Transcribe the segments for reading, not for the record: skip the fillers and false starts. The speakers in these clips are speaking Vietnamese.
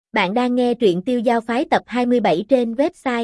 Bạn đang nghe truyện Tiêu Giao Phái tập 27 trên website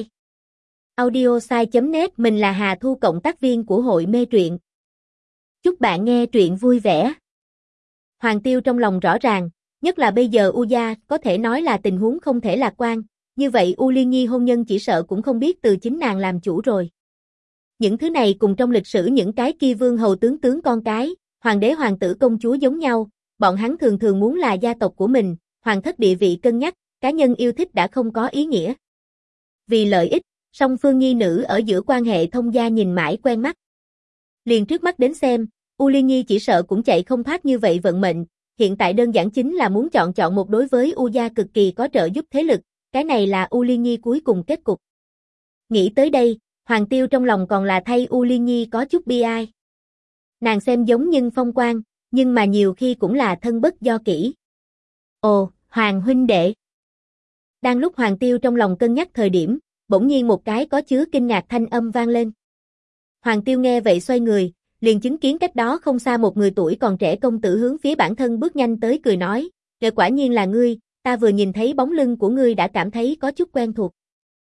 audiosai.net. Mình là Hà Thu, cộng tác viên của hội mê truyện. Chúc bạn nghe truyện vui vẻ. Hoàng Tiêu trong lòng rõ ràng, nhất là bây giờ U gia có thể nói là tình huống không thể lạc quan, như vậy U Liên Nhi hôn nhân chỉ sợ cũng không biết từ chính nàng làm chủ rồi. Những thứ này cùng trong lịch sử những cái kia vương hầu tướng con cái, hoàng đế hoàng tử công chúa giống nhau, bọn hắn thường thường muốn là gia tộc của mình, hoàng thất địa vị cân nhắc, cá nhân yêu thích đã không có ý nghĩa. Vì lợi ích, song phương nhi nữ ở giữa quan hệ thông gia nhìn mãi quen mắt. Liền trước mắt đến xem, U Liên Nhi chỉ sợ cũng chạy không thoát như vậy vận mệnh, hiện tại đơn giản chính là muốn chọn một đối với U gia cực kỳ có trợ giúp thế lực, cái này là U Liên Nhi cuối cùng kết cục. Nghĩ tới đây, Hoàng Tiêu trong lòng còn là thay U Liên Nhi có chút bi ai. Nàng xem giống nhưng phong quang, nhưng mà nhiều khi cũng là thân bất do kỷ. Ồ, Hoàng huynh đệ. Đang lúc Hoàng Tiêu trong lòng cân nhắc thời điểm, bỗng nhiên một cái có chứa kinh ngạc thanh âm vang lên. Hoàng Tiêu nghe vậy xoay người, liền chứng kiến cách đó không xa một người tuổi còn trẻ công tử hướng phía bản thân bước nhanh tới cười nói, quả nhiên là ngươi, ta vừa nhìn thấy bóng lưng của ngươi đã cảm thấy có chút quen thuộc.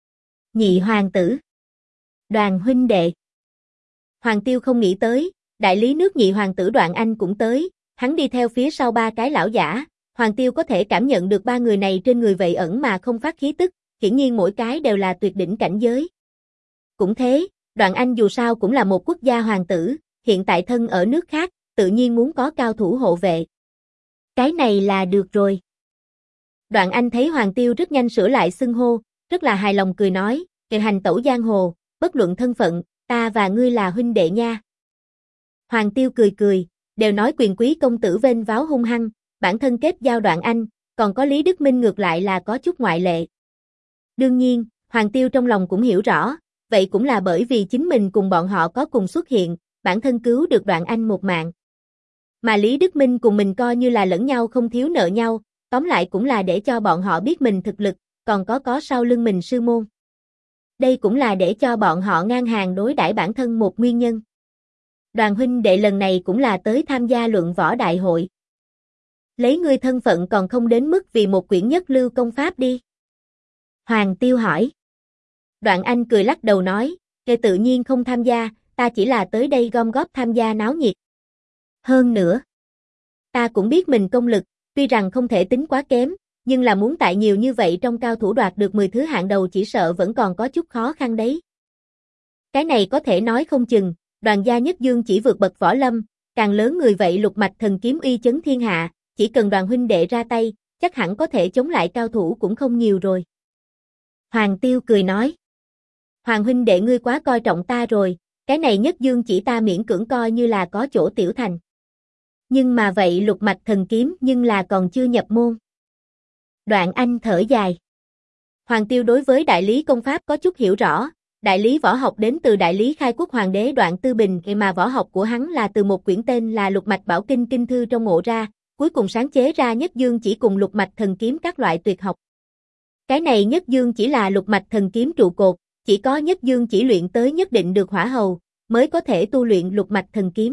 Nhị hoàng tử. Đoàn huynh đệ. Hoàng Tiêu không nghĩ tới, đại lý nước nhị hoàng tử Đoạn Anh cũng tới, hắn đi theo phía sau ba cái lão giả. Hoàng Tiêu có thể cảm nhận được ba người này trên người vậy ẩn mà không phát khí tức, hiển nhiên mỗi cái đều là tuyệt đỉnh cảnh giới. Cũng thế, Đoạn Anh dù sao cũng là một quốc gia hoàng tử, hiện tại thân ở nước khác, tự nhiên muốn có cao thủ hộ vệ. Cái này là được rồi. Đoạn Anh thấy Hoàng Tiêu rất nhanh sửa lại xưng hô, rất là hài lòng cười nói, hành tẩu giang hồ, bất luận thân phận, ta và ngươi là huynh đệ nha. Hoàng Tiêu cười, đều nói quyền quý công tử vênh váo hung hăng, bản thân kết giao Đoạn Anh, còn có Lý Đức Minh ngược lại là có chút ngoại lệ. Đương nhiên, Hoàng Tiêu trong lòng cũng hiểu rõ, vậy cũng là bởi vì chính mình cùng bọn họ có cùng xuất hiện, bản thân cứu được Đoạn Anh một mạng. Mà Lý Đức Minh cùng mình coi như là lẫn nhau không thiếu nợ nhau, tóm lại cũng là để cho bọn họ biết mình thực lực, còn có sau lưng mình sư môn. Đây cũng là để cho bọn họ ngang hàng đối đãi bản thân một nguyên nhân. Đoàn huynh đệ lần này cũng là tới tham gia luận võ đại hội. Lấy ngươi thân phận còn không đến mức vì một quyển nhất lưu công pháp đi. Hoàng Tiêu hỏi. Đoạn Anh cười lắc đầu nói, tự nhiên không tham gia, ta chỉ là tới đây gom góp tham gia náo nhiệt. Hơn nữa, ta cũng biết mình công lực, tuy rằng không thể tính quá kém, nhưng là muốn tại nhiều như vậy trong cao thủ đoạt được 10 thứ hạng đầu chỉ sợ vẫn còn có chút khó khăn đấy. Cái này có thể nói không chừng, Đoàn gia nhất dương chỉ vượt bậc võ lâm, càng lớn người vậy lục mạch thần kiếm uy chấn thiên hạ, chỉ cần Đoàn huynh đệ ra tay, chắc hẳn có thể chống lại cao thủ cũng không nhiều rồi. Hoàng Tiêu cười nói, Hoàng huynh đệ ngươi quá coi trọng ta rồi, cái này nhất dương chỉ ta miễn cưỡng coi như là có chỗ tiểu thành. Nhưng mà vậy lục mạch thần kiếm nhưng là còn chưa nhập môn. Đoạn Anh thở dài. Hoàng Tiêu đối với đại lý công pháp có chút hiểu rõ, đại lý võ học đến từ đại lý khai quốc hoàng đế Đoạn Tư Bình, mà võ học của hắn là từ một quyển tên là Lục Mạch Bảo Kinh kinh thư trong ngộ ra, cuối cùng sáng chế ra nhất dương chỉ cùng lục mạch thần kiếm các loại tuyệt học. Cái này nhất dương chỉ là lục mạch thần kiếm trụ cột, chỉ có nhất dương chỉ luyện tới nhất định được hỏa hầu, mới có thể tu luyện lục mạch thần kiếm.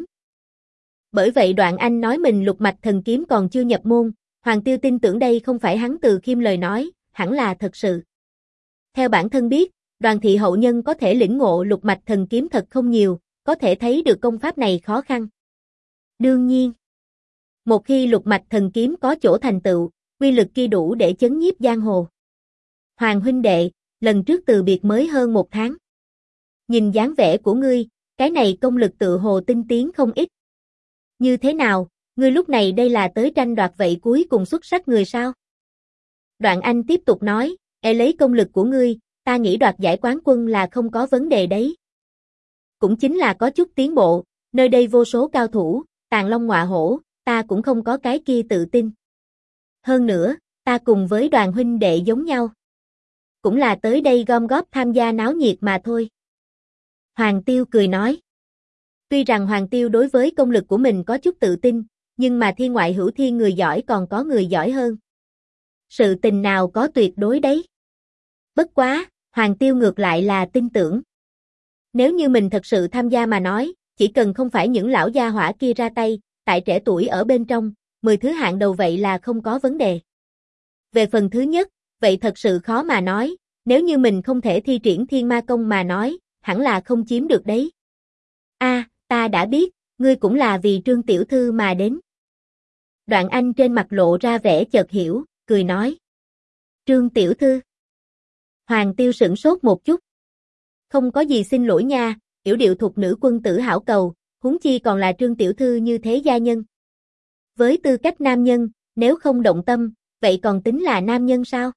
Bởi vậy Đoạn Anh nói mình lục mạch thần kiếm còn chưa nhập môn, Hoàng Tiêu tin tưởng đây không phải hắn từ khiêm lời nói, hẳn là thật sự. Theo bản thân biết, Đoàn thị hậu nhân có thể lĩnh ngộ lục mạch thần kiếm thật không nhiều, có thể thấy được công pháp này khó khăn. Đương nhiên, một khi lục mạch thần kiếm có chỗ thành tựu, uy lực kia đủ để chấn nhiếp giang hồ. Hoàng huynh đệ, lần trước từ biệt mới hơn 1 tháng. Nhìn dáng vẻ của ngươi, cái này công lực tự hồ tinh tiến không ít. Như thế nào, ngươi lúc này đây là tới tranh đoạt vậy cuối cùng xuất sắc người sao? Đoạn Anh tiếp tục nói, lấy công lực của ngươi, ta nghĩ đoạt giải quán quân là không có vấn đề đấy. Cũng chính là có chút tiến bộ, nơi đây vô số cao thủ, tàng long ngọa hổ, ta cũng không có cái kia tự tin. Hơn nữa, ta cùng với Đoàn huynh đệ giống nhau. Cũng là tới đây gom góp tham gia náo nhiệt mà thôi. Hoàng Tiêu cười nói. Tuy rằng Hoàng Tiêu đối với công lực của mình có chút tự tin, nhưng mà thiên ngoại hữu thiên, người giỏi còn có người giỏi hơn. Sự tình nào có tuyệt đối đấy. Bất quá, Hoàng Tiêu ngược lại là tin tưởng. Nếu như mình thật sự tham gia mà nói, chỉ cần không phải những lão gia hỏa kia ra tay, tại trẻ tuổi ở bên trong, 10 thứ hạng đầu vậy là không có vấn đề. Về phần thứ nhất, vậy thật sự khó mà nói, nếu như mình không thể thi triển thiên ma công mà nói, hẳn là không chiếm được đấy. Ta đã biết, ngươi cũng là vì Trương tiểu thư mà đến. Đoạn Anh trên mặt lộ ra vẻ chợt hiểu, cười nói. Trương tiểu thư. Hoàng Tiêu sửng sốt một chút. Không có gì xin lỗi nha, yểu điệu thục nữ quân tử hảo cầu, huống chi còn là Trương tiểu thư như thế gia nhân. Với tư cách nam nhân, nếu không động tâm, vậy còn tính là nam nhân sao?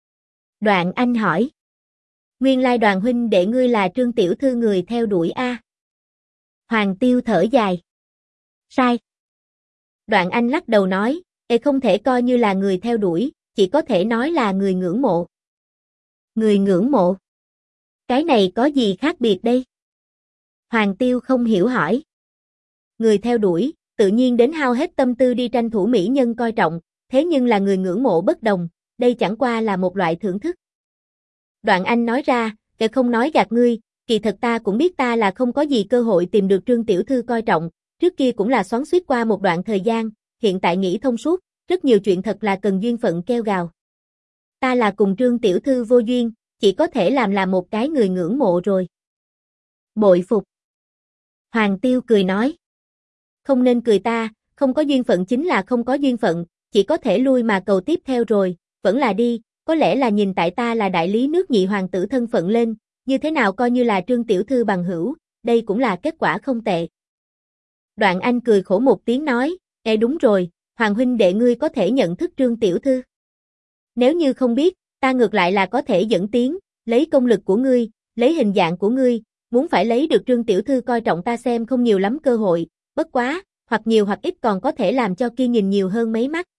Đoạn Anh hỏi. Nguyên lai Đoàn huynh đệ ngươi là Trương tiểu thư người theo đuổi a. Hoàng Tiêu thở dài. Sai. Đoạn Anh lắc đầu nói, không thể coi như là người theo đuổi, chỉ có thể nói là người ngưỡng mộ. Người ngưỡng mộ? Cái này có gì khác biệt đây? Hoàng Tiêu không hiểu hỏi. Người theo đuổi, tự nhiên đến hao hết tâm tư đi tranh thủ mỹ nhân coi trọng, thế nhưng là người ngưỡng mộ bất đồng, đây chẳng qua là một loại thưởng thức. Đoạn Anh nói ra, không nói gạt ngươi, kỳ thật ta cũng biết ta là không có gì cơ hội tìm được Trương tiểu thư coi trọng, trước kia cũng là xoắn xuýt qua một đoạn thời gian, hiện tại nghĩ thông suốt, rất nhiều chuyện thật là cần duyên phận keo gào. Ta là cùng Trương tiểu thư vô duyên, chỉ có thể làm là một cái người ngưỡng mộ rồi. Bội phục. Hoàng Tiêu cười nói. Không nên cười ta, không có duyên phận chính là không có duyên phận, chỉ có thể lui mà cầu tiếp theo rồi, vẫn là đi, có lẽ là nhìn tại ta là đại lý nước nhị hoàng tử thân phận lên, như thế nào coi như là Trương tiểu thư bằng hữu, đây cũng là kết quả không tệ. Đoạn Anh cười khổ một tiếng nói, đúng rồi, Hoàng huynh đệ ngươi có thể nhận thức Trương tiểu thư. Nếu như không biết, ta ngược lại là có thể dẫn tiến, lấy công lực của ngươi, lấy hình dạng của ngươi, muốn phải lấy được Trương tiểu thư coi trọng ta xem không nhiều lắm cơ hội, bất quá, hoặc nhiều hoặc ít còn có thể làm cho kia nhìn nhiều hơn mấy mắt.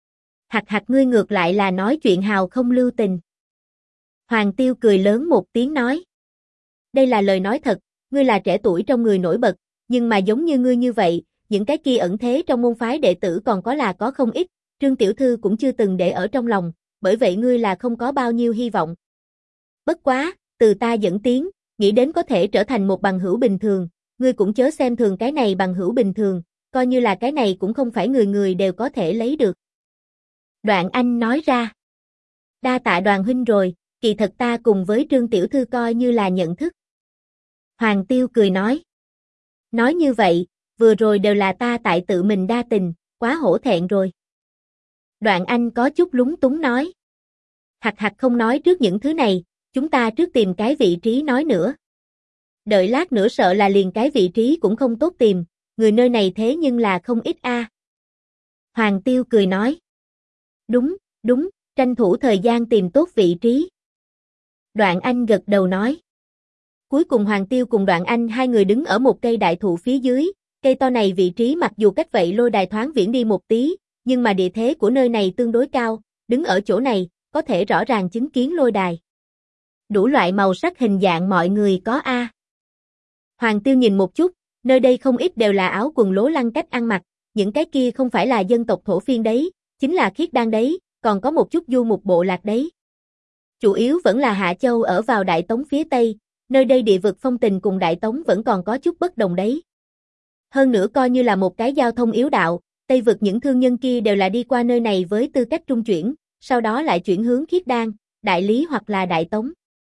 Hạc ngươi ngược lại là nói chuyện hào không lưu tình. Hoàng Tiêu cười lớn một tiếng nói. Đây là lời nói thật, ngươi là trẻ tuổi trong người nổi bật, nhưng mà giống như ngươi như vậy, những cái kia ẩn thế trong môn phái đệ tử còn có không ít, Trương tiểu thư cũng chưa từng để ở trong lòng, bởi vậy ngươi là không có bao nhiêu hy vọng. Bất quá, từ ta dẫn tiến, nghĩ đến có thể trở thành một bằng hữu bình thường, ngươi cũng chớ xem thường cái này bằng hữu bình thường, coi như là cái này cũng không phải người người đều có thể lấy được. Đoạn Anh nói ra. Đa tạ Đoàn huynh rồi, kỳ thật ta cùng với Trương tiểu thư coi như là nhận thức. Hoàng Tiêu cười nói. Nói như vậy, vừa rồi đều là ta tại tự mình đa tình, quá hổ thẹn rồi. Đoạn Anh có chút lúng túng nói. Hạc không nói trước những thứ này, chúng ta trước tìm cái vị trí nói nữa. Đợi lát nữa sợ là liền cái vị trí cũng không tốt tìm, người nơi này thế nhưng là không ít a. Hoàng Tiêu cười nói. Đúng, tranh thủ thời gian tìm tốt vị trí. Đoạn Anh gật đầu nói. Cuối cùng Hoàng Tiêu cùng Đoạn Anh hai người đứng ở một cây đại thụ phía dưới, cây to này vị trí mặc dù cách vậy lôi đài thoáng viễn đi một tí, nhưng mà địa thế của nơi này tương đối cao, đứng ở chỗ này, có thể rõ ràng chứng kiến lôi đài. Đủ loại màu sắc hình dạng mọi người có a. Hoàng Tiêu nhìn một chút, nơi đây không ít đều là áo quần lố lăng cách ăn mặc, những cái kia không phải là dân tộc thổ phiên đấy, chính là khiết đan đấy, còn có một chút du mục bộ lạc đấy. Chủ yếu vẫn là Hạ Châu ở vào Đại Tống phía Tây, nơi đây địa vực phong tình cùng Đại Tống vẫn còn có chút bất đồng đấy. Hơn nữa coi như là một cái giao thông yếu đạo, Tây vực những thương nhân kia đều là đi qua nơi này với tư cách trung chuyển, sau đó lại chuyển hướng khiết đan, Đại Lý hoặc là Đại Tống.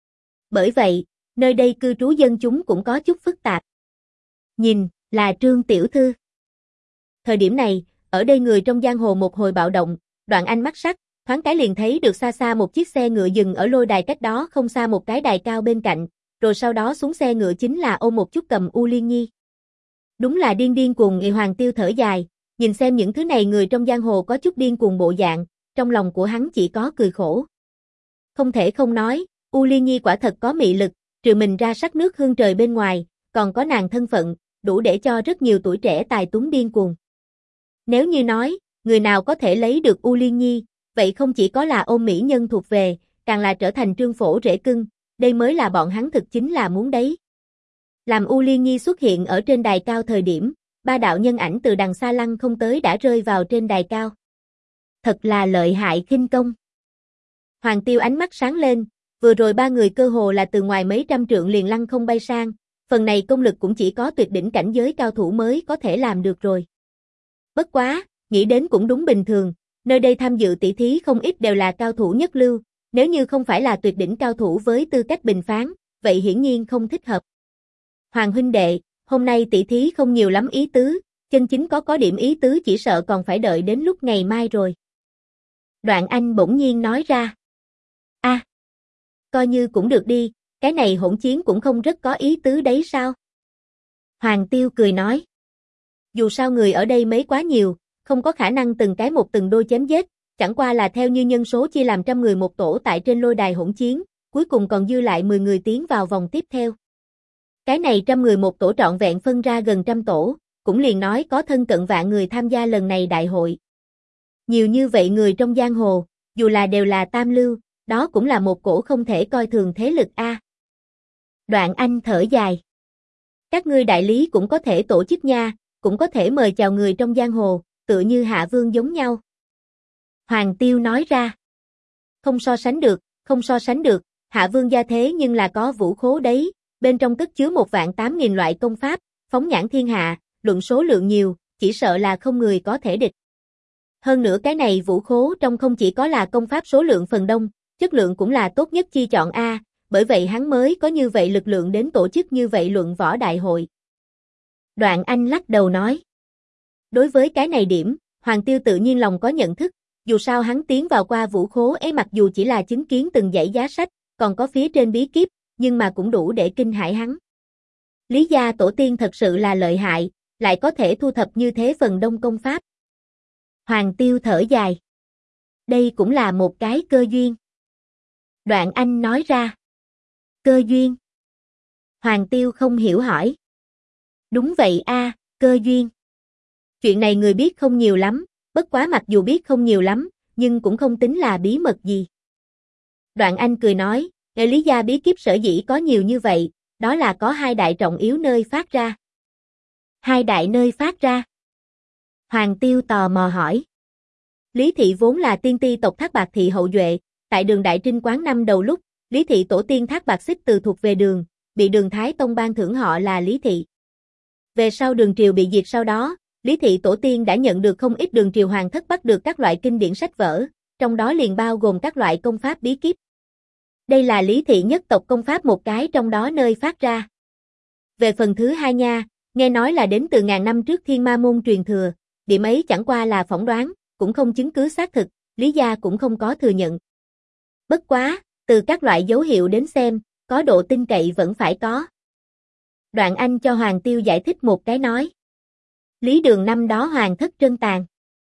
Bởi vậy, nơi đây cư trú dân chúng cũng có chút phức tạp. Nhìn, là Trương tiểu thư. Thời điểm này, ở đây người trong giang hồ một hồi bạo động, Đoạn Anh mắt sắc, thoáng cái liền thấy được xa xa một chiếc xe ngựa dừng ở lôi đài cách đó không xa một cái đài cao bên cạnh, rồi sau đó xuống xe ngựa chính là ôm một chút cầm U Liên Nhi. Đúng là điên cuồng. Hoàng Tiêu thở dài, nhìn xem những thứ này người trong giang hồ có chút điên cuồng bộ dạng, trong lòng của hắn chỉ có cười khổ. Không thể không nói, U Liên Nhi quả thật có mị lực, trừ mình ra sắc nước hương trời bên ngoài, còn có nàng thân phận, đủ để cho rất nhiều tuổi trẻ tài tuấn điên cuồng. Nếu như nói, người nào có thể lấy được U Liên Nhi, vậy không chỉ có là ôm mỹ nhân thuộc về, càng là trở thành trương phổ rễ cưng, đây mới là bọn hắn thực chính là muốn đấy. Làm U Liên Nhi xuất hiện ở trên đài cao thời điểm, ba đạo nhân ảnh từ đằng xa lăng không tới đã rơi vào trên đài cao. Thật là lợi hại khinh công. Hoàng Tiêu ánh mắt sáng lên, vừa rồi ba người cơ hồ là từ ngoài mấy trăm trượng liền lăng không bay sang, phần này công lực cũng chỉ có tuyệt đỉnh cảnh giới cao thủ mới có thể làm được rồi. Bất quá, nghĩ đến cũng đúng bình thường, nơi đây tham dự tỷ thí không ít đều là cao thủ nhất lưu, Nếu như không phải là tuyệt đỉnh cao thủ với tư cách bình phán, vậy hiển nhiên không thích hợp. Hoàng huynh đệ, hôm nay tỷ thí không nhiều lắm ý tứ, chân chính có điểm ý tứ chỉ sợ còn phải đợi đến lúc ngày mai rồi. Đoạn Anh bỗng nhiên nói ra. Coi như cũng được đi, cái này hỗn chiến cũng không rất có ý tứ đấy sao? Hoàng Tiêu cười nói. Dù sao người ở đây mấy quá nhiều, không có khả năng từng cái một từng đôi chém giết, chẳng qua là theo như nhân số chia làm 100 người một tổ tại trên lôi đài hỗn chiến, cuối cùng còn dư lại 10 người tiến vào vòng tiếp theo. Cái này 100 người một tổ trọn vẹn phân ra gần 100 tổ, cũng liền nói có thân cận vạn người tham gia lần này đại hội. Nhiều như vậy người trong giang hồ, dù là đều là tam lưu, đó cũng là một cổ không thể coi thường thế lực a. Đoạn Anh thở dài. Các ngươi đại lý cũng có thể tổ chức nha, cũng có thể mời chào người trong giang hồ, tựa như Hạ Vương giống nhau. Hoàng Tiêu nói ra. Không so sánh được, không so sánh được, Hạ Vương gia thế nhưng là có vũ khố đấy, bên trong cất chứa 1.800.000 loại công pháp, phóng nhãn thiên hạ, luận số lượng nhiều, chỉ sợ là không người có thể địch. Hơn nữa cái này vũ khố trong không chỉ có là công pháp số lượng phần đông, chất lượng cũng là tốt nhất chi chọn A, bởi vậy hắn mới có như vậy lực lượng đến tổ chức như vậy luận võ đại hội. Đoạn Anh lắc đầu nói. Đối với cái này điểm, Hoàng Tiêu tự nhiên lòng có nhận thức, dù sao hắn tiến vào qua vũ khố ấy mặc dù chỉ là chứng kiến từng dãy giá sách, còn có phía trên bí kíp, nhưng mà cũng đủ để kinh hãi hắn. Lý gia tổ tiên thật sự là lợi hại, lại có thể thu thập như thế phần đông công pháp. Hoàng Tiêu thở dài. Đây cũng là một cái cơ duyên. Đoạn Anh nói ra. Cơ duyên. Hoàng Tiêu không hiểu hỏi. Đúng vậy a, cơ duyên. Chuyện này người biết không nhiều lắm, bất quá mặc dù biết không nhiều lắm, nhưng cũng không tính là bí mật gì. Đoạn Anh cười nói, Lý gia bí kíp sở dĩ có nhiều như vậy, đó là có hai đại trọng yếu nơi phát ra. Hai đại nơi phát ra. Hoàng Tiêu tò mò hỏi. Lý thị vốn là tiên ti tộc Thác Bạt thị hậu duệ, tại Đường Đại Trinh quán năm đầu lúc, Lý thị tổ tiên Thác Bạt Xích Từ thuộc về Đường, bị Đường Thái Tông ban thưởng họ là Lý thị. Về sau Đường triều bị diệt sau đó, Lý thị tổ tiên đã nhận được không ít Đường triều hoàng thất bắt được các loại kinh điển sách vở, trong đó liền bao gồm các loại công pháp bí kíp. Đây là Lý thị nhất tộc công pháp một cái trong đó nơi phát ra. Về phần thứ hai nha, nghe nói là đến từ ngàn năm trước Thiên Ma môn truyền thừa, điểm ấy chẳng qua là phỏng đoán, cũng không chứng cứ xác thực, Lý gia cũng không có thừa nhận. Bất quá, từ các loại dấu hiệu đến xem, có độ tin cậy vẫn phải có. Đoạn Anh cho Hoàng Tiêu giải thích một cái nói. Lý Đường năm đó hoàng thất trân tàn.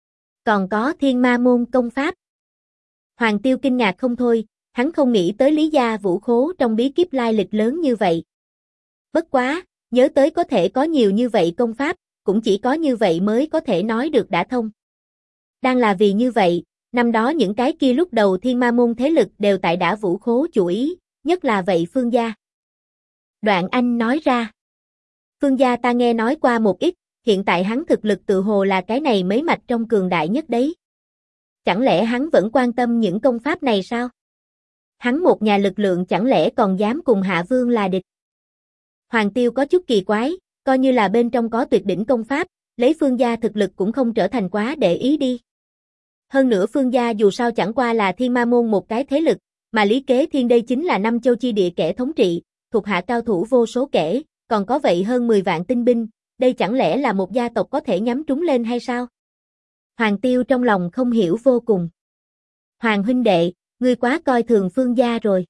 Còn có Thiên Ma môn công pháp. Hoàng Tiêu kinh ngạc không thôi, hắn không nghĩ tới Lý gia vũ khố trong bí kíp lai lịch lớn như vậy. Bất quá, nhớ tới có thể có nhiều như vậy công pháp, cũng chỉ có như vậy mới có thể nói được đã thông. Đang là vì như vậy, năm đó những cái kia lúc đầu Thiên Ma môn thế lực đều tại đã vũ khố chủ ý, nhất là vậy Phương gia. Đoạn Anh nói ra. Phương gia ta nghe nói qua một ít, hiện tại hắn thực lực tự hồ là cái này mấy mạch trong cường đại nhất đấy. Chẳng lẽ hắn vẫn quan tâm những công pháp này sao? Hắn một nhà lực lượng chẳng lẽ còn dám cùng Hạ Vương là địch? Hoàng Tiêu có chút kỳ quái, coi như là bên trong có tuyệt đỉnh công pháp, lấy Phương gia thực lực cũng không trở thành quá để ý đi. Hơn nữa Phương gia dù sao chẳng qua là Thiên Ma môn một cái thế lực, mà Lý Kế Thiên đây chính là năm châu chi địa kẻ thống trị, thuộc hạ cao thủ vô số kể, còn có vậy hơn 10 vạn tinh binh, đây chẳng lẽ là một gia tộc có thể nhắm trúng lên hay sao? Hoàng Tiêu trong lòng không hiểu vô cùng. Hoàng huynh đệ, ngươi quá coi thường Phương gia rồi.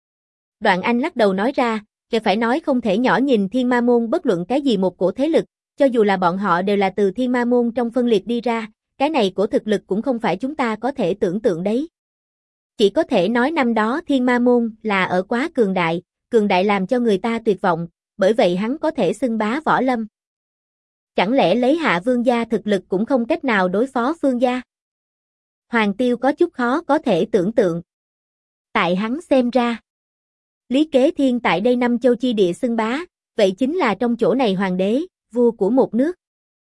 Đoạn Anh lắc đầu nói ra, kể phải nói không thể nhỏ nhìn Thiên Ma môn bất luận cái gì một cổ thế lực, cho dù là bọn họ đều là từ Thiên Ma môn trong phân liệt đi ra, cái này của thực lực cũng không phải chúng ta có thể tưởng tượng đấy. Chỉ có thể nói năm đó Thiên Ma môn là ở quá cường đại làm cho người ta tuyệt vọng, bởi vậy hắn có thể xưng bá võ lâm. Chẳng lẽ lấy Hạ Vương gia thực lực cũng không cách nào đối phó Phương gia? Hoàng Tiêu có chút khó có thể tưởng tượng. Tại hắn xem ra, Lý Kế Thiên tại đây năm châu chi địa xưng bá, vậy chính là trong chỗ này hoàng đế, vua của một nước.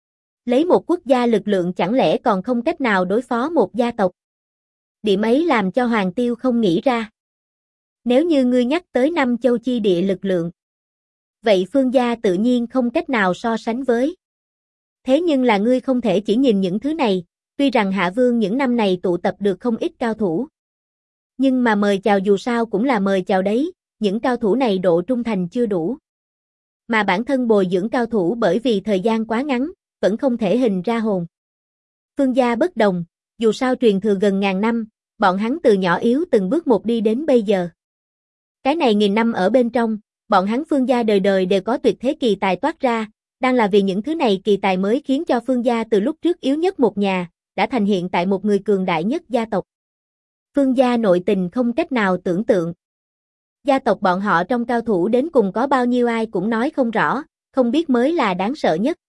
Lấy một quốc gia lực lượng chẳng lẽ còn không cách nào đối phó một gia tộc? Điểm ấy làm cho Hoàng Tiêu không nghĩ ra. Nếu như ngươi nhắc tới năm châu chi địa lực lượng, vậy Phương gia tự nhiên không cách nào so sánh với. Thế nhưng là ngươi không thể chỉ nhìn những thứ này, tuy rằng Hạ Vương những năm này tụ tập được không ít cao thủ. Nhưng mà mời chào dù sao cũng là mời chào đấy, những cao thủ này độ trung thành chưa đủ. Mà bản thân bồi dưỡng cao thủ bởi vì thời gian quá ngắn, vẫn không thể hình ra hồn. Phương gia bất đồng, dù sao truyền thừa gần ngàn năm, bọn hắn từ nhỏ yếu từng bước một đi đến bây giờ. Cái này nghìn năm ở bên trong, bọn hắn Phương gia đời đời đều có tuyệt thế kỳ tài toát ra, đang là vì những thứ này kỳ tài mới khiến cho Phương gia từ lúc trước yếu nhất một nhà, đã thành hiện tại một người cường đại nhất gia tộc. Phương gia nội tình không cách nào tưởng tượng. Gia tộc bọn họ trong cao thủ đến cùng có bao nhiêu ai cũng nói không rõ, không biết mới là đáng sợ nhất.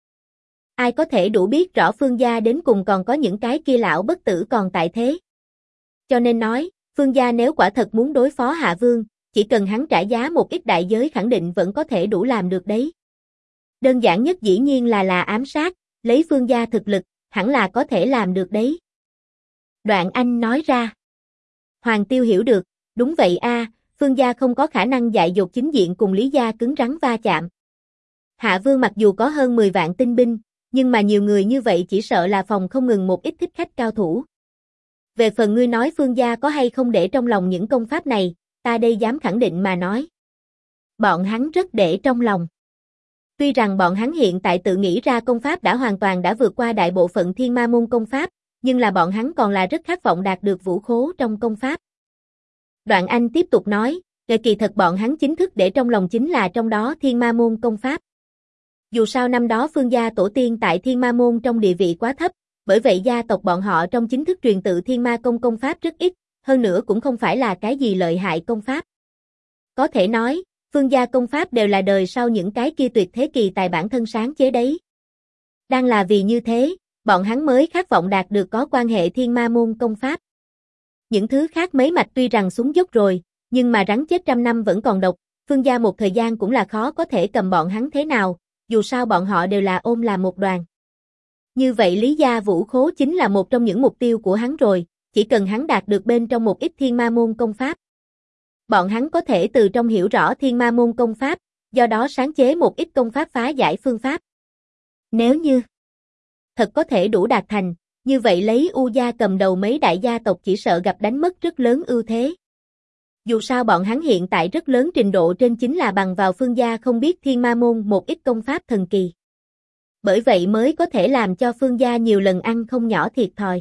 Ai có thể đủ biết rõ Phương gia đến cùng còn có những cái kia lão bất tử còn tại thế. Cho nên nói, Phương gia nếu quả thật muốn đối phó Hạ Vương, chỉ cần hắn trả giá một ít đại giới khẳng định vẫn có thể đủ làm được đấy. Đơn giản nhất dĩ nhiên là ám sát, lấy Phương gia thực lực, hẳn là có thể làm được đấy. Đoạn Anh nói ra. Hoàng Tiêu hiểu được, đúng vậy a, Phương gia không có khả năng dại dột chính diện cùng Lý gia cứng rắn va chạm. Hạ Vương mặc dù có hơn 10 vạn tinh binh, nhưng mà nhiều người như vậy chỉ sợ là phòng không ngừng một ít thích khách cao thủ. Về phần ngươi nói Phương gia có hay không để trong lòng những công pháp này, ta đây dám khẳng định mà nói. Bọn hắn rất để trong lòng. Tuy rằng bọn hắn hiện tại tự nghĩ ra công pháp đã hoàn toàn đã vượt qua đại bộ phận Thiên Ma môn công pháp, nhưng là bọn hắn còn là rất khát vọng đạt được vũ khố trong công pháp. Đoạn Anh tiếp tục nói, kỳ thật bọn hắn chính thức để trong lòng chính là trong đó Thiên Ma môn công pháp. Dù sao năm đó Phương gia tổ tiên tại Thiên Ma môn trong địa vị quá thấp, bởi vậy gia tộc bọn họ trong chính thức truyền tự Thiên Ma công pháp rất ít, hơn nữa cũng không phải là cái gì lợi hại công pháp. Có thể nói, Phương gia công pháp đều là đời sau những cái kia tuyệt thế kỳ tài bản thân sáng chế đấy. Đang là vì như thế, bọn hắn mới khát vọng đạt được có quan hệ Thiên Ma môn công pháp. Những thứ khác mấy mạch tuy rằng xuống dốc rồi, nhưng mà rắn chết trăm năm vẫn còn độc, Phương gia một thời gian cũng là khó có thể cầm bọn hắn thế nào, dù sao bọn họ đều là ôm là một đoàn. Như vậy Lý gia vũ khố chính là một trong những mục tiêu của hắn rồi, chỉ cần hắn đạt được bên trong một ít Thiên Ma môn công pháp. Bọn hắn có thể từ trong hiểu rõ Thiên Ma môn công pháp, do đó sáng chế một ít công pháp phá giải phương pháp. Nếu như thật có thể đủ đạt thành, như vậy lấy U gia cầm đầu mấy đại gia tộc chỉ sợ gặp đánh mất rất lớn ưu thế. Dù sao bọn hắn hiện tại rất lớn trình độ trên chính là bằng vào Phương gia không biết Thiên Ma môn một ít công pháp thần kỳ. Bởi vậy mới có thể làm cho Phương gia nhiều lần ăn không nhỏ thiệt thòi.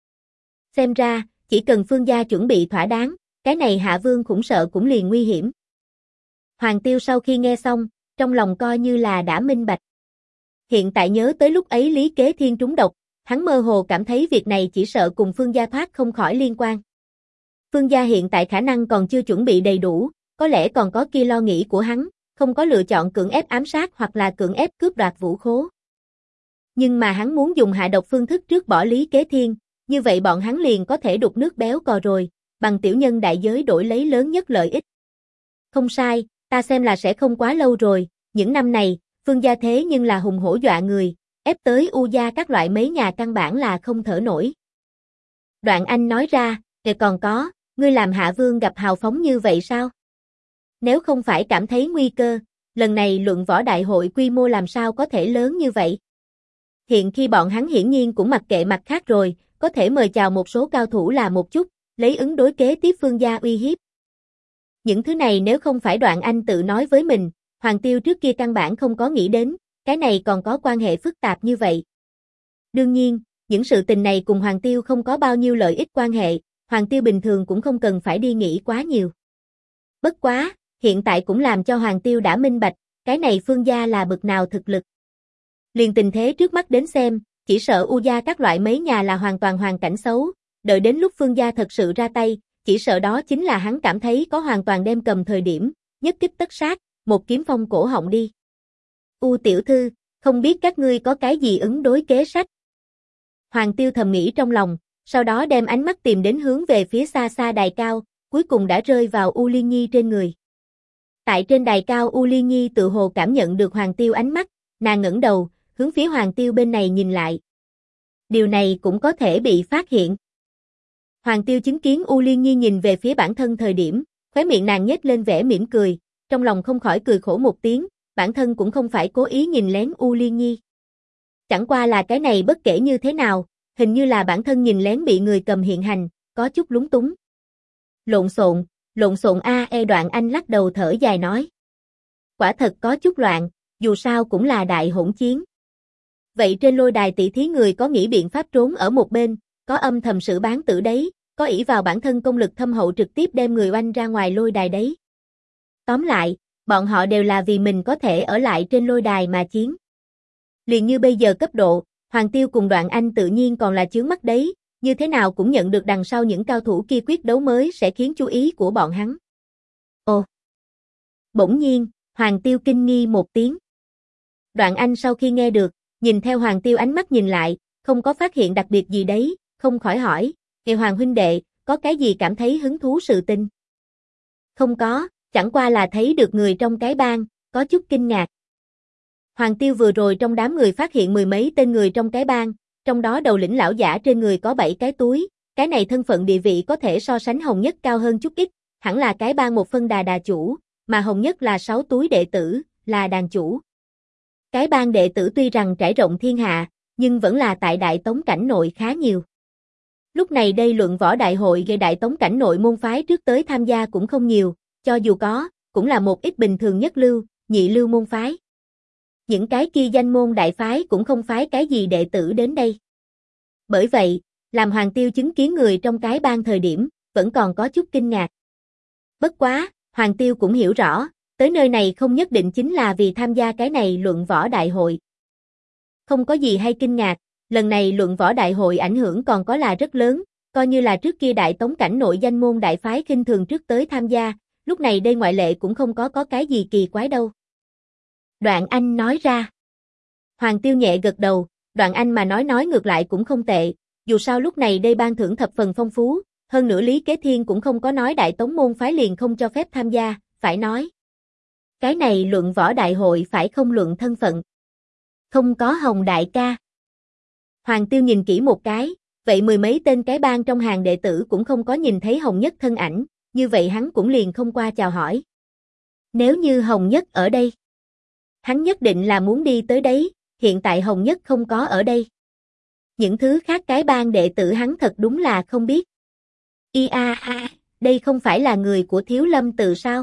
Xem ra, chỉ cần Phương gia chuẩn bị thỏa đáng, cái này Hạ Vương cũng sợ cũng liền nguy hiểm. Hoàng Tiêu sau khi nghe xong, trong lòng coi như là đã minh bạch. Hiện tại nhớ tới lúc ấy Lý Kế Thiên trúng độc, hắn mơ hồ cảm thấy việc này chỉ sợ cùng Phương gia thoát không khỏi liên quan. Phương gia hiện tại khả năng còn chưa chuẩn bị đầy đủ, có lẽ còn có kia lo nghĩ của hắn, không có lựa chọn cưỡng ép ám sát hoặc là cưỡng ép cướp đoạt vũ khố. Nhưng mà hắn muốn dùng hạ độc phương thức trước bỏ Lý Kế Thiên, như vậy bọn hắn liền có thể đục nước béo cò rồi, bằng tiểu nhân đại giới đổi lấy lớn nhất lợi ích. Không sai, ta xem là sẽ không quá lâu rồi, những năm này, Phương gia thế nhưng là hùng hổ dọa người, ép tới U gia các loại mấy nhà căn bản là không thở nổi. Đoạn Anh nói ra, còn có, ngươi làm Hạ Vương gặp hào phóng như vậy sao? Nếu không phải cảm thấy nguy cơ, lần này luận võ đại hội quy mô làm sao có thể lớn như vậy? Hiện khi bọn hắn hiển nhiên cũng mặc kệ mặt khác rồi, có thể mời chào một số cao thủ là một chút, lấy ứng đối kế tiếp Phương gia uy hiếp. Những thứ này nếu không phải Đoạn Anh tự nói với mình, Hoàng Tiêu trước kia căn bản không có nghĩ đến, cái này còn có quan hệ phức tạp như vậy. Đương nhiên, những sự tình này cùng Hoàng Tiêu không có bao nhiêu lợi ích quan hệ, Hoàng Tiêu bình thường cũng không cần phải đi nghĩ quá nhiều. Bất quá, hiện tại cũng làm cho Hoàng Tiêu đã minh bạch, cái này Phương gia là bực nào thực lực. Liền tình thế trước mắt đến xem, chỉ sợ U gia các loại mấy nhà là hoàn toàn hoàn cảnh xấu, đợi đến lúc Phương gia thật sự ra tay, chỉ sợ đó chính là hắn cảm thấy có hoàn toàn đem cầm thời điểm, nhất kích tất sát, một kiếm phong cổ họng đi. U tiểu thư, không biết các ngươi có cái gì ứng đối kế sách. Hoàng Tiêu thầm nghĩ trong lòng, sau đó đem ánh mắt tìm đến hướng về phía xa xa đài cao, cuối cùng đã rơi vào U Liên Nhi trên người. Tại trên đài cao U Liên Nhi tự hồ cảm nhận được Hoàng Tiêu ánh mắt, nàng ngẩng đầu, hướng phía Hoàng Tiêu bên này nhìn lại. Điều này cũng có thể bị phát hiện. Hoàng Tiêu chứng kiến U Liên Nhi nhìn về phía bản thân thời điểm, khóe miệng nàng nhếch lên vẻ mỉm cười, trong lòng không khỏi cười khổ một tiếng, bản thân cũng không phải cố ý nhìn lén U Liên Nhi. Chẳng qua là cái này bất kể như thế nào, hình như là bản thân nhìn lén bị người cầm hiện hành, có chút lúng túng. Lộn xộn Đoạn Anh lắc đầu thở dài nói. Quả thật có chút loạn, dù sao cũng là đại hỗn chiến. Vậy trên lôi đài tỷ thí người có nghĩ biện pháp trốn ở một bên, có âm thầm xử bán tử đấy, có ỷ vào bản thân công lực thâm hậu trực tiếp đem người oanh ra ngoài lôi đài đấy. Tóm lại, bọn họ đều là vì mình có thể ở lại trên lôi đài mà chiến. Liền như bây giờ cấp độ, Hoàng Tiêu cùng Đoạn Anh tự nhiên còn là chướng mắt đấy, như thế nào cũng nhận được đằng sau những cao thủ kia quyết đấu mới sẽ khiến chú ý của bọn hắn. Ồ! Bỗng nhiên, Hoàng Tiêu kinh nghi một tiếng. Đoạn Anh sau khi nghe được, nhìn theo Hoàng Tiêu ánh mắt nhìn lại, không có phát hiện đặc biệt gì đấy, không khỏi hỏi, Hoàng huynh đệ, có cái gì cảm thấy hứng thú sự tình? Không có, chẳng qua là thấy được người trong cái bang, có chút kinh ngạc. Hoàng Tiêu vừa rồi trong đám người phát hiện mười mấy tên người trong cái bang, trong đó đầu lĩnh lão giả trên người có 7 cái túi, cái này thân phận địa vị có thể so sánh Hồng Nhất cao hơn chút ít, hẳn là cái bang một phân đà chủ, mà Hồng Nhất là 6 túi đệ tử, là đàn chủ. Cái bang đệ tử tuy rằng trải rộng thiên hạ, nhưng vẫn là tại Đại Tống cảnh nội khá nhiều. Lúc này đây luận võ đại hội gây Đại Tống cảnh nội môn phái trước tới tham gia cũng không nhiều, cho dù có, cũng là một ít bình thường nhất lưu, nhị lưu môn phái. Những cái kia danh môn đại phái cũng không phái cái gì đệ tử đến đây. Bởi vậy, làm Hoàng Tiêu chứng kiến người trong cái bang thời điểm, vẫn còn có chút kinh ngạc. Bất quá, Hoàng Tiêu cũng hiểu rõ, tới nơi này không nhất định chính là vì tham gia cái này luận võ đại hội. Không có gì hay kinh ngạc, lần này luận võ đại hội ảnh hưởng còn có là rất lớn, coi như là trước kia Đại Tống cảnh nội danh môn đại phái khinh thường trước tới tham gia, lúc này đây ngoại lệ cũng không có cái gì kỳ quái đâu. Đoạn Anh nói ra. Hoàng Tiêu nhẹ gật đầu, Đoạn Anh mà nói ngược lại cũng không tệ, dù sao lúc này đây ban thưởng thập phần phong phú, hơn nữa Lý Kế Thiên cũng không có nói Đại Tống môn phái liền không cho phép tham gia, phải nói. Cái này luận võ đại hội phải không luận thân phận. Không có Hồng đại ca. Hoàng Tiêu nhìn kỹ một cái, vậy mười mấy tên cái bang trong hàng đệ tử cũng không có nhìn thấy Hồng Nhất thân ảnh, như vậy hắn cũng liền không qua chào hỏi. Nếu như Hồng Nhất ở đây, hắn nhất định là muốn đi tới đấy, hiện tại Hồng Nhất không có ở đây. Những thứ khác cái bang đệ tử hắn thật đúng là không biết. Đây không phải là người của Thiếu Lâm Tự sao?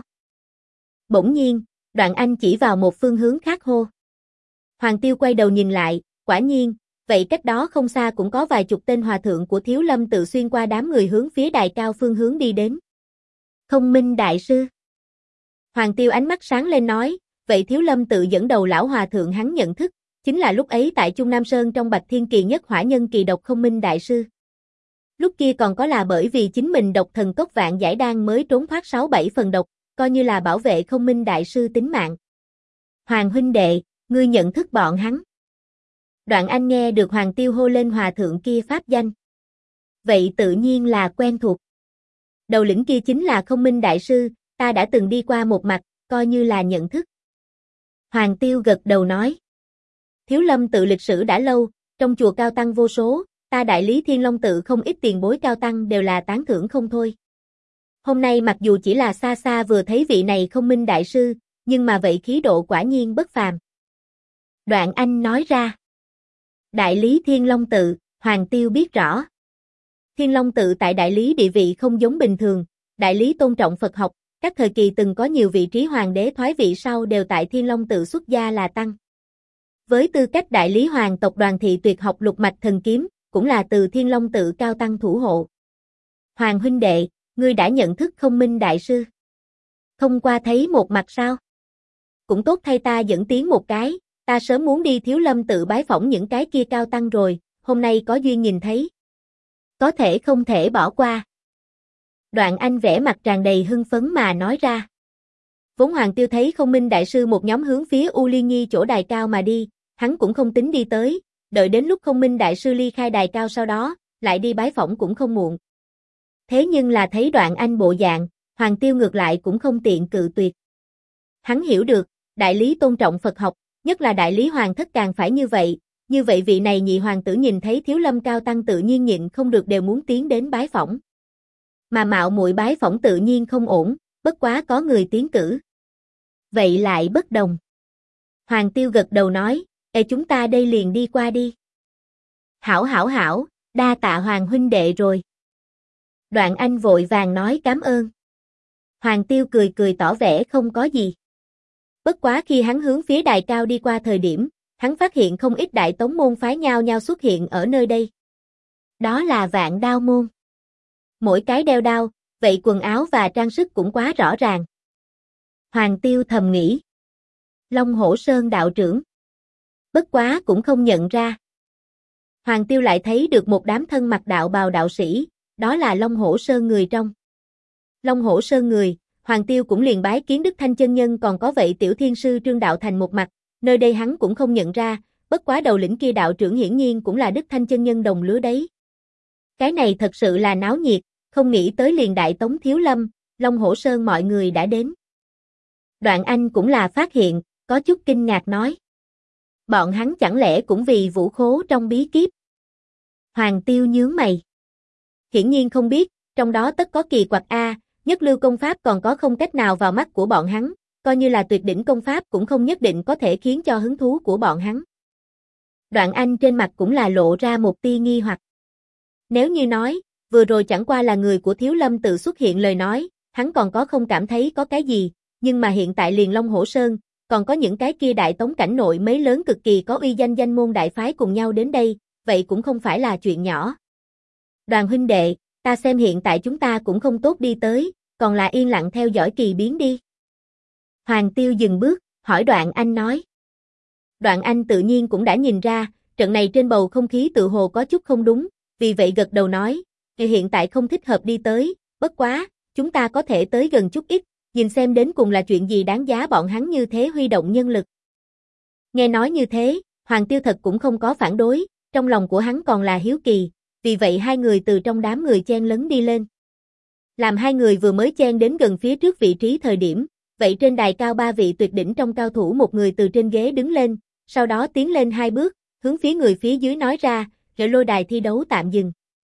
Bỗng nhiên, Đoạn Anh chỉ vào một phương hướng khác hô. Hoàng Tiêu quay đầu nhìn lại, quả nhiên, vậy cách đó không xa cũng có vài chục tên hòa thượng của Thiếu Lâm Tự xuyên qua đám người hướng phía đài cao phương hướng đi đến. Không Minh đại sư. Hoàng Tiêu ánh mắt sáng lên nói, vậy Thiếu Lâm Tự dẫn đầu lão hòa thượng hắn nhận thức, chính là lúc ấy tại Trung Nam Sơn trong Bạch Thiên Kỳ nhất hỏa nhân kỳ độc Không Minh đại sư. Lúc kia còn có là bởi vì chính mình độc thần cốc vạn giải đan mới trốn thoát 6-7 phần độc, coi như là bảo vệ Không Minh đại sư tính mạng. Hoàng huynh đệ, ngươi nhận thức bọn hắn. Đoạn Anh nghe được Hoàng Tiêu hô lên hòa thượng kia pháp danh. Vậy tự nhiên là quen thuộc. Đầu lĩnh kia chính là Không Minh đại sư, ta đã từng đi qua một mặt, coi như là nhận thức. Hoàng Tiêu gật đầu nói. Thiếu Lâm Tự lịch sử đã lâu, trong chùa cao tăng vô số, ta đại lý Thiên Long Tự không ít tiền bối cao tăng đều là tán thưởng không thôi. Hôm nay mặc dù chỉ là xa xa vừa thấy vị này Không Minh đại sư, nhưng mà vậy khí độ quả nhiên bất phàm. Đoạn Anh nói ra. Đại lý Thiên Long Tự, Hoàng Tiêu biết rõ. Thiên Long Tự tại đại lý địa vị không giống bình thường, đại lý tôn trọng Phật học, các thời kỳ từng có nhiều vị trí hoàng đế thoái vị sau đều tại Thiên Long Tự xuất gia là tăng. Với tư cách đại lý hoàng tộc Đoàn thị tuyệt học lục mạch thần kiếm, cũng là từ Thiên Long Tự cao tăng thủ hộ. Hoàng huynh đệ, ngươi đã nhận thức Không Minh đại sư. Không qua thấy một mặt sao? Cũng tốt thay ta dẫn tiếng một cái, ta sớm muốn đi Thiếu Lâm Tự bái phỏng những cái kia cao tăng rồi, hôm nay có duyên nhìn thấy. Có thể không thể bỏ qua. Đoạn Anh vẻ mặt tràn đầy hưng phấn mà nói ra. Vốn Hoàng Tiêu thấy Không Minh đại sư một nhóm hướng phía U Liên Nhi chỗ đài cao mà đi, hắn cũng không tính đi tới, đợi đến lúc Không Minh đại sư ly khai đài cao sau đó, lại đi bái phỏng cũng không muộn. Thế nhưng là thấy Đoạn Anh bộ dạng, Hoàng Tiêu ngược lại cũng không tiện cự tuyệt. Hắn hiểu được, đại lý tôn trọng Phật học, nhất là đại lý hoàng thất càng phải như vậy vị này nhị hoàng tử nhìn thấy Thiếu Lâm cao tăng tự nhiên nhịn không được đều muốn tiến đến bái phỏng. Mà mạo muội bái phỏng tự nhiên không ổn, bất quá có người tiến cử. Vậy lại bất đồng. Hoàng Tiêu gật đầu nói, chúng ta đây liền đi qua đi. Hảo, đa tạ Hoàng huynh đệ rồi. Đoạn Anh vội vàng nói cảm ơn. Hoàng Tiêu cười cười tỏ vẻ không có gì. Bất quá khi hắn hướng phía đài cao đi qua thời điểm, hắn phát hiện không ít Đại Tống môn phái nhao nhao xuất hiện ở nơi đây. Đó là Vạn Đao môn. Mỗi cái đeo đao, vậy quần áo và trang sức cũng quá rõ ràng. Hoàng Tiêu thầm nghĩ. Long Hổ Sơn đạo trưởng. Bất quá cũng không nhận ra. Hoàng Tiêu lại thấy được một đám thân mặc đạo bào đạo sĩ, đó là Long Hổ Sơn người trong. Long Hổ Sơn người, Hoàng Tiêu cũng liền bái kiến Đức Thanh chân nhân, còn có vậy Tiểu Thiên sư Trương Đạo Thành một mặt, nơi đây hắn cũng không nhận ra, bất quá đầu lĩnh kia đạo trưởng hiển nhiên cũng là Đức Thanh chân nhân đồng lứa đấy. Cái này thật sự là náo nhiệt, không nghĩ tới liền Đại Tống Thiếu Lâm, Long Hổ Sơn mọi người đã đến. Đoạn Anh cũng là phát hiện, có chút kinh ngạc nói. Bọn hắn chẳng lẽ cũng vì vũ khố trong bí kíp? Hoàng Tiêu nhướng mày. Hiển nhiên không biết, trong đó tất có kỳ quặc a, nhất lưu công pháp còn có không cách nào vào mắt của bọn hắn, coi như là tuyệt đỉnh công pháp cũng không nhất định có thể khiến cho hứng thú của bọn hắn. Đoạn Anh trên mặt cũng là lộ ra một tia nghi hoặc. Nếu như nói, vừa rồi chẳng qua là người của Thiếu Lâm tự xuất hiện lời nói, hắn còn có không cảm thấy có cái gì, nhưng mà hiện tại liền Long Hổ Sơn, còn có những cái kia Đại Tống cảnh nội mấy lớn cực kỳ có uy danh danh môn đại phái cùng nhau đến đây, vậy cũng không phải là chuyện nhỏ. Đoàn huynh đệ, ta xem hiện tại chúng ta cũng không tốt đi tới, còn là yên lặng theo dõi kỳ biến đi. Hoàng Tiêu dừng bước, hỏi Đoạn Anh nói. Đoạn Anh tự nhiên cũng đã nhìn ra, trận này trên bầu không khí tự hồ có chút không đúng, vì vậy gật đầu nói, hiện tại không thích hợp đi tới, bất quá, chúng ta có thể tới gần chút ít, nhìn xem đến cùng là chuyện gì đáng giá bọn hắn như thế huy động nhân lực. Nghe nói như thế, Hoàng Tiêu thật cũng không có phản đối, trong lòng của hắn còn là hiếu kỳ, vì vậy hai người từ trong đám người chen lấn đi lên. Làm hai người vừa mới chen đến gần phía trước vị trí thời điểm, vậy trên đài cao ba vị tuyệt đỉnh trong cao thủ một người từ trên ghế đứng lên, sau đó tiến lên hai bước, hướng phía người phía dưới nói ra, "Rỡ lôi đài thi đấu tạm dừng."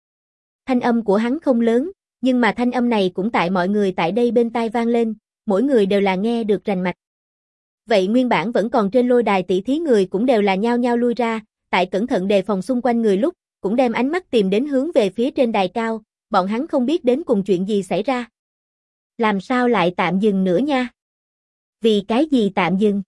Thanh âm của hắn không lớn, nhưng mà thanh âm này cũng tại mọi người tại đây bên tai vang lên, mỗi người đều là nghe được rành mạch. Vậy nguyên bản vẫn còn trên lôi đài tỷ thí người cũng đều là nhao nhao lui ra, tại cẩn thận đề phòng xung quanh người lúc, cũng đem ánh mắt tìm đến hướng về phía trên đài cao, bọn hắn không biết đến cùng chuyện gì xảy ra. Làm sao lại tạm dừng nữa nha? Vì cái gì tạm dừng?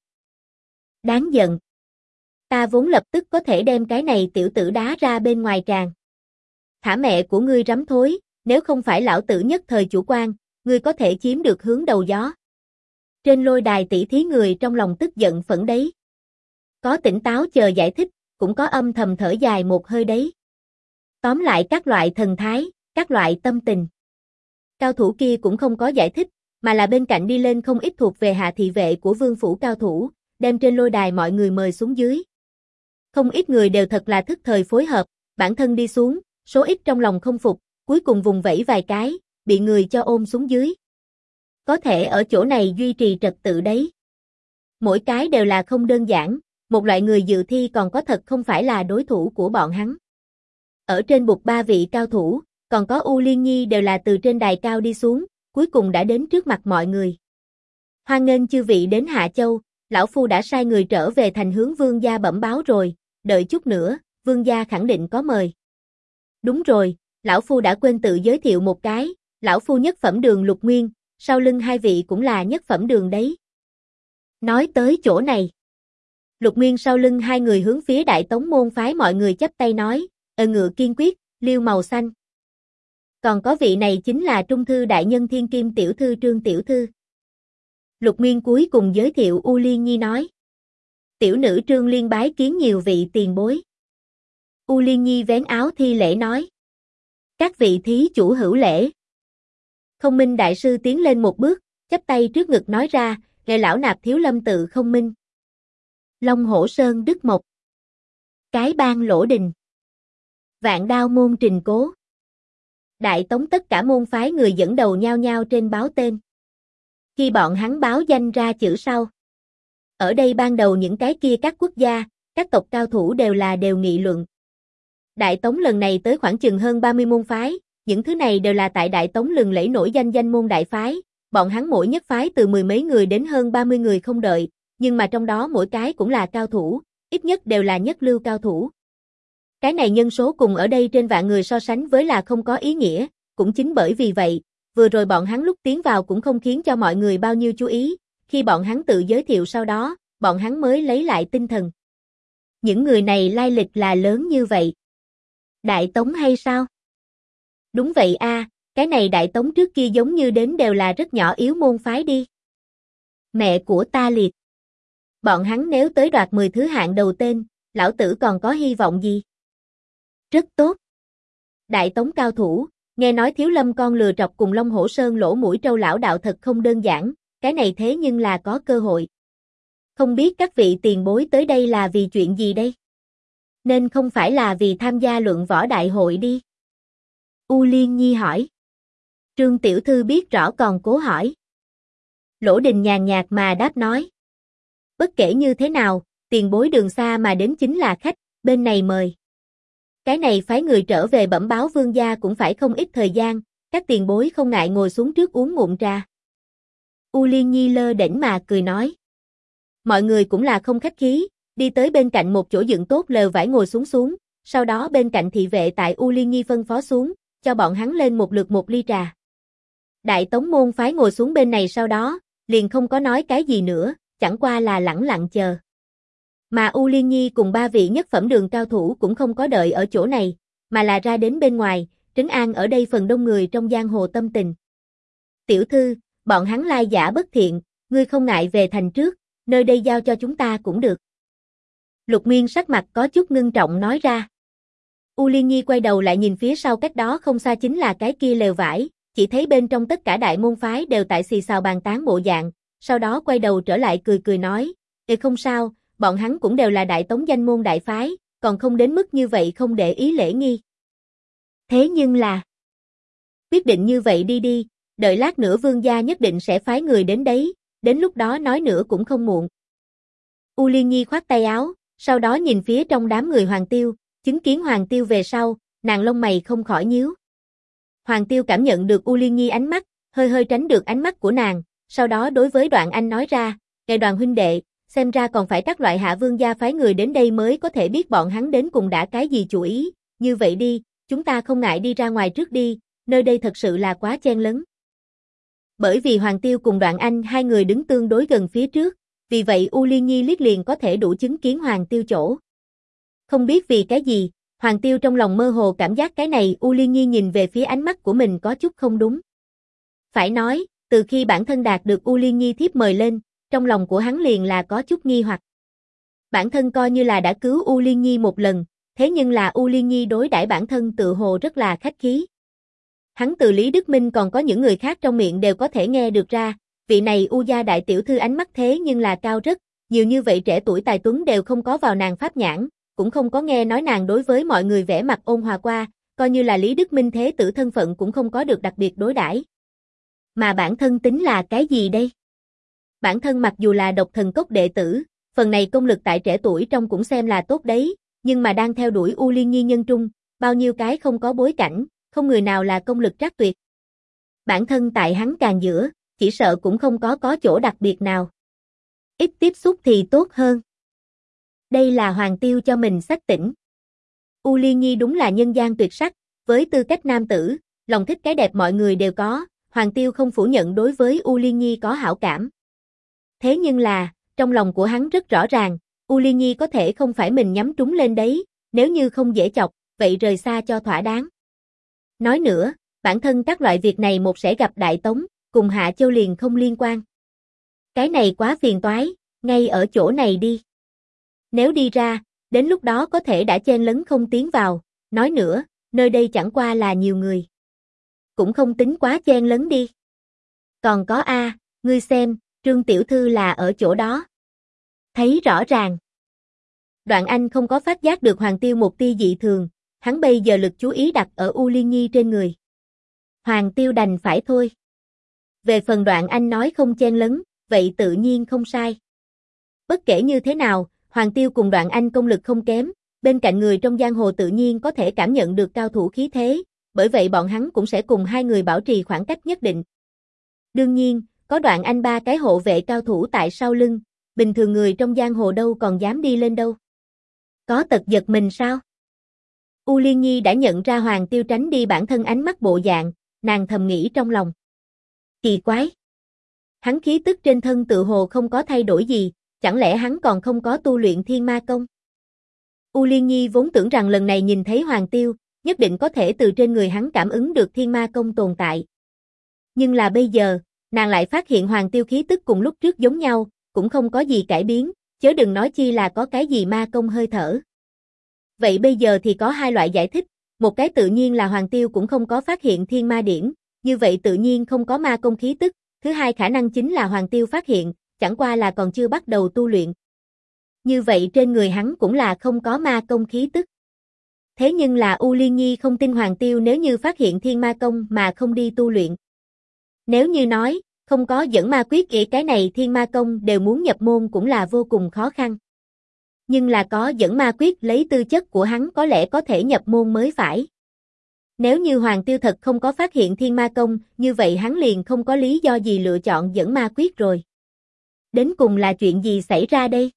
Đáng giận. Ta vốn lập tức có thể đem cái này tiểu tử đá ra bên ngoài tràng. Thả mẹ của ngươi rắm thối, nếu không phải lão tử nhất thời chủ quan, ngươi có thể chiếm được hướng đầu gió. Trên lôi đài tỷ thí người trong lòng tức giận phẫn đấy. Có tỉnh táo chờ giải thích, cũng có âm thầm thở dài một hơi đấy. Tóm lại các loại thần thái, các loại tâm tình. Cao thủ kia cũng không có giải thích, mà là bên cạnh đi lên không ít thuộc về hạ thị vệ của vương phủ cao thủ, đem trên lôi đài mọi người mời xuống dưới. Không ít người đều thật là thức thời phối hợp, bản thân đi xuống, số ít trong lòng không phục, cuối cùng vùng vẫy vài cái, bị người cho ôm xuống dưới. Có thể ở chỗ này duy trì trật tự đấy. Mỗi cái đều là không đơn giản, một loại người dự thi còn có thật không phải là đối thủ của bọn hắn. Ở trên bục ba vị cao thủ, còn có U Liên Nhi đều là từ trên đài cao đi xuống, cuối cùng đã đến trước mặt mọi người. Hoan nghênh chư vị đến Hạ Châu, lão phu đã sai người trở về thành hướng vương gia bẩm báo rồi, đợi chút nữa, vương gia khẳng định có mời. Đúng rồi, lão phu đã quên tự giới thiệu một cái, lão phu nhất phẩm đường Lục Nguyên, sau lưng hai vị cũng là nhất phẩm đường đấy. Nói tới chỗ này, Lục Nguyên sau lưng hai người hướng phía Đại Tống môn phái mọi người chắp tay nói, ngựa kiên quyết, liêu màu xanh. Còn có vị này chính là Trung thư đại nhân Thiên Kim tiểu thư Trương tiểu thư. Lục Nguyên cuối cùng giới thiệu U Liên Nhi nói. Tiểu nữ Trương liên bái kiến nhiều vị tiền bối. U Liên Nhi vén áo thi lễ nói. Các vị thí chủ hữu lễ. Không Minh đại sư tiến lên một bước, chắp tay trước ngực nói ra, nghe lão nạp Thiếu Lâm tự Không Minh. Long Hổ Sơn Đức Mộc. Cái Bang Lỗ Đình. Vạn Đao môn Trình Cố. Đại Tống tất cả môn phái người dẫn đầu nhao nhao trên báo tên. Khi bọn hắn báo danh ra chữ sau. Ở đây ban đầu những cái kia các quốc gia, các tộc cao thủ đều nghị luận. Đại Tống lần này tới khoảng chừng hơn 30 môn phái, những thứ này đều là tại Đại Tống lừng lẫy nổi danh danh môn đại phái, bọn hắn mỗi nhất phái từ mười mấy người đến hơn 30 người không đợi, nhưng mà trong đó mỗi cái cũng là cao thủ, ít nhất đều là nhất lưu cao thủ. Cái này nhân số cùng ở đây trên vạn người so sánh với là không có ý nghĩa, cũng chính bởi vì vậy, vừa rồi bọn hắn lúc tiến vào cũng không khiến cho mọi người bao nhiêu chú ý, khi bọn hắn tự giới thiệu sau đó, bọn hắn mới lấy lại tinh thần. Những người này lai lịch là lớn như vậy. Đại Tống hay sao? Đúng vậy a, cái này Đại Tống trước kia giống như đến đều là rất nhỏ yếu môn phái đi. Mẹ của ta liệt. Bọn hắn nếu tới đoạt 10 thứ hạng đầu tên, lão tử còn có hy vọng gì? Rất tốt. Đại Tống cao thủ, nghe nói Thiếu Lâm con lừa trọc cùng Long Hổ Sơn lỗ mũi trâu lão đạo thật không đơn giản, cái này thế nhưng là có cơ hội. Không biết các vị tiền bối tới đây là vì chuyện gì đây? Nên không phải là vì tham gia luận võ đại hội đi. U Liên Nhi hỏi. Trương tiểu thư biết rõ còn cố hỏi. Lỗ Đình nhàn nhạt mà đáp nói. Bất kể như thế nào, tiền bối đường xa mà đến chính là khách, bên này mời. Cái này phái người trở về bẩm báo vương gia cũng phải không ít thời gian, các tiền bối không ngại ngồi xuống trước uống ngụm trà. U Liên Nhi lơ đễnh mà cười nói. Mọi người cũng là không khách khí, đi tới bên cạnh một chỗ dựng tốt lều vải ngồi xuống, sau đó bên cạnh thị vệ tại U Liên Nhi phân phó xuống, cho bọn hắn lên một lượt một ly trà. Đại Tống môn phái ngồi xuống bên này sau đó, liền không có nói cái gì nữa, chẳng qua là lẳng lặng chờ. Mà U Liên Nhi cùng 3 vị nhất phẩm đường cao thủ cũng không có đợi ở chỗ này, mà là ra đến bên ngoài, trấn an ở đây phần đông người trong giang hồ tâm tình. Tiểu thư, bọn hắn lai giả bất thiện, ngươi không ngại về thành trước, nơi đây giao cho chúng ta cũng được. Lục Nguyên sắc mặt có chút ngưng trọng nói ra. U Liên Nhi quay đầu lại nhìn phía sau cách đó không xa chính là cái kia lều vải, chỉ thấy bên trong tất cả đại môn phái đều tại xì xào bàn tán bộ dạng, sau đó quay đầu trở lại cười nói, không sao, bọn hắn cũng đều là Đại Tống danh môn đại phái, còn không đến mức như vậy không để ý lễ nghi. Thế nhưng là, quyết định như vậy đi, đợi lát nữa vương gia nhất định sẽ phái người đến đấy, đến lúc đó nói nữa cũng không muộn. U Liên Nhi khoát tay áo, sau đó nhìn phía trong đám người Hoàng Tiêu, chứng kiến Hoàng Tiêu về sau, nàng lông mày không khỏi nhíu. Hoàng Tiêu cảm nhận được U Liên Nhi ánh mắt, hơi tránh được ánh mắt của nàng, sau đó đối với Đoạn Anh nói ra, "Ngài Đoàn huynh đệ, xem ra còn phải các loại hạ vương gia phái người đến đây mới có thể biết bọn hắn đến cùng đã cái gì chủ ý, như vậy đi, chúng ta không ngại đi ra ngoài trước đi, nơi đây thật sự là quá chen lấn." Bởi vì Hoàng Tiêu cùng Đoạn Anh hai người đứng tương đối gần phía trước, vì vậy U Liên Nhi liếc liền có thể đủ chứng kiến Hoàng Tiêu chỗ. Không biết vì cái gì, Hoàng Tiêu trong lòng mơ hồ cảm giác cái này U Liên Nhi nhìn về phía ánh mắt của mình có chút không đúng. Phải nói, từ khi bản thân đạt được U Liên Nhi thiếp mời lên, trong lòng của hắn liền là có chút nghi hoặc. Bản thân coi như là đã cứu U Liên Nhi một lần, thế nhưng là U Liên Nhi đối đãi bản thân tự hồ rất là khách khí. Hắn từ Lý Đức Minh còn có những người khác trong miệng đều có thể nghe được ra, vị này U gia đại tiểu thư ánh mắt thế nhưng là cao rất, nhiều như vậy trẻ tuổi tài tuấn đều không có vào nàng pháp nhãn, cũng không có nghe nói nàng đối với mọi người vẻ mặt ôn hòa qua, coi như là Lý Đức Minh thế tử thân phận cũng không có được đặc biệt đối đãi. Mà bản thân tính là cái gì đây? Bản thân mặc dù là độc thần cốc đệ tử, phần này công lực tại trẻ tuổi trong cũng xem là tốt đấy, nhưng mà đang theo đuổi U Liên Nhi nhân trung, bao nhiêu cái không có bối cảnh, không người nào là công lực trác tuyệt. Bản thân tại hắn càng giữa, chỉ sợ cũng không có chỗ đặc biệt nào. Ít tiếp xúc thì tốt hơn. Đây là Hoàng Tiêu cho mình xác tỉnh. U Liên Nhi đúng là nhân gian tuyệt sắc, với tư cách nam tử, lòng thích cái đẹp mọi người đều có, Hoàng Tiêu không phủ nhận đối với U Liên Nhi có hảo cảm. Thế nhưng là, trong lòng của hắn rất rõ ràng, U Liên Nhi có thể không phải mình nhắm trúng lên đấy, nếu như không dễ chọc, vậy rời xa cho thỏa đáng. Nói nữa, bản thân các loại việc này một sẽ gặp Đại Tống, cùng Hạ Châu liền không liên quan. Cái này quá phiền toái, ngay ở chỗ này đi. Nếu đi ra, đến lúc đó có thể đã chen lấn không tiến vào, nói nữa, nơi đây chẳng qua là nhiều người. Cũng không tính quá chen lấn đi. Còn có ngươi xem, Trương tiểu thư là ở chỗ đó. Thấy rõ ràng. Đoạn Anh không có phát giác được Hoàng Tiêu một tia dị thường, hắn bây giờ lực chú ý đặt ở U Liên Nhi trên người. Hoàng Tiêu đành phải thôi. Về phần Đoạn Anh nói không chen lấn, vậy tự nhiên không sai. Bất kể như thế nào, Hoàng Tiêu cùng Đoạn Anh công lực không kém, bên cạnh người trong giang hồ tự nhiên có thể cảm nhận được cao thủ khí thế, bởi vậy bọn hắn cũng sẽ cùng hai người bảo trì khoảng cách nhất định. Đương nhiên, có Đoạn Anh 3 cái hộ vệ cao thủ tại sau lưng, bình thường người trong giang hồ đâu còn dám đi lên đâu. Có tật giật mình sao? U Liên Nhi đã nhận ra Hoàng Tiêu tránh đi bản thân ánh mắt bộ dạng, nàng thầm nghĩ trong lòng. Kỳ quái. Hắn khí tức trên thân tự hồ không có thay đổi gì, chẳng lẽ hắn còn không có tu luyện thiên ma công? U Liên Nhi vốn tưởng rằng lần này nhìn thấy Hoàng Tiêu, nhất định có thể từ trên người hắn cảm ứng được thiên ma công tồn tại. Nhưng là bây giờ, nàng lại phát hiện Hoàng Tiêu khí tức cùng lúc trước giống nhau, cũng không có gì cải biến, chớ đừng nói chi là có cái gì ma công hơi thở. Vậy bây giờ thì có hai loại giải thích, một cái tự nhiên là Hoàng Tiêu cũng không có phát hiện thiên ma điển, như vậy tự nhiên không có ma công khí tức, thứ hai khả năng chính là Hoàng Tiêu phát hiện, chẳng qua là còn chưa bắt đầu tu luyện. Như vậy trên người hắn cũng là không có ma công khí tức. Thế nhưng là U Liên Nhi không tin Hoàng Tiêu nếu như phát hiện thiên ma công mà không đi tu luyện. Nếu như nói, không có dẫn ma quyết ý cái này thiên ma công đều muốn nhập môn cũng là vô cùng khó khăn. Nhưng là có dẫn ma quyết lấy tư chất của hắn có lẽ có thể nhập môn mới phải. Nếu như Hoàng Tiêu thật không có phát hiện thiên ma công, như vậy hắn liền không có lý do gì lựa chọn dẫn ma quyết rồi. Đến cùng là chuyện gì xảy ra đây?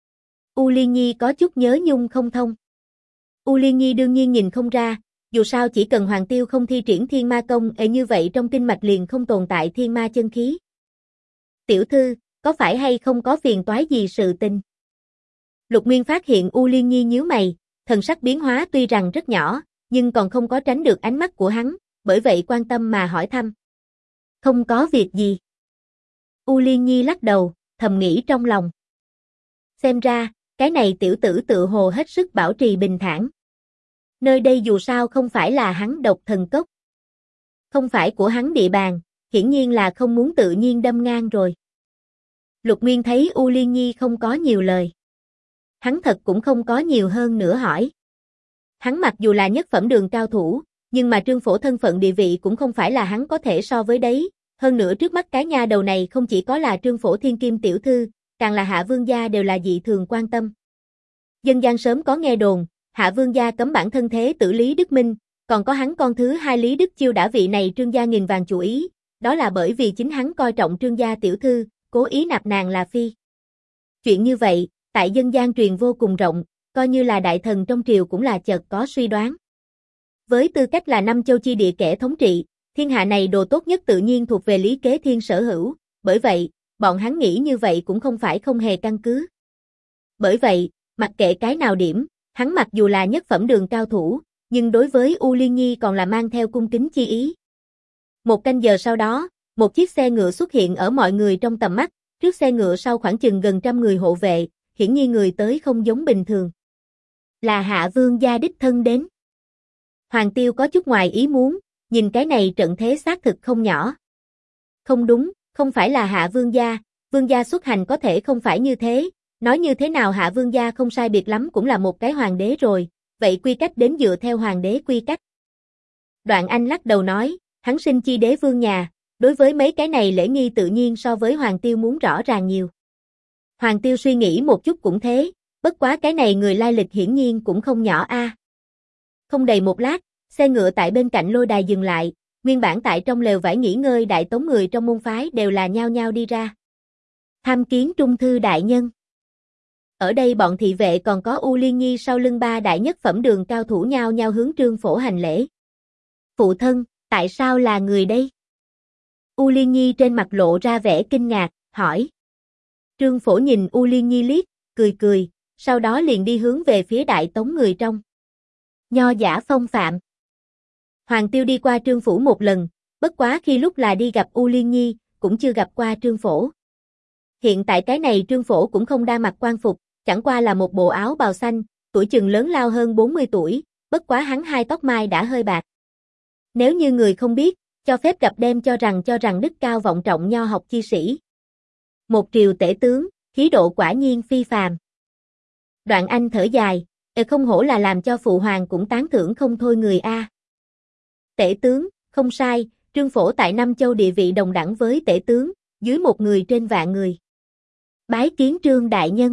U Liên Nhi có chút nhớ nhung không thông. U Liên Nhi đương nhiên nhìn không ra, dù sao chỉ cần Hoàng Tiêu không thi triển thiên ma công như vậy trong kinh mạch liền không tồn tại thiên ma chân khí. Tiểu thư, có phải hay không có phiền toái gì sự tình? Lục Nguyên phát hiện U Liên Nhi nhíu mày, thần sắc biến hóa tuy rằng rất nhỏ, nhưng còn không có tránh được ánh mắt của hắn, bởi vậy quan tâm mà hỏi thăm. Không có việc gì. U Liên Nhi lắc đầu, thầm nghĩ trong lòng. Xem ra, cái này tiểu tử tự hồ hết sức bảo trì bình thản. Nơi đây dù sao không phải là hắn độc thần cốc. Không phải của hắn địa bàn, hiển nhiên là không muốn tự nhiên đâm ngang rồi. Lục Nguyên thấy U Liên Nhi không có nhiều lời. Hắn thật cũng không có nhiều hơn nữa hỏi. Hắn mặc dù là nhất phẩm đường cao thủ, nhưng mà Trương Phổ thân phận địa vị cũng không phải là hắn có thể so với đấy. Hơn nữa trước mắt cái nha đầu này không chỉ có là Trương Phổ thiên kim tiểu thư, càng là Hạ Vương gia đều là dị thường quan tâm. Dân gian sớm có nghe đồn, Hạ Vương gia cấm bản thân thế tử Lý Đức Minh, còn có hắn con thứ hai Lý Đức Chiêu đã vị này Trương gia nghìn vàng chủ ý, đó là bởi vì chính hắn coi trọng Trương gia tiểu thư, cố ý nạp nàng là phi. Chuyện như vậy, tại dân gian truyền vô cùng rộng, coi như là đại thần trong triều cũng là chợt có suy đoán. Với tư cách là năm châu chi địa kẻ thống trị, thiên hạ này đồ tốt nhất tự nhiên thuộc về Lý Kế Thiên sở hữu, bởi vậy, bọn hắn nghĩ như vậy cũng không phải không hề căn cứ. Bởi vậy, mặc kệ cái nào điểm, hắn mặc dù là nhất phẩm đường cao thủ, nhưng đối với U Liên Nhi còn là mang theo cung kính chi ý. Một canh giờ sau đó, một chiếc xe ngựa xuất hiện ở mọi người trong tầm mắt, trước xe ngựa sau khoảng chừng gần 100 người hộ vệ, hiển nhiên người tới không giống bình thường. Là Hạ Vương gia đích thân đến. Hoàng Tiêu có chút ngoài ý muốn, nhìn cái này trận thế xác thực không nhỏ. Không đúng, không phải là Hạ Vương gia xuất hành có thể không phải như thế, nói như thế nào Hạ Vương gia không sai biệt lắm cũng là một cái hoàng đế rồi, vậy quy cách đến dựa theo hoàng đế quy cách. Đoạn Anh lắc đầu nói, hắn sinh chi đế vương nhà, đối với mấy cái này lễ nghi tự nhiên so với Hoàng Tiêu muốn rõ ràng nhiều. Hoàng Tiêu suy nghĩ một chút cũng thế, bất quá cái này người lai lịch hiển nhiên cũng không nhỏ a. Không đầy một lát, xe ngựa tại bên cạnh lôi đài dừng lại, nguyên bản tại trong lều vải nghỉ ngơi đại tống người trong môn phái đều là nhao nhao đi ra. Tham kiến trung thư đại nhân. Ở đây bọn thị vệ còn có U Liên Nhi sau lưng ba đại nhất phẩm đường cao thủ nhao nhao hướng Trương Phổ hành lễ. Phụ thân, tại sao là người đây? U Liên Nhi trên mặt lộ ra vẻ kinh ngạc, hỏi. Trương Phổ nhìn U Liên Nhi liếc, cười cười, sau đó liền đi hướng về phía đại tống người trong. Nho giả phong phạm. Hoàng Tiêu đi qua Trương Phủ một lần, bất quá khi lúc là đi gặp U Liên Nhi, cũng chưa gặp qua Trương Phổ. Hiện tại cái này Trương Phổ cũng không đa mặc quan phục, chẳng qua là một bộ áo bào xanh, tuổi chừng lớn lao hơn 40 tuổi, bất quá hắn hai tóc mai đã hơi bạc. Nếu như người không biết, cho phép gặp đem cho rằng đức cao vọng trọng nho học chi sĩ. Một triều tể tướng, khí độ quả nhiên phi phàm. Đoạn Anh thở dài, không hổ là làm cho phụ hoàng cũng tán thưởng không thôi người a. Tể tướng, không sai, Trương Phổ tại Nam Châu địa vị đồng đẳng với tể tướng, dưới một người trên vạn người. Bái kiến Trương đại nhân.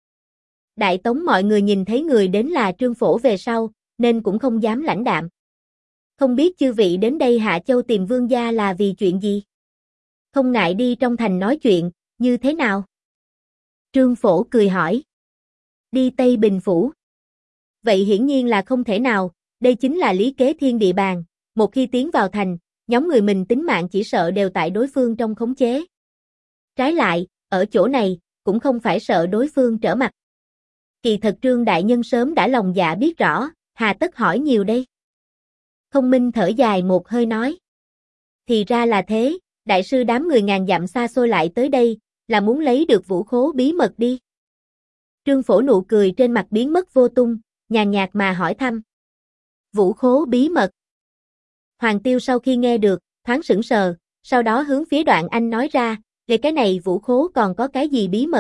Đại tống mọi người nhìn thấy người đến là Trương Phổ về sau, nên cũng không dám lãnh đạm. Không biết chư vị đến đây Hạ Châu tìm vương gia là vì chuyện gì? Không ngại đi trong thành nói chuyện, như thế nào? Trương Phổ cười hỏi. Đi Tây Bình Phủ. Vậy hiển nhiên là không thể nào, đây chính là Lý Kế Thiên địa bàn, một khi tiến vào thành, nhóm người mình tính mạng chỉ sợ đều tại đối phương trong khống chế. Trái lại, ở chỗ này, cũng không phải sợ đối phương trở mặt. Kỳ thật Trương đại nhân sớm đã lòng dạ biết rõ, hà tất hỏi nhiều đây. Không Minh thở dài một hơi nói. Thì ra là thế, đại sư đám người ngàn dặm xa xôi lại tới đây, là muốn lấy được vũ khố bí mật đi. Trương Phổ nụ cười trên mặt biến mất vô tung, nhàn nhạt mà hỏi thăm. Vũ khố bí mật. Hoàng Tiêu sau khi nghe được, thoáng sững sờ, sau đó hướng phía Đoạn Anh nói ra, về cái này vũ khố còn có cái gì bí mật?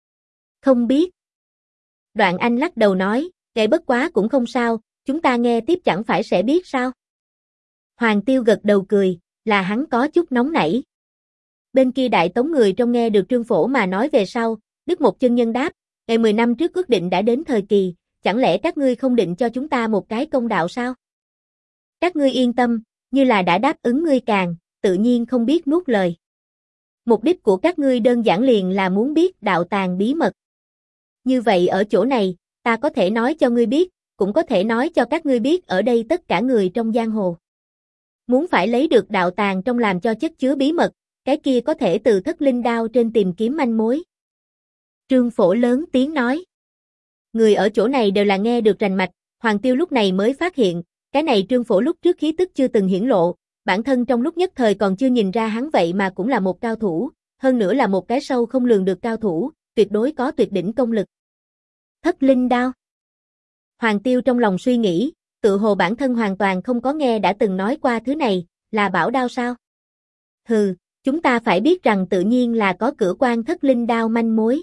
Không biết. Đoạn Anh lắc đầu nói, kệ bất quá cũng không sao, chúng ta nghe tiếp chẳng phải sẽ biết sao? Hoàng Tiêu gật đầu cười, là hắn có chút nóng nảy. Bên kia Đại Tống người trong nghe được Trương Phổ mà nói về sau, Đức một chân nhân đáp, 10 năm trước ước định đã đến thời kỳ, chẳng lẽ các ngươi không định cho chúng ta một cái công đạo sao? Các ngươi yên tâm, như là đã đáp ứng ngươi càng, tự nhiên không biết nuốt lời. Mục đích của các ngươi đơn giản liền là muốn biết đạo tàng bí mật. Như vậy ở chỗ này, ta có thể nói cho ngươi biết, cũng có thể nói cho các ngươi biết ở đây tất cả người trong giang hồ. Muốn phải lấy được đạo tàng trong làm cho chất chứa bí mật, cái kia có thể từ Thất Linh Đao trên tìm kiếm manh mối. Trương Phổ lớn tiếng nói. Người ở chỗ này đều là nghe được rành mạch, Hoàng Tiêu lúc này mới phát hiện, cái này Trương Phổ lúc trước khí tức chưa từng hiển lộ, bản thân trong lúc nhất thời còn chưa nhìn ra hắn vậy mà cũng là một cao thủ, hơn nữa là một cái sâu không lường được cao thủ, tuyệt đối có tuyệt đỉnh công lực. Thất Linh Đao. Hoàng Tiêu trong lòng suy nghĩ, tự hồ bản thân hoàn toàn không có nghe đã từng nói qua thứ này, là bảo đao sao? Hừ, chúng ta phải biết rằng tự nhiên là có cửa quan Thất Linh Đao manh mối.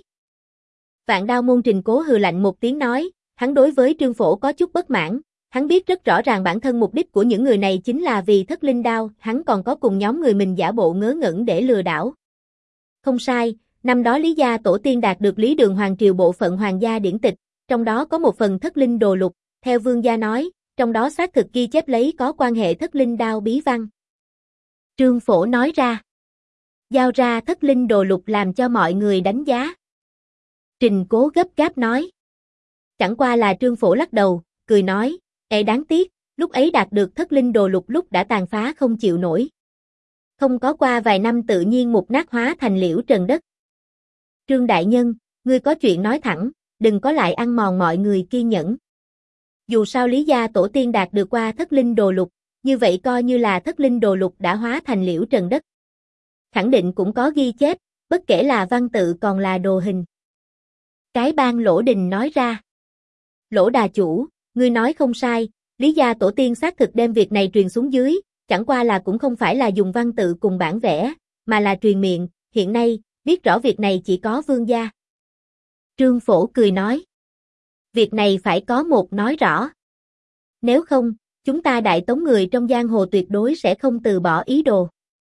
Vạn Đao môn Trình Cố hừ lạnh một tiếng nói, hắn đối với Trương Phổ có chút bất mãn, hắn biết rất rõ ràng bản thân mục đích của những người này chính là vì Thất Linh Đao, hắn còn có cùng nhóm người mình giả bộ ngớ ngẩn để lừa đảo. Không sai, năm đó Lý gia tổ tiên đạt được Lý Đường Hoàng triều bộ phận hoàng gia điển tịch, trong đó có một phần Thất Linh Đồ Lục, theo Vương gia nói, trong đó xác thực ghi chép lấy có quan hệ Thất Linh Đao bí văn. Trương Phổ nói ra. Giao ra Thất Linh Đồ Lục làm cho mọi người đánh giá. Trình Cố gấp gáp nói. Chẳng qua là Trương Phổ lắc đầu, cười nói, đáng tiếc, lúc ấy đạt được Thất Linh Đồ Lục lúc đã tàn phá không chịu nổi. Không có qua vài năm tự nhiên mục nát hóa thành liễu trần đất. Trương đại nhân, ngươi có chuyện nói thẳng, đừng có lại ăn mòn mọi người kiên nhẫn. Dù sao Lý gia tổ tiên đạt được qua Thất Linh Đồ Lục, như vậy coi như là Thất Linh Đồ Lục đã hóa thành liễu trần đất. Khẳng định cũng có ghi chép, bất kể là văn tự còn là đồ hình. Cái bang Lỗ Đình nói ra. Lỗ đà chủ, ngươi nói không sai, Lý gia tổ tiên xác thực đem việc này truyền xuống dưới, chẳng qua là cũng không phải là dùng văn tự cùng bản vẽ, mà là truyền miệng, hiện nay, biết rõ việc này chỉ có Vương gia. Trương Phổ cười nói. Việc này phải có một nói rõ. Nếu không, chúng ta Đại Tống người trong giang hồ tuyệt đối sẽ không từ bỏ ý đồ.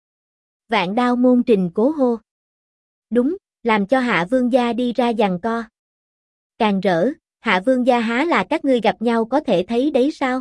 Vạn Đao môn Trình Cố hô. Đúng, làm cho Hạ Vương gia đi ra giằng co. Càng rỡ, Hạ Vương gia há là các ngươi gặp nhau có thể thấy đấy sao?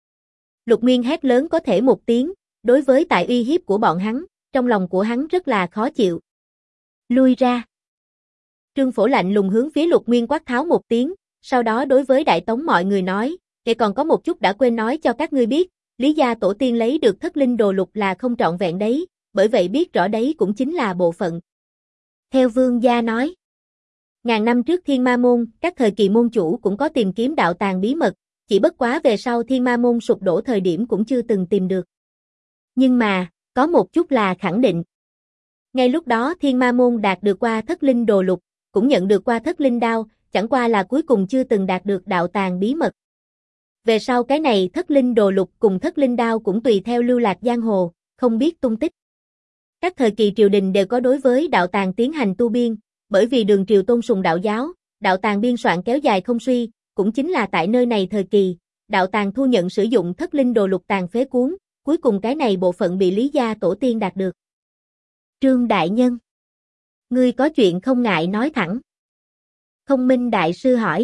Lục Nguyên hét lớn có thể một tiếng, đối với tại uy hiếp của bọn hắn, trong lòng của hắn rất là khó chịu. Lui ra. Trương Phổ lạnh lùng hướng phía Lục Nguyên quát tháo một tiếng, sau đó đối với Đại Tống mọi người nói, còn có một chút đã quên nói cho các ngươi biết, Lý gia tổ tiên lấy được Thất Linh Đồ Lục là không trọn vẹn đấy, bởi vậy biết rõ đấy cũng chính là bộ phận. Theo Vương gia nói, ngàn năm trước Thiên Ma Môn, các thời kỳ môn chủ cũng có tìm kiếm đạo tàng bí mật, chỉ bất quá về sau Thiên Ma Môn sụp đổ thời điểm cũng chưa từng tìm được. Nhưng mà, có một chút là khẳng định. Ngay lúc đó Thiên Ma Môn đạt được qua Thất Linh Đồ Lục, cũng nhận được qua Thất Linh Đao, chẳng qua là cuối cùng chưa từng đạt được đạo tàng bí mật. Về sau cái này Thất Linh Đồ Lục cùng Thất Linh Đao cũng tùy theo lưu lạc giang hồ, không biết tung tích. Các thời kỳ triều đình đều có đối với đạo tàng tiến hành tu biên, bởi vì đường triều tôn sùng đạo giáo, đạo tàng biên soạn kéo dài không suy, cũng chính là tại nơi này thời kỳ, đạo tàng thu nhận sử dụng Thất Linh Đồ Lục tàng phế cuốn, cuối cùng cái này bộ phận bị Lý gia tổ tiên đạt được. Trương đại nhân, ngươi có chuyện không ngại nói thẳng. Không Minh đại sư hỏi.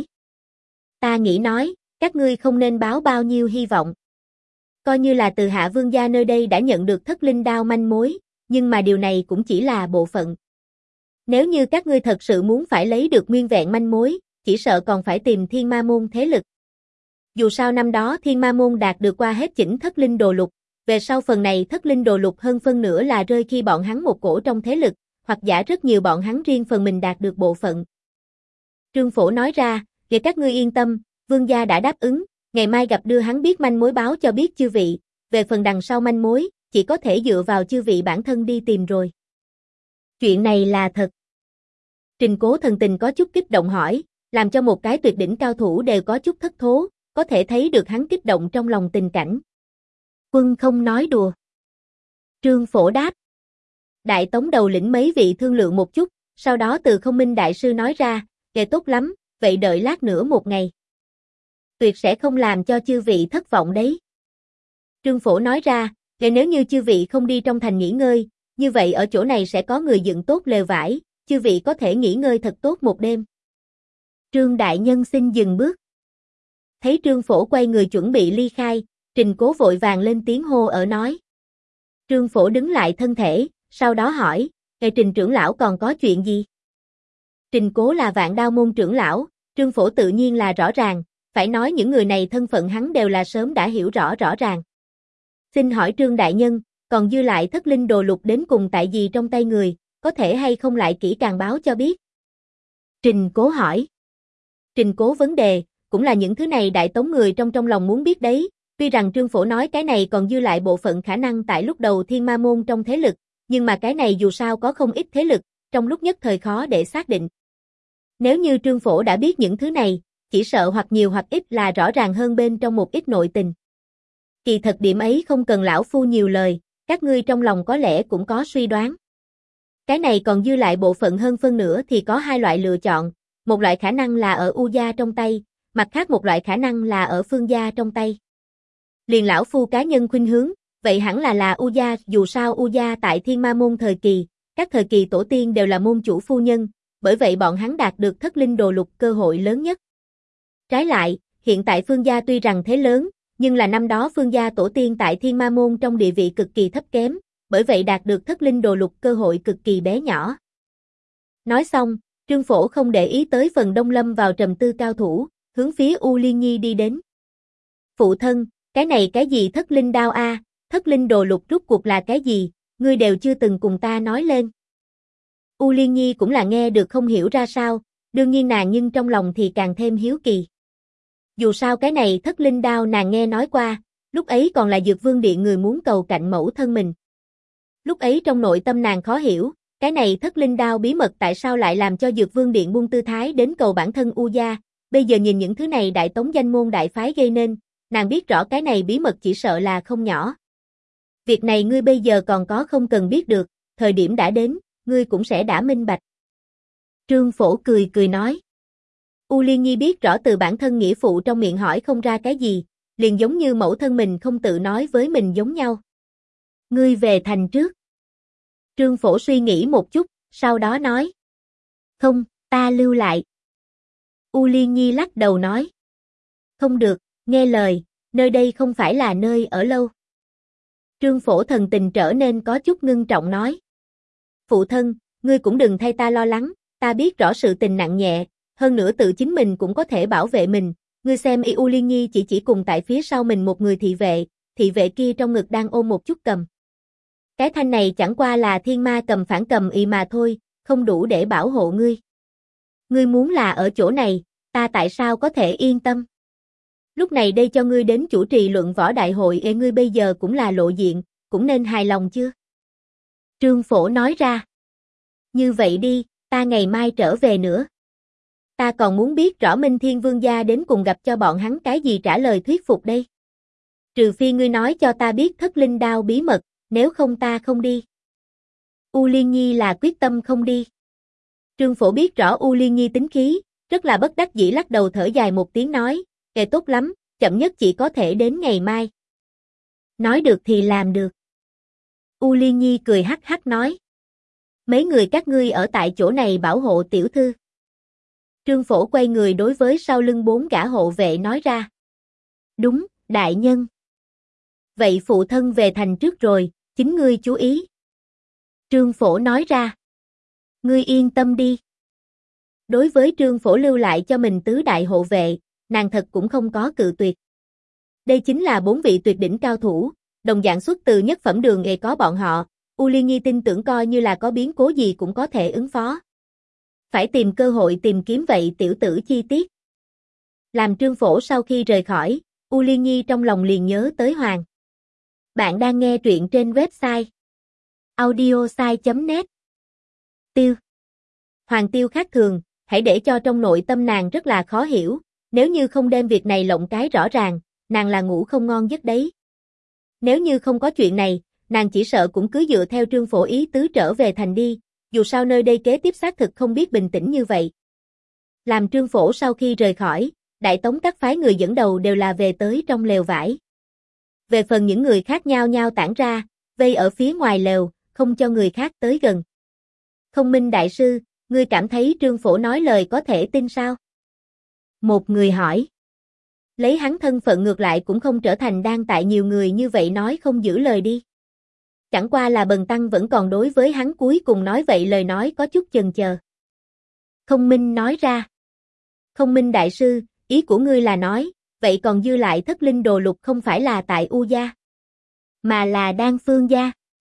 Ta nghĩ nói, các ngươi không nên báo bao nhiêu hy vọng. Coi như là từ Hạ Vương gia nơi đây đã nhận được Thất Linh Đao manh mối, nhưng mà điều này cũng chỉ là bộ phận. Nếu như các ngươi thật sự muốn phải lấy được nguyên vẹn manh mối, chỉ sợ còn phải tìm Thiên Ma Môn thế lực. Dù sao năm đó Thiên Ma Môn đạt được qua hết chỉnh Thất Linh Đồ Lục, về sau phần này thất linh đồ lục hơn phân nửa là rơi khi bọn hắn một cổ trong thế lực, hoặc giả rất nhiều bọn hắn riêng phần mình đạt được bộ phận. Trương Phổ nói ra, để các ngươi yên tâm, vương gia đã đáp ứng, ngày mai gặp đưa hắn biết manh mối báo cho biết chư vị, về phần đằng sau manh mối, chỉ có thể dựa vào chư vị bản thân đi tìm rồi. Chuyện này là thật. Trình Cố thần tình có chút kích động hỏi, làm cho một cái tuyệt đỉnh cao thủ đều có chút thất thố, có thể thấy được hắn kích động trong lòng tình cảnh. Quân không nói đùa. Trương Phổ đáp. Đại Tống đầu lĩnh mấy vị thương lượng một chút, sau đó từ Không Minh đại sư nói ra, kệ tốt lắm, vậy đợi lát nữa một ngày. Tuyệt sẽ không làm cho chư vị thất vọng đấy. Trương Phổ nói ra, nếu như chư vị không đi trong thành nghỉ ngơi, như vậy ở chỗ này sẽ có người dựng tốt lều vải, chư vị có thể nghỉ ngơi thật tốt một đêm. Trương đại nhân xin dừng bước. Thấy Trương Phổ quay người chuẩn bị ly khai, Trình Cố vội vàng lên tiếng hô ở nói. Trương Phổ đứng lại thân thể, sau đó hỏi, Trình trưởng lão còn có chuyện gì? Trình Cố là Vạn Đao môn trưởng lão, Trương Phổ tự nhiên là rõ ràng, phải nói những người này thân phận hắn đều là sớm đã hiểu rõ ràng. Xin hỏi Trương đại nhân, còn dư lại thất linh đồ lục đến cùng tại gì trong tay người, có thể hay không lại kỹ càng báo cho biết? Trình Cố hỏi. Trình Cố vấn đề, cũng là những thứ này Đại Tống người trong lòng muốn biết đấy, tuy rằng Trương Phổ nói cái này còn dư lại bộ phận khả năng tại lúc đầu Thiên Ma môn trong thế lực, nhưng mà cái này dù sao có không ít thế lực, trong lúc nhất thời khó để xác định. Nếu như Trương Phổ đã biết những thứ này, chỉ sợ hoặc nhiều hoặc ít là rõ ràng hơn bên trong một ít nội tình. Kỳ thật điểm ấy không cần lão phu nhiều lời, các ngươi trong lòng có lẽ cũng có suy đoán. Cái này còn dư lại bộ phận hơn phân nửa thì có hai loại lựa chọn, một loại khả năng là ở U gia trong tay, mặt khác một loại khả năng là ở Phương gia trong tay. Liền lão phu cá nhân khuynh hướng, vậy hẳn là U gia, dù sao U gia tại Thiên Ma môn thời kỳ, các thời kỳ tổ tiên đều là môn chủ phu nhân, bởi vậy bọn hắn đạt được thất linh đồ lục cơ hội lớn nhất. Trái lại, hiện tại Phương gia tuy rằng thế lớn, nhưng là năm đó Phương gia tổ tiên tại Thiên Ma môn trong địa vị cực kỳ thấp kém, bởi vậy đạt được thất linh đồ lục cơ hội cực kỳ bé nhỏ. Nói xong, Trương Phổ không để ý tới phần đông lâm vào trầm tư cao thủ, hướng phía U Liên Nhi đi đến. Phụ thân, cái này cái gì thất linh đao a, thất linh đồ lục rút cuộc là cái gì, ngươi đều chưa từng cùng ta nói lên. U Liên Nhi cũng là nghe được không hiểu ra sao, đương nhiên nàng nhưng trong lòng thì càng thêm hiếu kỳ. Dù sao cái này thất linh đao nàng nghe nói qua, lúc ấy còn là Dược Vương Điện người muốn cầu cạnh mẫu thân mình. Lúc ấy trong nội tâm nàng khó hiểu, cái này thất linh đao bí mật tại sao lại làm cho Dược Vương Điện buông tư thái đến cầu bản thân U gia, bây giờ nhìn những thứ này Đại Tống danh môn đại phái gây nên, nàng biết rõ cái này bí mật chỉ sợ là không nhỏ. Việc này ngươi bây giờ còn có không cần biết được, thời điểm đã đến, ngươi cũng sẽ đã minh bạch. Trương Phổ cười nói. U Liên Nhi biết rõ từ bản thân nghĩa phụ trong miệng hỏi không ra cái gì, liền giống như mẫu thân mình không tự nói với mình giống nhau. Ngươi về thành trước. Trương Phổ suy nghĩ một chút, sau đó nói. Không, ta lưu lại. U Liên Nhi lắc đầu nói. Không được, nghe lời, nơi đây không phải là nơi ở lâu. Trương Phổ thần tình trở nên có chút ngưng trọng nói. Phụ thân, ngươi cũng đừng thay ta lo lắng, ta biết rõ sự tình nặng nhẹ, hơn nữa tự chính mình cũng có thể bảo vệ mình, ngươi xem U Liên Nhi chỉ cùng tại phía sau mình một người thị vệ kia trong ngực đang ôm một chút cầm. Cái thanh này chẳng qua là thiên ma cầm phản cầm y mà thôi, không đủ để bảo hộ ngươi. Ngươi muốn là ở chỗ này, ta tại sao có thể yên tâm? Lúc này đây cho ngươi đến chủ trì luận võ đại hội ngươi bây giờ cũng là lộ diện, cũng nên hài lòng chưa? Trương Phổ nói ra. Như vậy đi, ta ngày mai trở về nữa. Ta còn muốn biết rõ Minh Thiên Vương gia đến cùng gặp cho bọn hắn cái gì trả lời thuyết phục đây. Trừ phi ngươi nói cho ta biết thất linh đao bí mật, nếu không ta không đi. U Liên Nhi là quyết tâm không đi. Trương Phổ biết rõ U Liên Nhi tính khí, rất là bất đắc dĩ lắc đầu thở dài một tiếng nói, kệ tốt lắm, chậm nhất chỉ có thể đến ngày mai. Nói được thì làm được. U Liên Nhi cười hắc hắc nói. Mấy người các ngươi ở tại chỗ này bảo hộ tiểu thư. Trương Phổ quay người đối với sau lưng 4 gã hộ vệ nói ra. Đúng, đại nhân. Vậy phụ thân về thành trước rồi, chính ngươi chú ý. Trương Phổ nói ra. Ngươi yên tâm đi. Đối với Trương Phổ lưu lại cho mình tứ đại hộ vệ, nàng thật cũng không có cự tuyệt. Đây chính là 4 vị tuyệt đỉnh cao thủ, đồng dạng xuất từ nhất phẩm đường nghề có bọn họ, U Liên Nhi tin tưởng coi như là có biến cố gì cũng có thể ứng phó. Phải tìm cơ hội tìm kiếm vậy tiểu tử chi tiết. Làm Trương Phổ sau khi rời khỏi, U Liên Nhi trong lòng liền nhớ tới Hoàng. Bạn đang nghe truyện trên website audiosai.net. Tiêu. Hoàng Tiêu khác thường, hãy để cho trong nội tâm nàng rất là khó hiểu, nếu như không đem việc này lộng cái rõ ràng, nàng là ngủ không ngon giấc đấy. Nếu như không có chuyện này, nàng chỉ sợ cũng cứ dựa theo Trương Phổ ý tứ trở về thành đi, dù sao nơi đây kế tiếp xác thực không biết bình tĩnh như vậy. Làm Trương Phổ sau khi rời khỏi, Đại Tống các phái người dẫn đầu đều là về tới trong lều vải. Về phần những người khác nhao nhao tản ra, vây ở phía ngoài lều, không cho người khác tới gần. Không Minh đại sư, ngươi cảm thấy Trương Phổ nói lời có thể tin sao? Một người hỏi. Lấy hắn thân phận ngược lại cũng không trở thành đang tại nhiều người như vậy nói không giữ lời đi. Chẳng qua là Bần Tăng vẫn còn đối với hắn cuối cùng nói vậy lời nói có chút chần chờ. Không Minh nói ra. Không Minh đại sư, ý của ngươi là nói, vậy còn dư lại thất linh đồ lục không phải là tại U gia, mà là Đan Phương gia.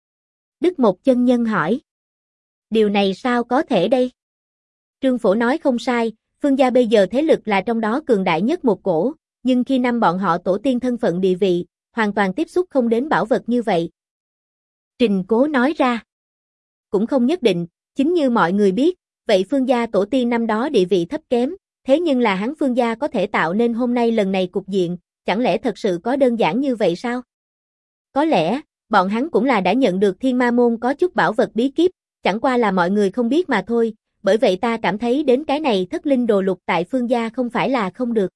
Đức Một chân nhân hỏi. Điều này sao có thể đây? Trương Phổ nói không sai, Phương gia bây giờ thế lực là trong đó cường đại nhất một cổ, nhưng khi năm bọn họ tổ tiên thân phận địa vị, hoàn toàn tiếp xúc không đến bảo vật như vậy. Trình Cố nói ra. Cũng không nhất định, chính như mọi người biết, vậy Phương gia tổ tiên năm đó địa vị thấp kém, thế nhưng là hắn Phương gia có thể tạo nên hôm nay lần này cục diện, chẳng lẽ thật sự có đơn giản như vậy sao? Có lẽ, bọn hắn cũng là đã nhận được Thiên Ma Môn có chút bảo vật bí kíp, chẳng qua là mọi người không biết mà thôi, bởi vậy ta cảm thấy đến cái này thất linh đồ lục tại Phương gia không phải là không được.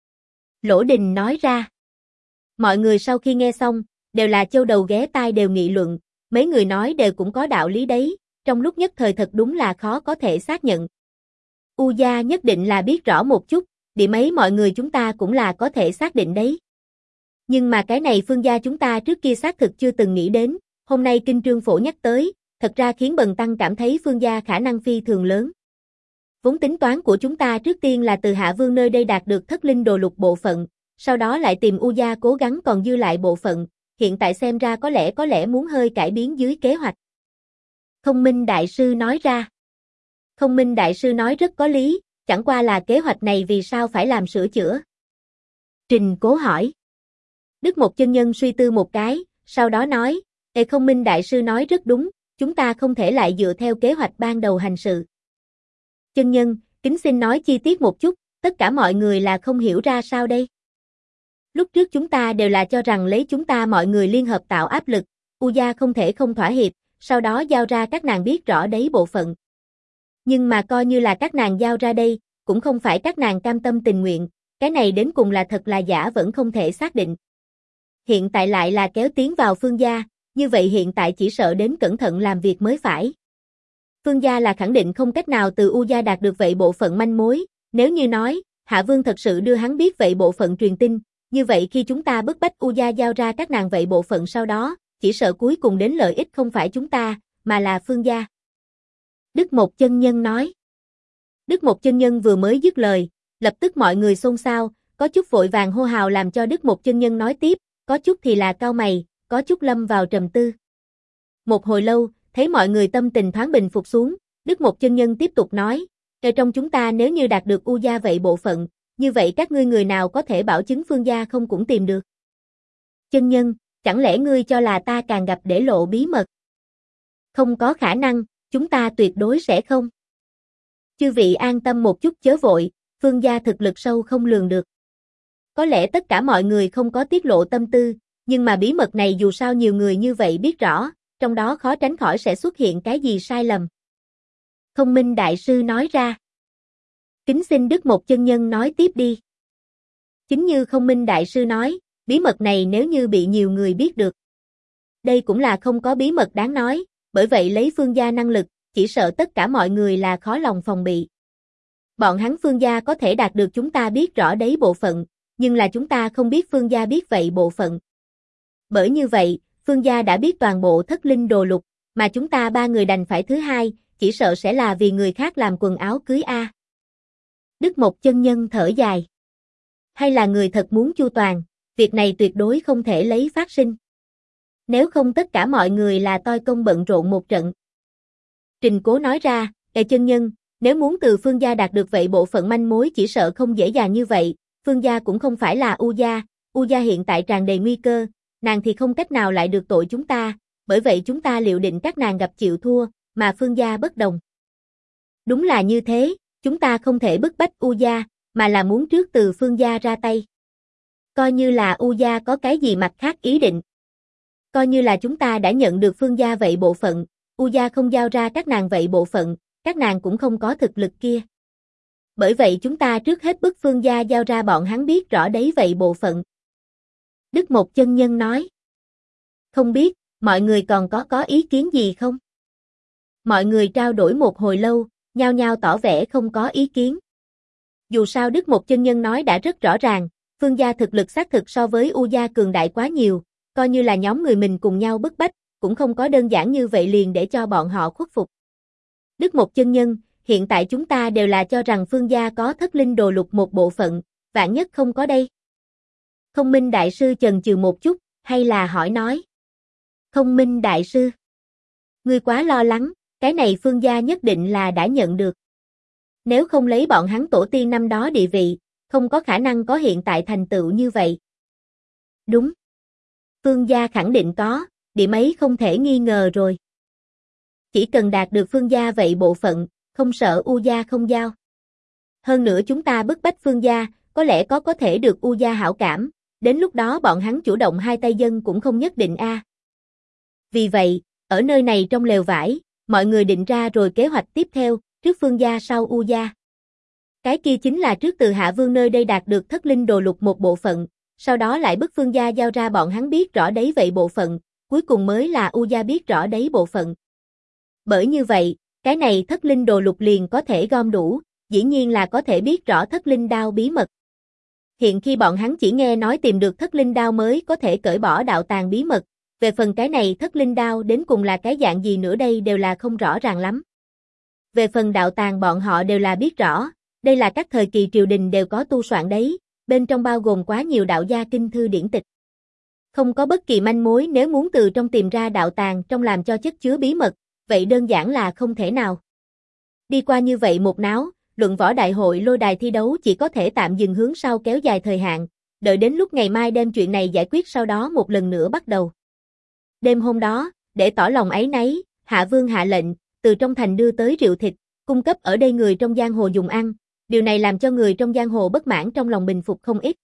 Lỗ Đình nói ra. Mọi người sau khi nghe xong, đều là châu đầu ghé tai đều nghị luận, mấy người nói đều cũng có đạo lý đấy, trong lúc nhất thời thật đúng là khó có thể xác nhận. U gia nhất định là biết rõ một chút, điểm ấy mọi người chúng ta cũng là có thể xác định đấy. Nhưng mà cái này Phương gia chúng ta trước kia xác thực chưa từng nghĩ đến, hôm nay Kinh Trương Phổ nhắc tới, thật ra khiến Bần Tăng cảm thấy Phương gia khả năng phi thường lớn. Vốn tính toán của chúng ta trước tiên là từ Hạ Vương nơi đây đạt được thất linh đồ lục bộ phận, sau đó lại tìm U gia cố gắng còn dư lại bộ phận, hiện tại xem ra có lẽ muốn hơi cải biến dưới kế hoạch. Không Minh đại sư nói ra. Không Minh đại sư nói rất có lý, chẳng qua là kế hoạch này vì sao phải làm sửa chữa? Trình Cố hỏi. Đức Một chân nhân suy tư một cái, sau đó nói, Không Minh đại sư nói rất đúng, chúng ta không thể lại dựa theo kế hoạch ban đầu hành sự. Chân nhân, kính xin nói chi tiết một chút, tất cả mọi người là không hiểu ra sao đây? Lúc trước chúng ta đều là cho rằng lấy chúng ta mọi người liên hợp tạo áp lực, U gia không thể không thỏa hiệp, sau đó giao ra các nàng biết rõ đấy bộ phận. Nhưng mà coi như là các nàng giao ra đây, cũng không phải các nàng cam tâm tình nguyện, cái này đến cùng là thật là giả vẫn không thể xác định. Hiện tại lại là kéo tiến vào Phương gia, như vậy hiện tại chỉ sợ đến cẩn thận làm việc mới phải. Phương gia là khẳng định không cách nào từ U gia đạt được vậy bộ phận manh mối, nếu như nói, Hạ Vương thật sự đưa hắn biết vậy bộ phận truyền tin, như vậy khi chúng ta bức bách U gia giao ra các nàng vậy bộ phận sau đó, chỉ sợ cuối cùng đến lợi ích không phải chúng ta, mà là Phương gia. Đức Một chân nhân nói. Đức Một chân nhân vừa mới dứt lời, lập tức mọi người xôn xao, có chút vội vàng hô hào làm cho Đức Một chân nhân nói tiếp, có chút thì là cau mày, có chút lâm vào trầm tư. Một hồi lâu, thấy mọi người tâm tình thoáng bình phục xuống, Đức Một chân nhân tiếp tục nói, trong chúng ta nếu như đạt được U gia vậy bộ phận, như vậy các ngươi người nào có thể bảo chứng Phương gia không cũng tìm được? Chân nhân, chẳng lẽ ngươi cho là ta càng gặp để lộ bí mật? Không có khả năng, chúng ta tuyệt đối sẽ không. Chư vị an tâm một chút chớ vội, Phương gia thực lực sâu không lường được. Có lẽ tất cả mọi người không có tiết lộ tâm tư, nhưng mà bí mật này dù sao nhiều người như vậy biết rõ, trong đó khó tránh khỏi sẽ xuất hiện cái gì sai lầm. Không Minh đại sư nói ra. Kính xin Đức Một chân nhân nói tiếp đi. Chính như Không Minh đại sư nói, bí mật này nếu như bị nhiều người biết được, đây cũng là không có bí mật đáng nói, bởi vậy lấy Phương gia năng lực, chỉ sợ tất cả mọi người là khó lòng phòng bị. Bọn hắn Phương gia có thể đạt được chúng ta biết rõ đấy bộ phận, nhưng là chúng ta không biết Phương gia biết vậy bộ phận. Bởi như vậy, Phương gia đã biết toàn bộ thất linh đồ lục, mà chúng ta ba người đành phải thứ hai, chỉ sợ sẽ là vì người khác làm quần áo cưới a. Đức Một chân nhân thở dài. Hay là người thật muốn chu toàn, việc này tuyệt đối không thể lấy phát sinh. Nếu không tất cả mọi người là toi công bận rộn một trận. Trình Cố nói ra, chân nhân, nếu muốn từ Phương gia đạt được vậy bộ phận manh mối chỉ sợ không dễ dàng như vậy, Phương gia cũng không phải là U gia hiện tại tràn đầy nguy cơ, nàng thì không cách nào lại được tội chúng ta, bởi vậy chúng ta liệu định các nàng gặp chịu thua, mà Phương gia bất đồng. Đúng là như thế, chúng ta không thể bức bách U gia, mà là muốn trước từ Phương gia ra tay. Coi như là U gia có cái gì mặt khác ý định. Coi như là chúng ta đã nhận được Phương gia vậy bộ phận, U gia không giao ra các nàng vậy bộ phận, các nàng cũng không có thực lực kia. Bởi vậy chúng ta trước hết bức Phương gia giao ra bọn hắn biết rõ đấy vậy bộ phận. Đức Một chân nhân nói. Không biết, mọi người còn có ý kiến gì không? Mọi người trao đổi một hồi lâu, nhao nhao tỏ vẻ không có ý kiến. Dù sao Đức Một chân nhân nói đã rất rõ ràng, Phương gia thực lực xác thực so với U gia cường đại quá nhiều, coi như là nhóm người mình cùng nhau bức bách, cũng không có đơn giản như vậy liền để cho bọn họ khuất phục. Đức Một chân nhân, hiện tại chúng ta đều là cho rằng Phương gia có thất linh đồ lục một bộ phận, vạn nhất không có đây. Không Minh đại sư chần chừ một chút, hay là hỏi nói. Không Minh đại sư, ngươi quá lo lắng, cái này Phương gia nhất định là đã nhận được. Nếu không lấy bọn hắn tổ tiên năm đó địa vị, không có khả năng có hiện tại thành tựu như vậy. Đúng. Phương gia khẳng định có, điểm ấy không thể nghi ngờ rồi. Chỉ cần đạt được Phương gia vậy bộ phận, không sợ U gia không giao. Hơn nữa chúng ta bức bách Phương gia, có lẽ có thể được U gia hảo cảm, đến lúc đó bọn hắn chủ động hai tay dân cũng không nhất định a. Vì vậy, ở nơi này trong lều vải, mọi người định ra rồi kế hoạch tiếp theo, trước Phương gia sau U gia. Cái kia chính là trước từ Hạ Vương nơi đây đạt được thất linh đồ lục một bộ phận, sau đó lại bức Phương gia giao ra bọn hắn biết rõ đấy vậy bộ phận, cuối cùng mới là U gia biết rõ đấy bộ phận. Bởi như vậy, cái này thất linh đồ lục liền có thể gom đủ, dĩ nhiên là có thể biết rõ thất linh đao bí mật. Hiện khi bọn hắn chỉ nghe nói tìm được thất linh đao mới có thể cởi bỏ đạo tàng bí mật, về phần cái này thất linh đao đến cùng là cái dạng gì nữa đây đều là không rõ ràng lắm. Về phần đạo tàng bọn họ đều là biết rõ, đây là các thời kỳ triều đình đều có tu soạn đấy, bên trong bao gồm quá nhiều đạo gia kinh thư điển tịch. Không có bất kỳ manh mối nếu muốn từ trong tìm ra đạo tàng trong làm cho chất chứa bí mật, vậy đơn giản là không thể nào. Đi qua như vậy một náo, luận võ đại hội lôi đài thi đấu chỉ có thể tạm dừng hướng sau kéo dài thời hạn, đợi đến lúc ngày mai đem chuyện này giải quyết sau đó một lần nữa bắt đầu. Đêm hôm đó, để tỏ lòng áy náy, Hạ Vương hạ lệnh, từ trong thành đưa tới rượu thịt, cung cấp ở đây người trong giang hồ dùng ăn, điều này làm cho người trong giang hồ bất mãn trong lòng bình phục không ít.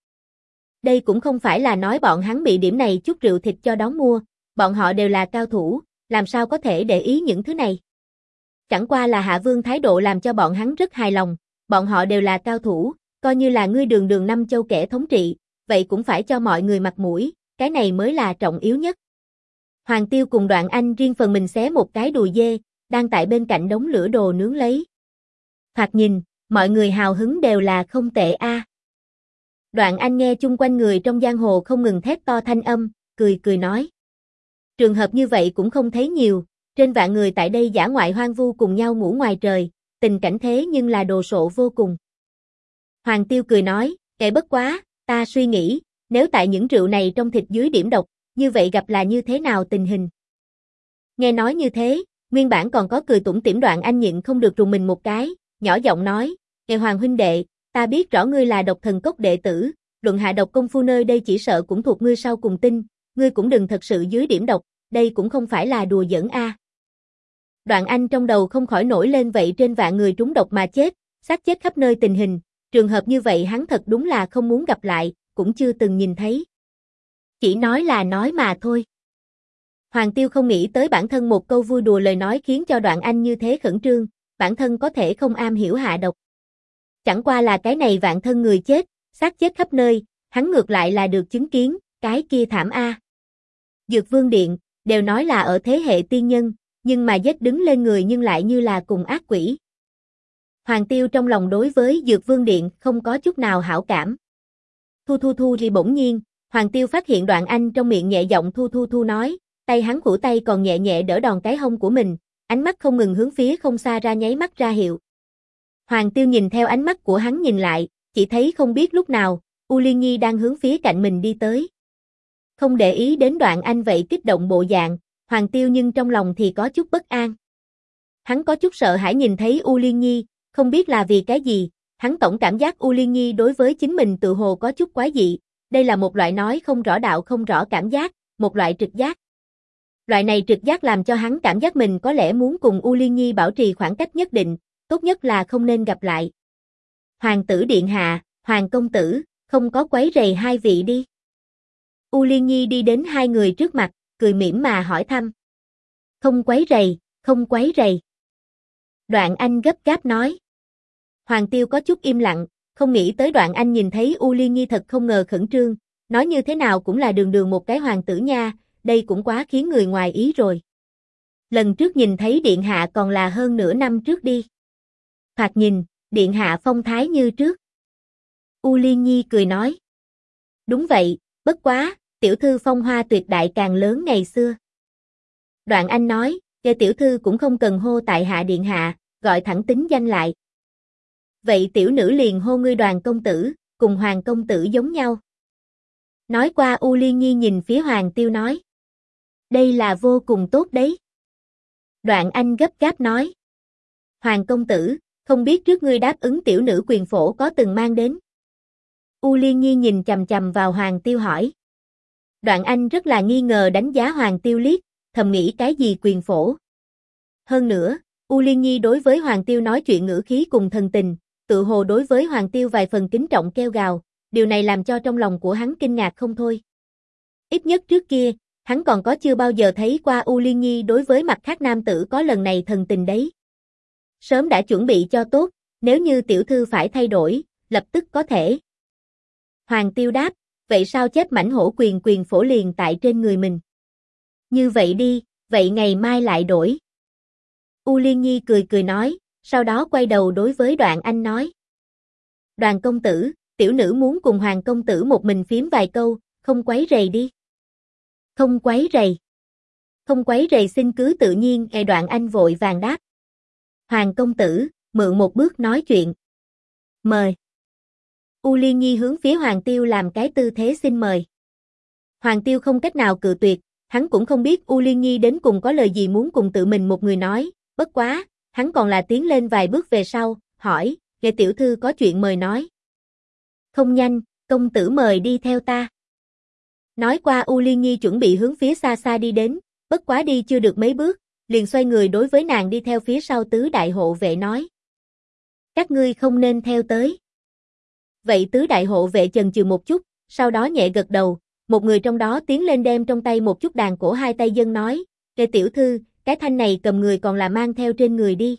Đây cũng không phải là nói bọn hắn bị điểm này chút rượu thịt cho đón mua, bọn họ đều là cao thủ, làm sao có thể để ý những thứ này. Chẳng qua là Hạ Vương thái độ làm cho bọn hắn rất hài lòng, bọn họ đều là cao thủ, coi như là ngươi đường đường năm châu kẻ thống trị, vậy cũng phải cho mọi người mặt mũi, cái này mới là trọng yếu nhất. Hoàng Tiêu cùng Đoạn Anh riêng phần mình xé một cái đùi dê, đang tại bên cạnh đống lửa đồ nướng lấy. Thoạt nhìn, mọi người hào hứng đều là không tệ a. Đoạn Anh nghe chung quanh người trong giang hồ không ngừng thét to thanh âm, cười nói. Trường hợp như vậy cũng không thấy nhiều, trên vạn người tại đây dã ngoại hoang vu cùng nhau ngủ ngoài trời, tình cảnh thế nhưng là đồ sộ vô cùng. Hoàng Tiêu cười nói, bất quá, ta suy nghĩ, nếu tại những rượu này trong thịt dưới điểm độc, như vậy gặp là như thế nào tình hình? Nghe nói như thế, nguyên bản còn có cười tủm tỉm Đoạn Anh nhịn không được rùng mình một cái, nhỏ giọng nói, Hoàng huynh đệ, ta biết rõ ngươi là Độc Thần Cốc đệ tử, luận hạ độc công phu nơi đây chỉ sợ cũng thuộc ngươi sau cùng tinh, ngươi cũng đừng thật sự dưới điểm độc, đây cũng không phải là đùa giỡn a. Đoạn Anh trong đầu không khỏi nổi lên vậy trên vạn người trúng độc mà chết, xác chết khắp nơi tình hình, trường hợp như vậy hắn thật đúng là không muốn gặp lại, cũng chưa từng nhìn thấy. Chỉ nói là nói mà thôi. Hoàng Tiêu không nghĩ tới bản thân một câu vui đùa lời nói khiến cho Đoạn Anh như thế khẩn trương, bản thân có thể không am hiểu hạ độc. Chẳng qua là cái này vạn thân người chết, xác chết khắp nơi, hắn ngược lại là được chứng kiến, cái kia thảm a. Dược Vương Điện, đều nói là ở thế hệ tiên nhân, nhưng mà giết đứng lên người nhưng lại như là cùng ác quỷ. Hoàng Tiêu trong lòng đối với Dược Vương Điện không có chút nào hảo cảm. Thu ri bỗng nhiên, Hoàng Tiêu phát hiện Đoạn Anh trong miệng nhẹ giọng thu nói, tay hắn khuỷu tay còn nhẹ nhẹ đỡ đòn cái hông của mình, ánh mắt không ngừng hướng phía không xa ra nháy mắt ra hiệu. Hoàng Tiêu nhìn theo ánh mắt của hắn nhìn lại, chỉ thấy không biết lúc nào, U Liên Nhi đang hướng phía cạnh mình đi tới. không để ý đến Đoạn Anh vậy kích động bộ dạng, Hoàng Tiêu nhưng trong lòng thì có chút bất an. Hắn có chút sợ hãi nhìn thấy U Liên Nhi, không biết là vì cái gì, hắn tổng cảm giác U Liên Nhi đối với chính mình tự hồ có chút quái dị, đây là một loại nói không rõ đạo không rõ cảm giác, một loại trực giác. Loại này trực giác làm cho hắn cảm giác mình có lẽ muốn cùng U Liên Nhi bảo trì khoảng cách nhất định, tốt nhất là không nên gặp lại. Hoàng tử điện hạ, Hoàng công tử, không có quấy rầy hai vị đi. U Liên Nhi đi đến hai người trước mặt, cười mỉm mà hỏi thăm. Không quấy rầy, không quấy rầy. Đoạn Anh gấp gáp nói. Hoàng Tiêu có chút im lặng, không nghĩ tới Đoạn Anh nhìn thấy U Liên Nhi thật không ngờ khẩn trương, nói như thế nào cũng là đường đường một cái hoàng tử nha, đây cũng quá khiến người ngoài ý rồi. Lần trước nhìn thấy điện hạ còn là hơn nửa năm trước đi. Thoạt nhìn, điện hạ phong thái như trước. U Liên Nhi cười nói. Đúng vậy, bất quá, tiểu thư phong hoa tuyệt đại càng lớn ngày xưa. Đoạn Anh nói, kẻ tiểu thư cũng không cần hô tại hạ điện hạ, gọi thẳng tính danh lại. Vậy tiểu nữ liền hô ngươi Đoàn công tử, cùng Hoàng công tử giống nhau. Nói qua U Liên Nhi nhìn phía Hoàng Tiêu nói. Đây là vô cùng tốt đấy. Đoạn Anh gấp gáp nói. Hoàng công tử, không biết trước ngươi đáp ứng tiểu nữ quyền phổ có từng mang đến. U Liên Nhi nhìn chằm chằm vào Hoàng Tiêu hỏi. Đoạn Anh rất là nghi ngờ đánh giá Hoàng Tiêu liếc, thầm nghĩ cái gì quyền phổ. Hơn nữa, U Liên Nhi đối với Hoàng Tiêu nói chuyện ngữ khí cùng thần tình, tự hồ đối với Hoàng Tiêu vài phần kính trọng kêu gào, điều này làm cho trong lòng của hắn kinh ngạc không thôi. Ít nhất trước kia, hắn còn có chưa bao giờ thấy qua U Liên Nhi đối với mặt khác nam tử có lần này thần tình đấy. Sớm đã chuẩn bị cho tốt, nếu như tiểu thư phải thay đổi, lập tức có thể. Hoàng Tiêu đáp, vậy sao chép mảnh hổ quyền phổ liền tại trên người mình. Như vậy đi, vậy ngày mai lại đổi. U Liên Nhi cười cười nói, sau đó quay đầu đối với Đoạn Anh nói. Đoàn công tử, tiểu nữ muốn cùng Hoàng công tử một mình phím vài câu, không quấy rầy đi. Không quấy rầy. Không quấy rầy xin cứ tự nhiên, Đoạn Anh vội vàng đáp. Hoàng công tử, mượn một bước nói chuyện. Mời. U Liên Nhi hướng phía Hoàng Tiêu làm cái tư thế xin mời. Hoàng Tiêu không cách nào cự tuyệt, hắn cũng không biết U Liên Nhi đến cùng có lời gì muốn cùng tự mình một người nói, bất quá, hắn còn là tiến lên vài bước về sau, hỏi, Nghệ tiểu thư có chuyện mời nói. Không nhanh, công tử mời đi theo ta. Nói qua U Liên Nhi chuẩn bị hướng phía xa xa đi đến, bất quá đi chưa được mấy bước, liền xoay người đối với nàng đi theo phía sau tứ đại hộ vệ nói. Các ngươi không nên theo tới. Vậy tứ đại hộ vệ chần chừ một chút, sau đó nhẹ gật đầu, một người trong đó tiến lên đem trong tay một chút đàn cổ hai tay dâng nói, Nghệ tiểu thư, cái thanh này cầm người còn là mang theo trên người đi.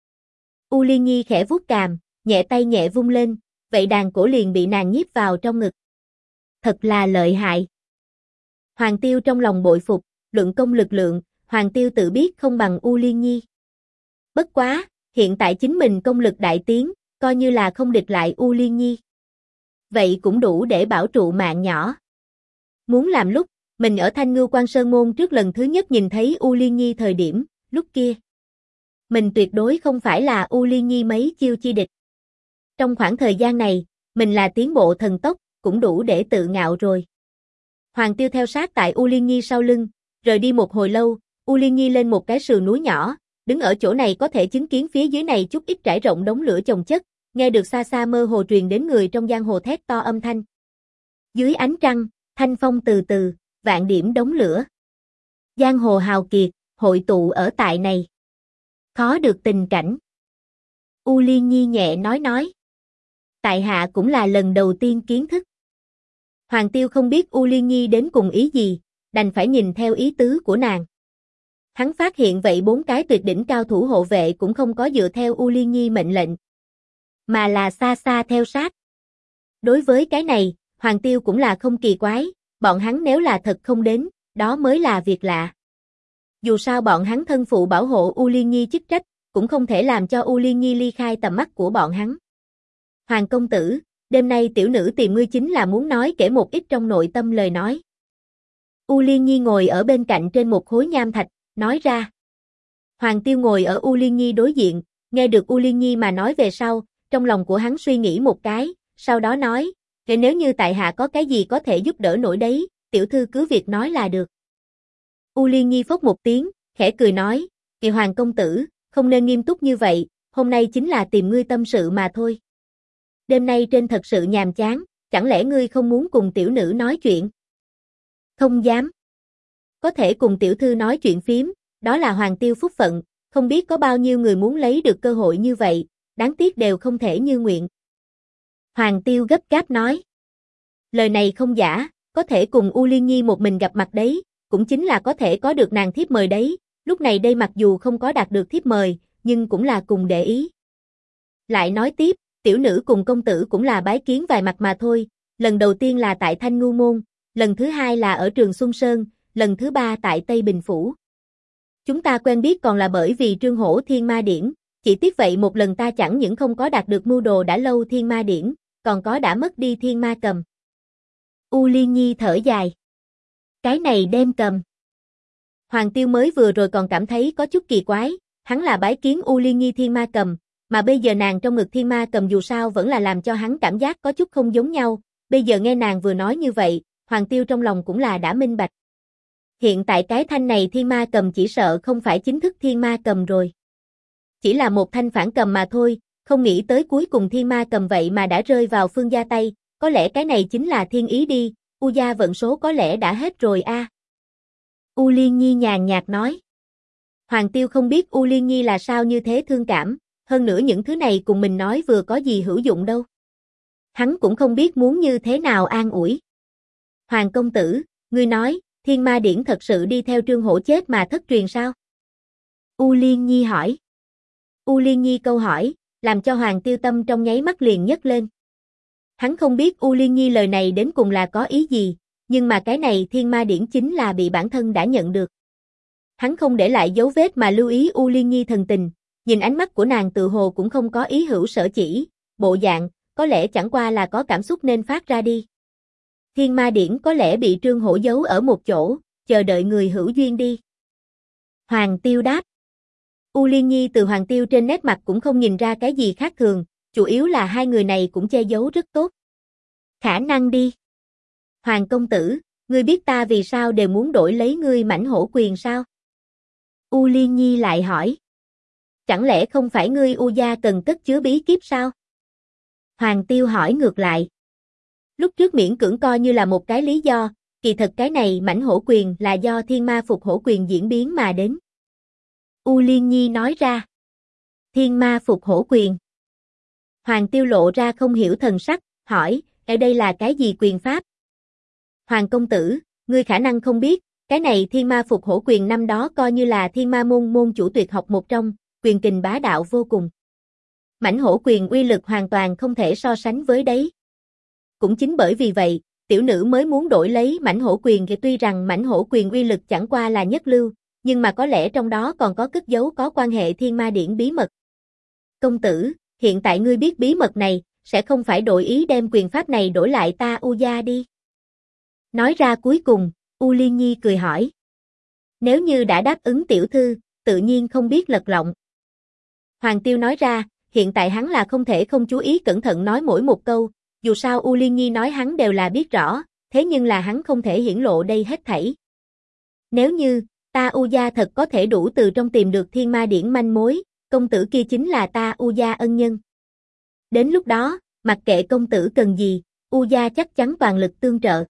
U Liên Nhi khẽ vuốt cằm, nhẹ tay nhẹ vung lên, vậy đàn cổ liền bị nàng nhiếp vào trong ngực. Thật là lợi hại. Hoàng Tiêu trong lòng bội phục, luận công lực lượng, Hoàng Tiêu tự biết không bằng U Liên Nhi. Bất quá, hiện tại chính mình công lực đại tiến, coi như là không địch lại U Liên Nhi. Vậy cũng đủ để bảo trụ mạng nhỏ. Muốn làm lúc, mình ở Thanh Ngưu Quan Sơn Môn trước lần thứ nhất nhìn thấy U Liên Nhi thời điểm, lúc kia. Mình tuyệt đối không phải là U Liên Nhi mấy chiêu chi địch. Trong khoảng thời gian này, mình là tiến bộ thần tốc, cũng đủ để tự ngạo rồi. Hoàng Tiêu theo sát tại U Liên Nhi sau lưng, rời đi một hồi lâu, U Liên Nhi lên một cái sườn núi nhỏ, đứng ở chỗ này có thể chứng kiến phía dưới này chút ít trải rộng đống lửa chồng chất, nghe được xa xa mơ hồ truyền đến người trong giang hồ thét to âm thanh. Dưới ánh trăng, thanh phong từ từ, vạn điểm đống lửa. Giang hồ hào kiệt, hội tụ ở tại này. Khó được tình cảnh. U Liên Nhi nhẹ nói. Tại hạ cũng là lần đầu tiên kiến thức. Hoàng Tiêu không biết U Liên Nhi đến cùng ý gì, đành phải nhìn theo ý tứ của nàng. Hắn phát hiện vậy bốn cái tuyệt đỉnh cao thủ hộ vệ cũng không có dựa theo U Liên Nhi mệnh lệnh, mà là xa xa theo sát. Đối với cái này, Hoàng Tiêu cũng là không kỳ quái, bọn hắn nếu là thật không đến, đó mới là việc lạ. Dù sao bọn hắn thân phụ bảo hộ U Liên Nhi chức trách, cũng không thể làm cho U Liên Nhi ly khai tầm mắt của bọn hắn. Hoàng công tử, đêm nay tiểu nữ tìm ngươi chính là muốn nói kể một ít trong nội tâm lời nói. U Liên Nhi ngồi ở bên cạnh trên một khối nham thạch, nói ra. Hoàng Tiêu ngồi ở U Liên Nhi đối diện, nghe được U Liên Nhi mà nói về sau, trong lòng của hắn suy nghĩ một cái, sau đó nói, nếu như tại hạ có cái gì có thể giúp đỡ nổi đấy, tiểu thư cứ việc nói là được. U Liên Nhi phốc một tiếng, khẽ cười nói, Kỳ Hoàng công tử, không nên nghiêm túc như vậy, hôm nay chính là tìm ngươi tâm sự mà thôi. Đêm nay trên thật sự nhàm chán, chẳng lẽ ngươi không muốn cùng tiểu nữ nói chuyện? Không dám. Có thể cùng tiểu thư nói chuyện phím, đó là Hoàng Tiêu phúc phận, không biết có bao nhiêu người muốn lấy được cơ hội như vậy, đáng tiếc đều không thể như nguyện. Hoàng Tiêu gấp gáp nói. Lời này không giả, có thể cùng U Liên Nhi một mình gặp mặt đấy, cũng chính là có thể có được nàng thiếp mời đấy, lúc này đây mặc dù không có đạt được thiếp mời, nhưng cũng là cùng để ý. Lại nói tiếp, tiểu nữ cùng công tử cũng là bái kiến vài mặt mà thôi, lần đầu tiên là tại Thanh Ngưu Môn, lần thứ hai là ở Trường Xuân Sơn, lần thứ ba tại Tây Bình Phủ. Chúng ta quen biết còn là bởi vì Trương Hổ Thiên Ma Điển, chỉ tiếc vậy một lần ta chẳng những không có đạt được mưu đồ đã lâu Thiên Ma Điển, còn có đã mất đi Thiên Ma Cầm. U Liên Nhi thở dài. Cái này đem cầm. Hoàng Tiêu mới vừa rồi còn cảm thấy có chút kỳ quái, hắn là bái kiến U Liên Nhi Thiên Ma Cầm, mà bây giờ nàng trong ngực Thiên Ma Cầm dù sao vẫn là làm cho hắn cảm giác có chút không giống nhau, bây giờ nghe nàng vừa nói như vậy, Hoàng Tiêu trong lòng cũng là đã minh bạch. Hiện tại cái thanh này Thiên Ma Cầm chỉ sợ không phải chính thức Thiên Ma Cầm rồi. Chỉ là một thanh phản cầm mà thôi, không nghĩ tới cuối cùng Thiên Ma Cầm vậy mà đã rơi vào Phương gia tay, có lẽ cái này chính là thiên ý đi, U gia vận số có lẽ đã hết rồi a. U Liên Nhi nhàn nhạt nói. Hoàng Tiêu không biết U Liên Nhi là sao như thế thương cảm, hơn nữa những thứ này cùng mình nói vừa có gì hữu dụng đâu. Hắn cũng không biết muốn như thế nào an ủi. Hoàng công tử, ngươi nói, Thiên Ma Điển thật sự đi theo Trương Hổ chết mà thất truyền sao? U Liên Nhi hỏi. U Liên Nhi câu hỏi, làm cho Hoàng Tiêu tâm trong nháy mắt liền nhấc lên. Hắn không biết U Liên Nhi lời này đến cùng là có ý gì, nhưng mà cái này Thiên Ma Điển chính là bị bản thân đã nhận được. Hắn không để lại dấu vết mà lưu ý U Liên Nhi thần tình, nhìn ánh mắt của nàng tự hồ cũng không có ý hữu sở chỉ, bộ dạng, có lẽ chẳng qua là có cảm xúc nên phát ra đi. Thiên Ma Điển có lẽ bị Trương Hổ giấu ở một chỗ, chờ đợi người hữu duyên đi. Hoàng Tiêu đáp. U Liên Nhi từ Hoàng Tiêu trên nét mặt cũng không nhìn ra cái gì khác thường, chủ yếu là hai người này cũng che giấu rất tốt. Khả năng đi. Hoàng công tử, ngươi biết ta vì sao đều muốn đổi lấy ngươi mãnh hổ quyền sao? U Liên Nhi lại hỏi. Chẳng lẽ không phải ngươi U gia cần cất chứa bí kíp sao? Hoàng Tiêu hỏi ngược lại. Lúc trước miễn cưỡng coi như là một cái lý do, kỳ thật cái này mãnh hổ quyền là do Thiên Ma Phục Hổ quyền diễn biến mà đến. U Liên Nhi nói ra. Thiên Ma Phục Hổ quyền. Hoàng Tiêu lộ ra không hiểu thần sắc, hỏi, ở đây là cái gì quyền pháp? Hoàng công tử, ngươi khả năng không biết, cái này Thiên Ma Phục Hổ quyền năm đó coi như là Thiên Ma môn môn chủ tuyệt học một trong, quyền kình bá đạo vô cùng. Mãnh hổ quyền uy lực hoàn toàn không thể so sánh với đấy. Cũng chính bởi vì vậy, tiểu nữ mới muốn đổi lấy mãnh hổ quyền, tuy rằng mãnh hổ quyền uy lực chẳng qua là nhất lưu, nhưng mà có lẽ trong đó còn có cất giấu có quan hệ Thiên Ma Điển bí mật. Công tử, hiện tại ngươi biết bí mật này, sẽ không phải đổi ý đem quyền pháp này đổi lại ta U gia đi. Nói ra cuối cùng, U Liên Nhi cười hỏi. Nếu như đã đáp ứng tiểu thư, tự nhiên không biết lật lọng. Hoàng Tiêu nói ra, hiện tại hắn là không thể không chú ý cẩn thận nói mỗi một câu, dù sao U Liên Nhi nói hắn đều là biết rõ, thế nhưng là hắn không thể hiển lộ đây hết thảy. Nếu như, ta U gia thật có thể đủ từ trong tìm được Thiên Ma Điển manh mối, công tử kia chính là ta U gia ân nhân. Đến lúc đó, mặc kệ công tử cần gì, U gia chắc chắn toàn lực tương trợ.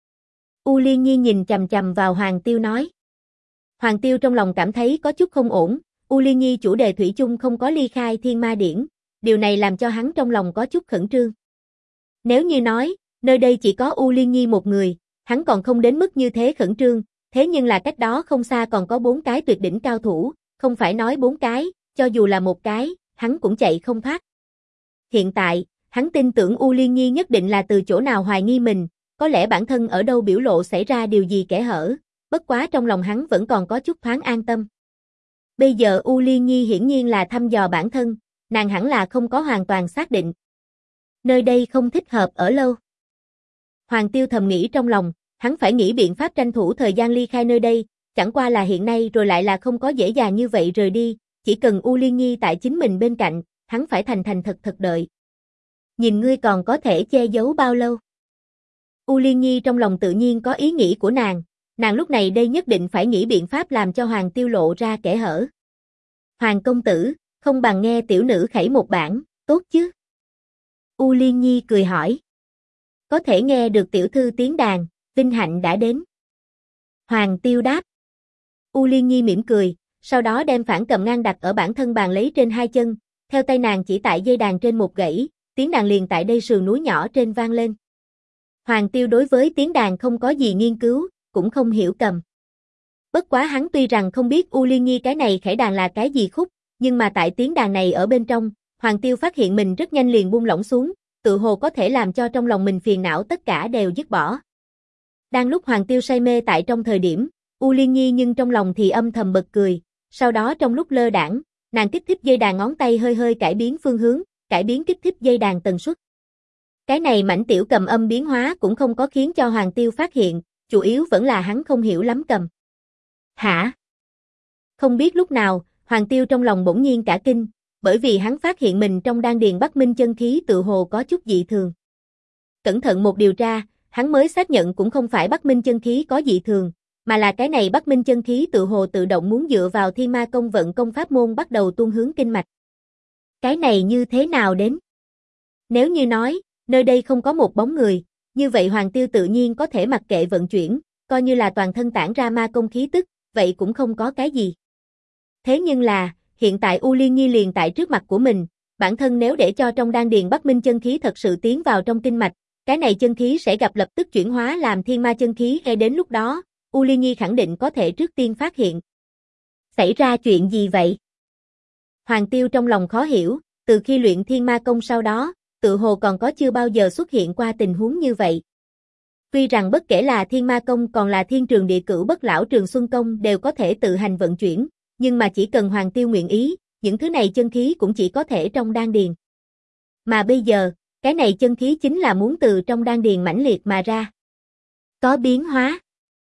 U Liên Nhi nhìn chằm chằm vào Hoàng Tiêu nói. Hoàng Tiêu trong lòng cảm thấy có chút không ổn, U Liên Nhi chủ đề thủy chung không có ly khai Thiên Ma Điển, điều này làm cho hắn trong lòng có chút khẩn trương. Nếu như nói, nơi đây chỉ có U Liên Nhi một người, hắn còn không đến mức như thế khẩn trương, thế nhưng là cách đó không xa còn có 4 cái tuyệt đỉnh cao thủ, không phải nói 4 cái, cho dù là một cái, hắn cũng chạy không thoát. Hiện tại, hắn tin tưởng U Liên Nhi nhất định là từ chỗ nào hoài nghi mình, có lẽ bản thân ở đâu biểu lộ xảy ra điều gì kẽ hở, bất quá trong lòng hắn vẫn còn có chút thoáng an tâm. Bây giờ U Liên Nhi hiển nhiên là thăm dò bản thân, nàng hẳn là không có hoàn toàn xác định. Nơi đây không thích hợp ở lâu. Hoàng Tiêu thầm nghĩ trong lòng, hắn phải nghĩ biện pháp tranh thủ thời gian ly khai nơi đây, chẳng qua là hiện nay rồi lại là không có dễ dàng như vậy rời đi, chỉ cần U Liên Nhi tại chính mình bên cạnh, hắn phải thành thành thật thật đợi. Nhìn ngươi còn có thể che giấu bao lâu? U Liên Nhi trong lòng tự nhiên có ý nghĩ của nàng lúc này đây nhất định phải nghĩ biện pháp làm cho Hoàng Tiêu lộ ra kẽ hở. Hoàng công tử, không bằng nghe tiểu nữ khẩy một bản, tốt chứ? U Liên Nhi cười hỏi. Có thể nghe được tiểu thư tiếng đàn, vinh hạnh đã đến. Hoàng Tiêu đáp. U Liên Nhi mỉm cười, sau đó đem phản cầm ngang đặt ở bản thân bàn lấy trên hai chân, theo tay nàng chỉ tại dây đàn trên một gãy, tiếng đàn liền tại đây sườn núi nhỏ trên vang lên. Hoàng Tiêu đối với tiếng đàn không có gì nghiên cứu, cũng không hiểu cầm. Bất quá hắn tuy rằng không biết U Liên Nhi cái này khải đàn là cái gì khúc, nhưng mà tại tiếng đàn này ở bên trong, Hoàng Tiêu phát hiện mình rất nhanh liền buông lỏng xuống, tự hồ có thể làm cho trong lòng mình phiền não tất cả đều dứt bỏ. Đang lúc Hoàng Tiêu say mê tại trong thời điểm, U Liên Nhi nhưng trong lòng thì âm thầm bật cười, sau đó trong lúc lơ đãng, nàng kích thích dây đàn ngón tay hơi hơi cải biến phương hướng, cải biến kích thích dây đàn tần suất. Cái này mảnh tiểu cầm âm biến hóa cũng không có khiến cho Hoàng Tiêu phát hiện, chủ yếu vẫn là hắn không hiểu lắm cầm. Hả? Không biết lúc nào, Hoàng Tiêu trong lòng bỗng nhiên cả kinh, bởi vì hắn phát hiện mình trong đan điền Bắc Minh chân khí tự hồ có chút dị thường. Cẩn thận một điều tra, hắn mới xác nhận cũng không phải Bắc Minh chân khí có dị thường, mà là cái này Bắc Minh chân khí tự hồ tự động muốn dựa vào Thiên Ma công vận công pháp môn bắt đầu tuôn hướng kinh mạch. Cái này như thế nào đến? Nếu như nói, nơi đây không có một bóng người, như vậy Hoàng Tiêu tự nhiên có thể mặc kệ vận chuyển, coi như là toàn thân tản ra ma công khí tức, vậy cũng không có cái gì. Thế nhưng là, hiện tại U Liên Nhi liền tại trước mặt của mình, bản thân nếu để cho trong đan điền Bắc Minh chân khí thật sự tiến vào trong kinh mạch, cái này chân khí sẽ gặp lập tức chuyển hóa làm thiên ma chân khí, ngay đến lúc đó, U Liên Nhi khẳng định có thể trước tiên phát hiện. Xảy ra chuyện gì vậy? Hoàng Tiêu trong lòng khó hiểu, từ khi luyện thiên ma công sau đó, tự hồ còn có chưa bao giờ xuất hiện qua tình huống như vậy. Tuy rằng bất kể là thiên ma công còn là thiên trường địa cửu bất lão trường xuân công đều có thể tự hành vận chuyển, nhưng mà chỉ cần Hoàng Tiêu nguyện ý, những thứ này chân khí cũng chỉ có thể trong đan điền. Mà bây giờ, cái này chân khí chính là muốn từ trong đan điền mãnh liệt mà ra. Có biến hóa.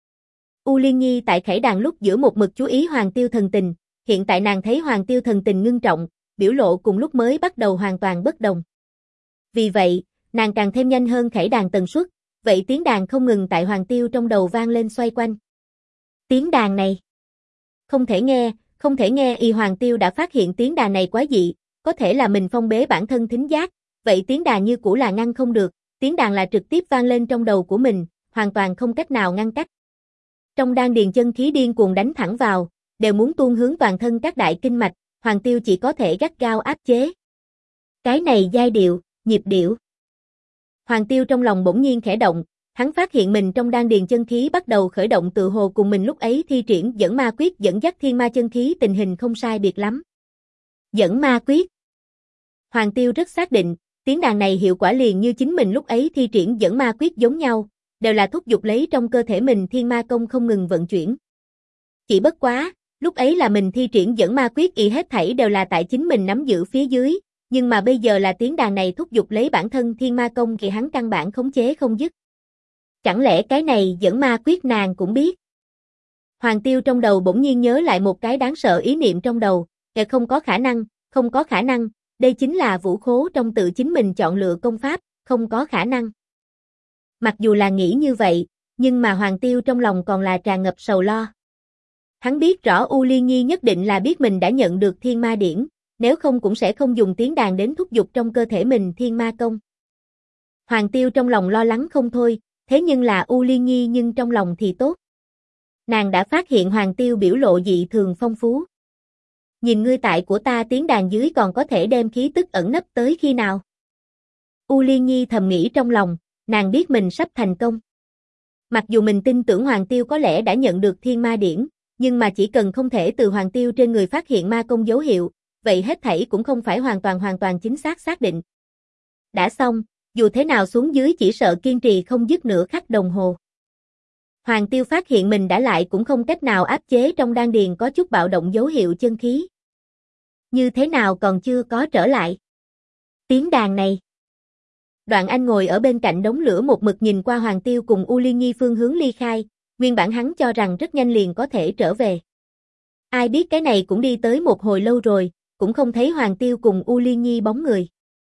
U Liên Nhi tại khải đàn lúc giữa một mực chú ý Hoàng Tiêu thần tình, hiện tại nàng thấy Hoàng Tiêu thần tình ngưng trọng, biểu lộ cùng lúc mới bắt đầu hoàn toàn bất đồng. Vì vậy, nàng càng thêm nhanh hơn khải đàn tần suất, vậy tiếng đàn không ngừng tại Hoàng Tiêu trong đầu vang lên xoay quanh. Tiếng đàn này không thể nghe y Hoàng Tiêu đã phát hiện tiếng đàn này quá dị, có thể là mình phong bế bản thân thính giác, vậy tiếng đàn như cũ là ngăn không được, tiếng đàn là trực tiếp vang lên trong đầu của mình, hoàn toàn không cách nào ngăn cách. Trong đan điền chân khí điên cuồng đánh thẳng vào, đều muốn tuôn hướng toàn thân các đại kinh mạch, Hoàng Tiêu chỉ có thể gắt gao áp chế. Cái này giai điệu, nhịp điệu. Hoàng Tiêu trong lòng bỗng nhiên khẽ động, hắn phát hiện mình trong đan điền chân khí bắt đầu khởi động tự hồ cùng mình lúc ấy thi triển dẫn ma quyết dẫn dắt thiên ma chân khí tình hình không sai biệt lắm. Dẫn ma quyết. Hoàng Tiêu rất xác định, tiếng đàn này hiệu quả liền như chính mình lúc ấy thi triển dẫn ma quyết giống nhau, đều là thúc giục lấy trong cơ thể mình thiên ma công không ngừng vận chuyển. Chỉ bất quá, lúc ấy là mình thi triển dẫn ma quyết y hết thảy đều là tại chính mình nắm giữ phía dưới, nhưng mà bây giờ là tiếng đàn này thúc giục lấy bản thân thiên ma công thì hắn căn bản khống chế không dứt. Chẳng lẽ cái này dẫn ma quyết nàng cũng biết? Hoàng Tiêu trong đầu bỗng nhiên nhớ lại một cái đáng sợ ý niệm trong đầu, không có khả năng, đây chính là vũ khố trong tự chính mình chọn lựa công pháp, không có khả năng. Mặc dù là nghĩ như vậy, nhưng mà Hoàng Tiêu trong lòng còn là tràn ngập sầu lo. Hắn biết rõ U Liên Nhi nhất định là biết mình đã nhận được thiên ma điển, nếu không cũng sẽ không dùng tiếng đàn đến thúc giục trong cơ thể mình thiên ma công. Hoàng Tiêu trong lòng lo lắng không thôi, thế nhưng là U Liên Nhi nhưng trong lòng thì tốt. Nàng đã phát hiện Hoàng Tiêu biểu lộ dị thường phong phú. Nhìn ngươi tại của ta tiếng đàn dưới còn có thể đem khí tức ẩn nấp tới khi nào? U Liên Nhi thầm nghĩ trong lòng, nàng biết mình sắp thành công. Mặc dù mình tin tưởng Hoàng Tiêu có lẽ đã nhận được thiên ma điển, nhưng mà chỉ cần không thể từ Hoàng Tiêu trên người phát hiện ma công dấu hiệu, vậy hết thảy cũng không phải hoàn toàn chính xác định. Đã xong, dù thế nào xuống dưới chỉ sợ kiên trì không dứt nửa khắc đồng hồ. Hoàng Tiêu phát hiện mình đã lại cũng không cách nào áp chế trong đan điền có chút bạo động dấu hiệu chân khí. Như thế nào còn chưa có trở lại? Tiếng đàn này. Đoạn Anh ngồi ở bên cạnh đống lửa một mực nhìn qua Hoàng Tiêu cùng U Liên Nhi phương hướng ly khai, nguyên bản hắn cho rằng rất nhanh liền có thể trở về. Ai biết cái này cũng đi tới một hồi lâu rồi, cũng không thấy Hoàng Tiêu cùng U Liên Nhi bóng người.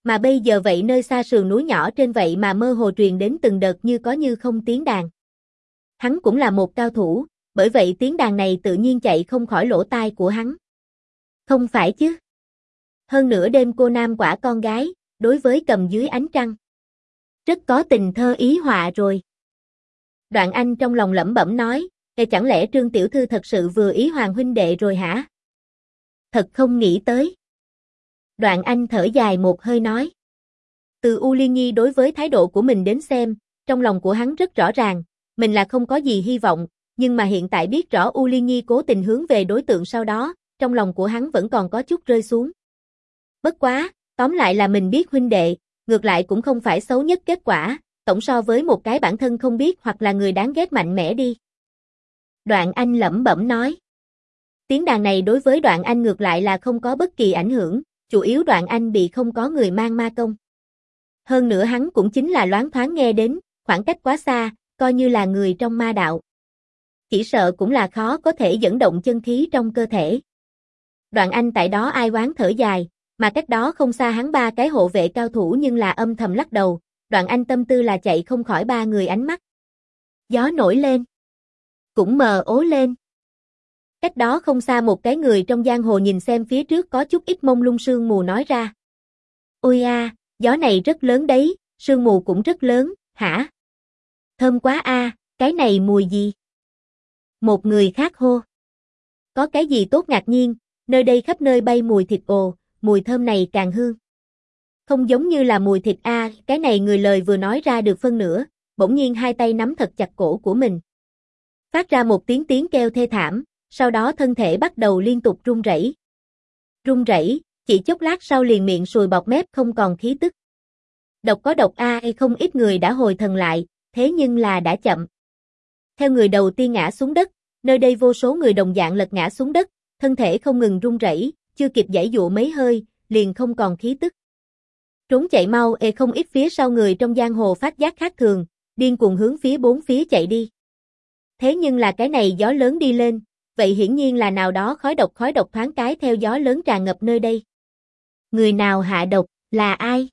Mà bây giờ vậy nơi xa sườn núi nhỏ trên vậy mà mơ hồ truyền đến từng đợt như có như không tiếng đàn. Hắn cũng là một cao thủ, bởi vậy tiếng đàn này tự nhiên chạy không khỏi lỗ tai của hắn. Không phải chứ? Hơn nữa đêm cô nam quả con gái, đối với cầm dưới ánh trăng. Rất có tình thơ ý họa rồi. Đoạn Anh trong lòng lẩm bẩm nói, chẳng lẽ Trương tiểu thư thật sự vừa ý Hoàng huynh đệ rồi hả? Thật không nghĩ tới. Đoạn Anh thở dài một hơi nói. Từ U Liên Nhi đối với thái độ của mình đến xem, trong lòng của hắn rất rõ ràng, mình là không có gì hy vọng, nhưng mà hiện tại biết rõ U Liên Nhi cố tình hướng về đối tượng sau đó, trong lòng của hắn vẫn còn có chút rơi xuống. Bất quá, tóm lại là mình biết huynh đệ, ngược lại cũng không phải xấu nhất kết quả, tổng so với một cái bản thân không biết hoặc là người đáng ghét mạnh mẽ đi. Đoạn Anh lẩm bẩm nói. Tiếng đàn này đối với Đoạn Anh ngược lại là không có bất kỳ ảnh hưởng, chủ yếu Đoạn Anh bị không có người mang ma công. Hơn nữa hắn cũng chính là loáng thoáng nghe đến, khoảng cách quá xa, coi như là người trong ma đạo. Chỉ sợ cũng là khó có thể dẫn động chân khí trong cơ thể. Đoạn Anh tại đó ai oán thở dài, mà cách đó không xa hắn ba cái hộ vệ cao thủ nhưng là âm thầm lắc đầu, Đoạn Anh tâm tư là chạy không khỏi ba người ánh mắt. Gió nổi lên, cũng mờ ố lên. Cách đó không xa một cái người trong giang hồ nhìn xem phía trước có chút ít mông lung sương mù nói ra. Ôi a, gió này rất lớn đấy, sương mù cũng rất lớn, hả? Thơm quá a, cái này mùi gì? Một người khác hô. Có cái gì tốt ngạc nhiên, nơi đây khắp nơi bay mùi thịt ồ, mùi thơm này càng hương. Không giống như là mùi thịt a, cái này người lời vừa nói ra được phân nửa, bỗng nhiên hai tay nắm thật chặt cổ của mình. Phát ra một tiếng kêu thê thảm, sau đó thân thể bắt đầu liên tục run rẩy. Run rẩy, chỉ chốc lát sau liền miệng sùi bọt mép không còn khí tức. Độc có độc a, không ít người đã hồi thần lại, thế nhưng là đã chậm. Theo người đầu tiên ngã xuống đất, nơi đây vô số người đồng dạng lật ngã xuống đất, thân thể không ngừng run rẩy, chưa kịp giãy dụa mấy hơi, liền không còn khí tức. Trốn chạy mau, không ít phía sau người trong giang hồ phát giác khác thường, điên cuồng hướng phía bốn phía chạy đi. Thế nhưng là cái này gió lớn đi lên, vậy hiển nhiên là nào đó khói độc thoáng cái theo gió lớn tràn ngập nơi đây. Người nào hạ độc, là ai?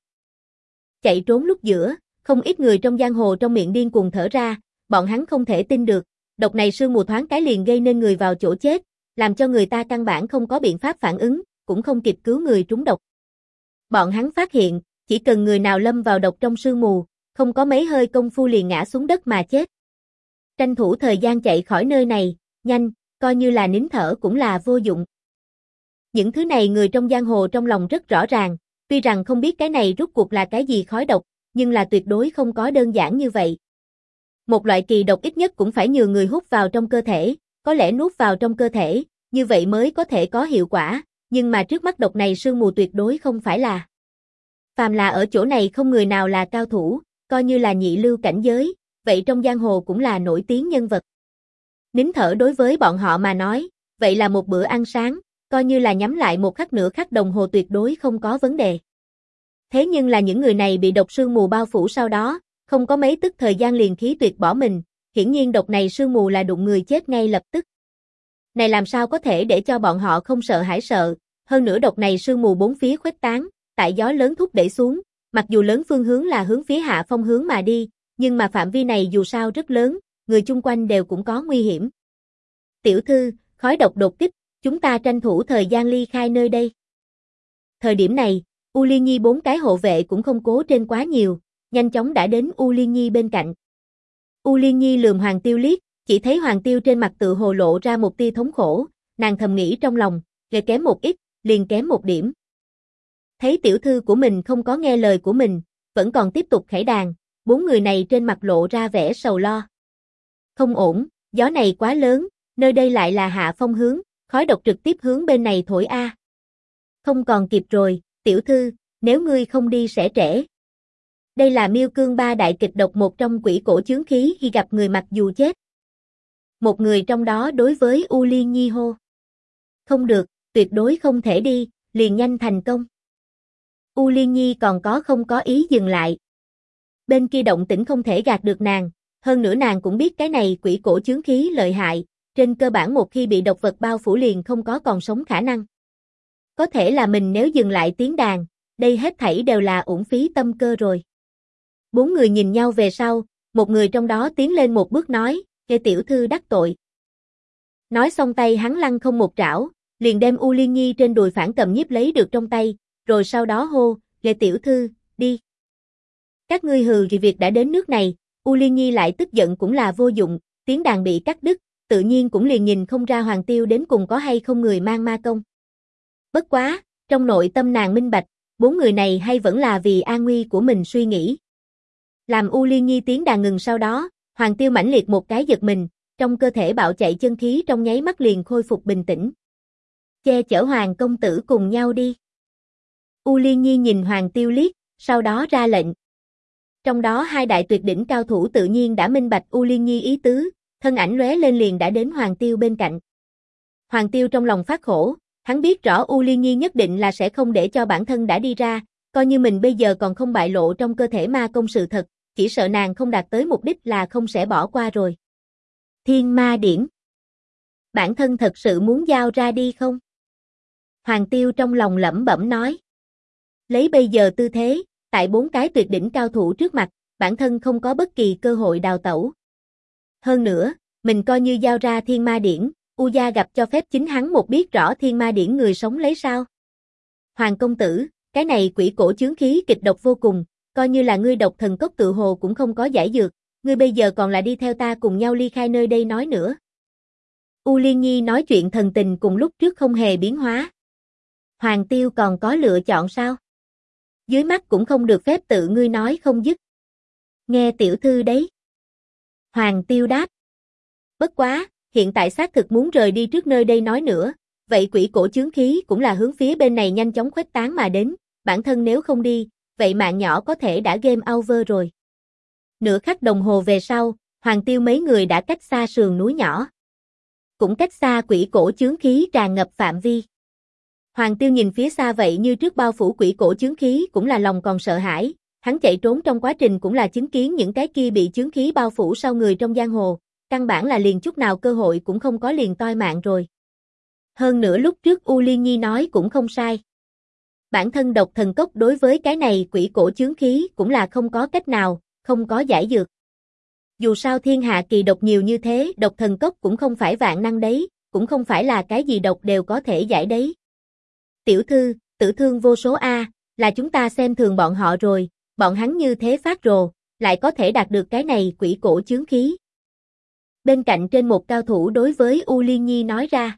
Chạy trốn lúc giữa, không ít người trong giang hồ trong miệng điên cuồng thở ra, bọn hắn không thể tin được, độc này sương mù thoáng cái liền gây nên người vào chỗ chết, làm cho người ta căn bản không có biện pháp phản ứng, cũng không kịp cứu người trúng độc. Bọn hắn phát hiện, chỉ cần người nào lâm vào độc trong sương mù, không có mấy hơi công phu liền ngã xuống đất mà chết. Tranh thủ thời gian chạy khỏi nơi này, nhanh, coi như là nín thở cũng là vô dụng. Những thứ này người trong giang hồ trong lòng rất rõ ràng, tuy rằng không biết cái này rốt cuộc là cái gì khói độc, nhưng là tuyệt đối không có đơn giản như vậy. Một loại kỳ độc ít nhất cũng phải nhường người hút vào trong cơ thể, có lẽ nuốt vào trong cơ thể, như vậy mới có thể có hiệu quả, nhưng mà trước mắt độc này sương mù tuyệt đối không phải là. Phàm là ở chỗ này không người nào là cao thủ, coi như là nhị lưu cảnh giới, vậy trong giang hồ cũng là nổi tiếng nhân vật. Nín thở đối với bọn họ mà nói, vậy là một bữa ăn sáng, coi như là nhắm lại một khắc nửa khắc đồng hồ tuyệt đối không có vấn đề. Thế nhưng là những người này bị độc sương mù bao phủ sau đó, không có mấy tức thời gian liền khí tuyệt bỏ mình, hiển nhiên độc này sương mù là đụng người chết ngay lập tức. Này làm sao có thể để cho bọn họ không sợ hãi sợ, hơn nữa độc này sương mù bốn phía khuếch tán, tại gió lớn thúc đẩy xuống, mặc dù lớn phương hướng là hướng phía hạ phong hướng mà đi, nhưng mà phạm vi này dù sao rất lớn, người chung quanh đều cũng có nguy hiểm. Tiểu thư, khói độc đột kích, chúng ta tranh thủ thời gian ly khai nơi đây. Thời điểm này, U Liên Nhi bốn cái hộ vệ cũng không cố trên quá nhiều, nhanh chóng đã đến U Liên Nhi bên cạnh. U Liên Nhi lườm Hoàng Tiêu liếc, chỉ thấy Hoàng Tiêu trên mặt tự hồ lộ ra một tia thống khổ, nàng thầm nghĩ trong lòng, ghê kém một ít, liền kém một điểm. Thấy tiểu thư của mình không có nghe lời của mình, vẫn còn tiếp tục khẩy đàn, bốn người này trên mặt lộ ra vẻ sầu lo. Không ổn, gió này quá lớn, nơi đây lại là hạ phong hướng, khói độc trực tiếp hướng bên này thổi a. Không còn kịp rồi, tiểu thư, nếu ngươi không đi sẽ trễ. Đây là Miêu Cương ba đại kịch độc một trong quỷ cổ chướng khí khi gặp người mặc dù chết. Một người trong đó đối với U Liên Nhi hô. Không được, tuyệt đối không thể đi, liền nhanh thành công. U Liên Nhi còn không có ý dừng lại. Bên kia động tĩnh không thể gạt được nàng, hơn nữa nàng cũng biết cái này quỷ cổ chướng khí lợi hại, trên cơ bản một khi bị độc vật bao phủ liền không có còn sống khả năng. Có thể là mình nếu dừng lại tiếng đàn, đây hết thảy đều là uổng phí tâm cơ rồi. Bốn người nhìn nhau về sau, một người trong đó tiến lên một bước nói, Lê tiểu thư đắc tội. Nói xong tay hắn lăng không một trảo, liền đem U Liên Nhi trên đùi phản cầm nhiếp lấy được trong tay, rồi sau đó hô, Lê tiểu thư, đi. Các ngươi hừ vì việc đã đến nước này, U Liên Nhi lại tức giận cũng là vô dụng, tiếng đàn bị cắt đứt, tự nhiên cũng liền nhìn không ra Hoàng Tiêu đến cùng có hay không người mang ma công. Bất quá, trong nội tâm nàng minh bạch, bốn người này hay vẫn là vì an nguy của mình suy nghĩ. Làm U Liên Nhi tiếng đàn ngừng sau đó, Hoàng Tiêu mãnh liệt một cái giật mình, trong cơ thể bạo chạy chân khí trong nháy mắt liền khôi phục bình tĩnh. Che chở Hoàng công tử cùng nhau đi. U Liên Nhi nhìn Hoàng Tiêu liếc, sau đó ra lệnh. Trong đó hai đại tuyệt đỉnh cao thủ tự nhiên đã minh bạch U Liên Nhi ý tứ, thân ảnh lóe lên liền đã đến Hoàng Tiêu bên cạnh. Hoàng Tiêu trong lòng phát khổ, hắn biết rõ U Liên Nhi nhất định là sẽ không để cho bản thân đã đi ra, coi như mình bây giờ còn không bại lộ trong cơ thể ma công sự thật, chỉ sợ nàng không đạt tới mục đích là không sẽ bỏ qua rồi. Thiên ma điển. Bản thân thật sự muốn giao ra đi không? Hoàng Tiêu trong lòng lẩm bẩm nói. Lấy bây giờ tư thế, tại bốn cái tuyệt đỉnh cao thủ trước mặt, bản thân không có bất kỳ cơ hội đào tẩu. Hơn nữa, mình coi như giao ra thiên ma điển, U gia gặp cho phép chính hắn một biết rõ thiên ma điển người sống lấy sao. Hoàng công tử, cái này quỷ cổ chướng khí kịch độc vô cùng, coi như là ngươi độc thần cốc tự hồ cũng không có giải dược, ngươi bây giờ còn là đi theo ta cùng nhau ly khai nơi đây nói nữa. U Liên Nhi nói chuyện thần tình cùng lúc trước không hề biến hóa. Hoàng Tiêu còn có lựa chọn sao? Dưới mắt cũng không được phép tự ngươi nói không dứt. Nghe tiểu thư đấy. Hoàng Tiêu đáp. Bất quá, hiện tại xác thực muốn rời đi trước nơi đây nói nữa, vậy quỷ cổ chướng khí cũng là hướng phía bên này nhanh chóng khuếch tán mà đến, bản thân nếu không đi, vậy mạng nhỏ có thể đã game over rồi. Nửa khắc đồng hồ về sau, Hoàng Tiêu mấy người đã cách xa sườn núi nhỏ. Cũng cách xa quỷ cổ chướng khí tràn ngập phạm vi. Hoàng Tiêu nhìn phía xa vậy như trước bao phủ quỷ cổ chướng khí cũng là lòng còn sợ hãi, hắn chạy trốn trong quá trình cũng là chứng kiến những cái kia bị chướng khí bao phủ sau người trong giang hồ, căn bản là liền chút nào cơ hội cũng không có liền toi mạng rồi. Hơn nữa lúc trước U Liên Nhi nói cũng không sai. Bản thân độc thần cốc đối với cái này quỷ cổ chướng khí cũng là không có cách nào, không có giải dược. Dù sao thiên hạ kỳ độc nhiều như thế, độc thần cốc cũng không phải vạn năng đấy, cũng không phải là cái gì độc đều có thể giải đấy. Tiểu thư, tử thương vô số A, là chúng ta xem thường bọn họ rồi, bọn hắn như thế phát rồ, lại có thể đạt được cái này quỷ cổ chướng khí. Bên cạnh trên một cao thủ đối với U Liên Nhi nói ra.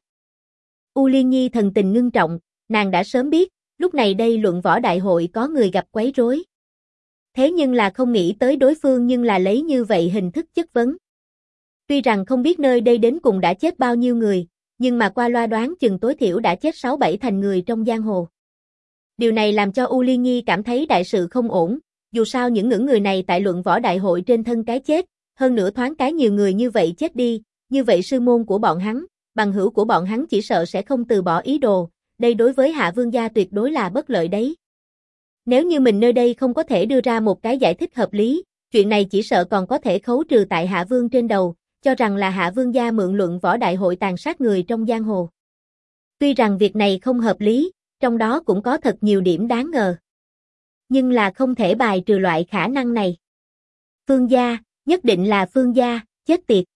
U Liên Nhi thần tình ngưng trọng, nàng đã sớm biết, lúc này đây luận võ đại hội có người gặp quấy rối. Thế nhưng là không nghĩ tới đối phương nhưng là lấy như vậy hình thức chất vấn. Tuy rằng không biết nơi đây đến cùng đã chết bao nhiêu người, nhưng mà qua loa đoán chừng tối thiểu đã chết 6-7 thành người trong giang hồ. Điều này làm cho U Liên Nhi cảm thấy đại sự không ổn, dù sao những người này tại luận võ đại hội trên thân cái chết, hơn nữa thoáng cái nhiều người như vậy chết đi, như vậy sư môn của bọn hắn, bằng hữu của bọn hắn chỉ sợ sẽ không từ bỏ ý đồ, đây đối với Hạ Vương gia tuyệt đối là bất lợi đấy. Nếu như mình nơi đây không có thể đưa ra một cái giải thích hợp lý, chuyện này chỉ sợ còn có thể khấu trừ tại Hạ Vương trên đầu, cho rằng là Hạ Vương gia mượn luận võ đại hội tàn sát người trong giang hồ. Tuy rằng việc này không hợp lý, trong đó cũng có thật nhiều điểm đáng ngờ. Nhưng là không thể bài trừ loại khả năng này. Phương gia, nhất định là Phương gia, chết tiệt.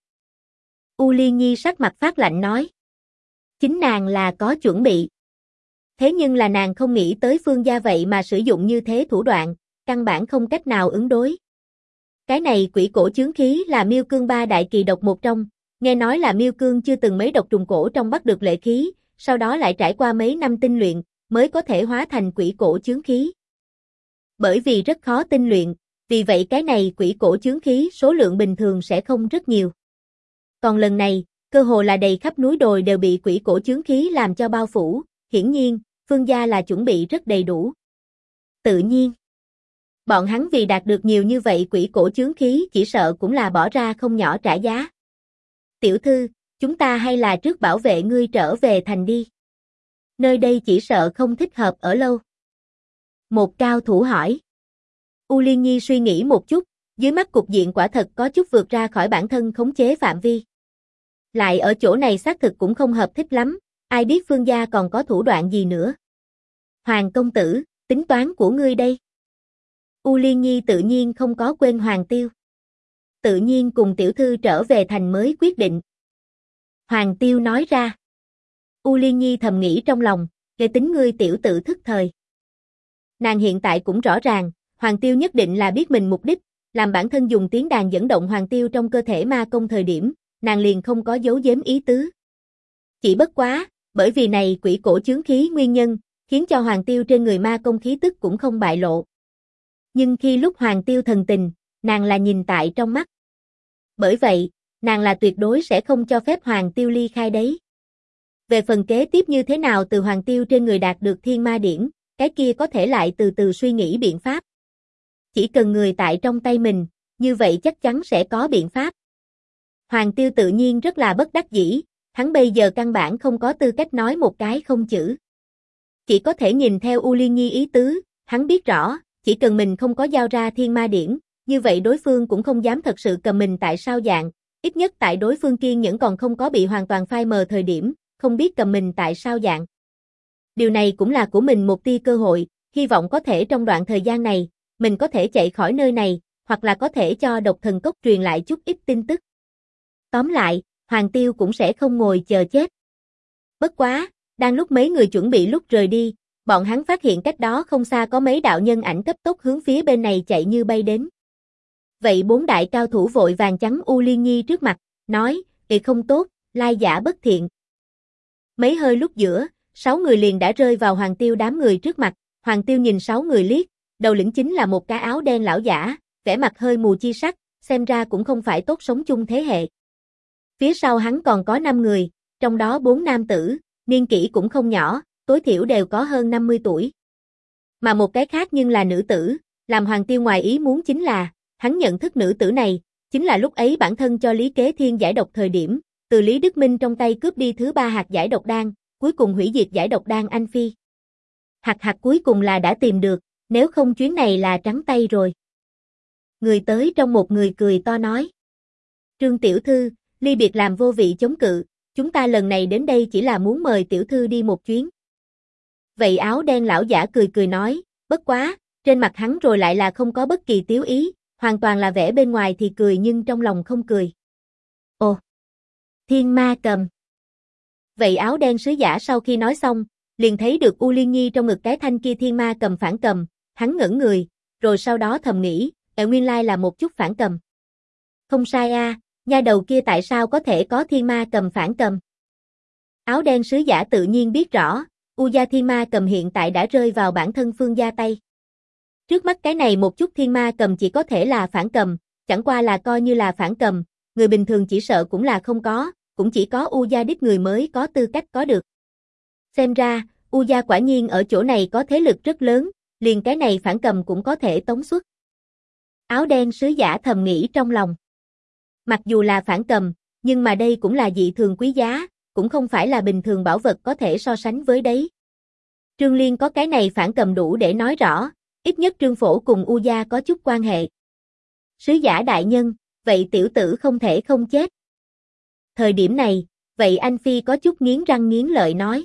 U Liên Nhi sắc mặt phát lạnh nói. Chính nàng là có chuẩn bị. Thế nhưng là nàng không nghĩ tới Phương gia vậy mà sử dụng như thế thủ đoạn, căn bản không cách nào ứng đối. Cái này quỷ cổ chướng khí là Miêu Cương ba đại kỳ độc một trong, nghe nói là Miêu Cương chưa từng mấy độc trùng cổ trong bắt được lệ khí, sau đó lại trải qua mấy năm tinh luyện, mới có thể hóa thành quỷ cổ chướng khí. Bởi vì rất khó tinh luyện, vì vậy cái này quỷ cổ chướng khí số lượng bình thường sẽ không rất nhiều. Còn lần này, cơ hồ là đầy khắp núi đồi đều bị quỷ cổ chướng khí làm cho bao phủ, hiển nhiên, Phương gia là chuẩn bị rất đầy đủ. Tự nhiên, bọn hắn vì đạt được nhiều như vậy quỷ cổ chướng khí chỉ sợ cũng là bỏ ra không nhỏ trả giá. Tiểu thư, chúng ta hay là trước bảo vệ ngươi trở về thành đi. Nơi đây chỉ sợ không thích hợp ở lâu. Một cao thủ hỏi. U Liên Nhi suy nghĩ một chút, dưới mắt cục diện quả thật có chút vượt ra khỏi bản thân khống chế phạm vi. Lại ở chỗ này xác thực cũng không hợp thích lắm, ai biết Phương gia còn có thủ đoạn gì nữa. Hoàng công tử, Tính toán của ngươi đây. U Liên Nhi tự nhiên không có quên Hoàng Tiêu. Tự nhiên cùng tiểu thư trở về thành mới quyết định. Hoàng Tiêu nói ra. U Liên Nhi thầm nghĩ trong lòng, kể tính ngươi tiểu tử thức thời. Nàng hiện tại cũng rõ ràng, Hoàng Tiêu nhất định là biết mình mục đích, làm bản thân dùng tiếng đàn dẫn động Hoàng Tiêu trong cơ thể ma công thời điểm, nàng liền không có giấu giếm ý tứ. Chỉ bất quá, bởi vì này quỷ cổ chướng khí nguyên nhân, khiến cho Hoàng Tiêu trên người ma công khí tức cũng không bại lộ. Nhưng khi lúc Hoàng Tiêu thần tình, nàng là nhìn tại trong mắt. Bởi vậy, nàng là tuyệt đối sẽ không cho phép Hoàng Tiêu ly khai đấy. Về phần kế tiếp như thế nào từ Hoàng Tiêu trên người đạt được thiên ma điển, cái kia có thể lại từ từ suy nghĩ biện pháp. Chỉ cần người tại trong tay mình, như vậy chắc chắn sẽ có biện pháp. Hoàng Tiêu tự nhiên rất là bất đắc dĩ, hắn bây giờ căn bản không có tư cách nói một cái không chữ. Chỉ có thể nhìn theo U Liên Nhi ý tứ, hắn biết rõ, chỉ cần mình không có giao ra thiên ma điển, như vậy đối phương cũng không dám thật sự cầm mình tại sao dạng, ít nhất tại đối phương kiên nhẫn còn không có bị hoàn toàn phai mờ thời điểm, không biết cầm mình tại sao dạng. Điều này cũng là của mình một tia cơ hội, hy vọng có thể trong đoạn thời gian này, mình có thể chạy khỏi nơi này, hoặc là có thể cho độc thần cốc truyền lại chút ít tin tức. Tóm lại, Hoàng Tiêu cũng sẽ không ngồi chờ chết. Bất quá, đang lúc mấy người chuẩn bị lúc rời đi, bọn hắn phát hiện cách đó không xa có mấy đạo nhân ảnh cấp tốc hướng phía bên này chạy như bay đến. Vậy 4 đại cao thủ vội vàng chắn U Liên Nhi trước mặt, nói, không tốt, lai giả bất thiện. Mấy hơi lúc giữa, 6 người liền đã rơi vào Hoàng Tiêu đám người trước mặt, Hoàng Tiêu nhìn 6 người liếc, đầu lĩnh chính là một cái áo đen lão giả, vẻ mặt hơi mù chi sắc, xem ra cũng không phải tốt sống chung thế hệ. Phía sau hắn còn có 5 người, trong đó 4 nam tử, niên kỷ cũng không nhỏ, tối thiểu đều có hơn 50 tuổi. Mà một cái khác nhưng là nữ tử, làm Hoàng Tiêu ngoài ý muốn chính là, hắn nhận thức nữ tử này, chính là lúc ấy bản thân cho Lý Kế Thiên giải độc thời điểm, từ Lý Đức Minh trong tay cướp đi thứ 3 hạt giải độc đan, cuối cùng hủy diệt giải độc đan Anh Phi. Hạt cuối cùng là đã tìm được, nếu không chuyến này là trắng tay rồi. Người tới trong một người cười to nói. Trương tiểu thư, ly biệt làm vô vị chống cự, chúng ta lần này đến đây chỉ là muốn mời tiểu thư đi một chuyến. Vậy áo đen lão giả cười cười nói, bất quá, trên mặt hắn rồi lại là không có bất kỳ tiếu ý, hoàn toàn là vẻ bên ngoài thì cười nhưng trong lòng không cười. Ồ! Thiên ma cầm! Vậy áo đen sứ giả sau khi nói xong, liền thấy được U Liên Nhi trong ngực cái thanh kia thiên ma cầm phản cầm, hắn ngẩn người, rồi sau đó thầm nghĩ, nguyên lai là một chút phản cầm. Không sai a, nha đầu kia tại sao có thể có thiên ma cầm phản cầm? Áo đen sứ giả tự nhiên biết rõ, U gia thiên ma cầm hiện tại đã rơi vào bản thân Phương gia tay. Trước mắt cái này một chút thiên ma cầm chỉ có thể là phản cầm, chẳng qua là coi như là phản cầm, người bình thường chỉ sợ cũng là không có, cũng chỉ có U gia đích người mới có tư cách có được. Xem ra, U gia quả nhiên ở chỗ này có thế lực rất lớn, liền cái này phản cầm cũng có thể tống xuất. Áo đen sứ giả thầm nghĩ trong lòng. Mặc dù là phản cầm, nhưng mà đây cũng là dị thường quý giá, cũng không phải là bình thường bảo vật có thể so sánh với đấy. Trương Liên có cái này phản cầm đủ để nói rõ, ít nhất Trương Phổ cùng U gia có chút quan hệ. Sứ giả đại nhân, vậy tiểu tử không thể không chết. Thời điểm này, vậy Anh Phi có chút nghiến răng nghiến lợi nói.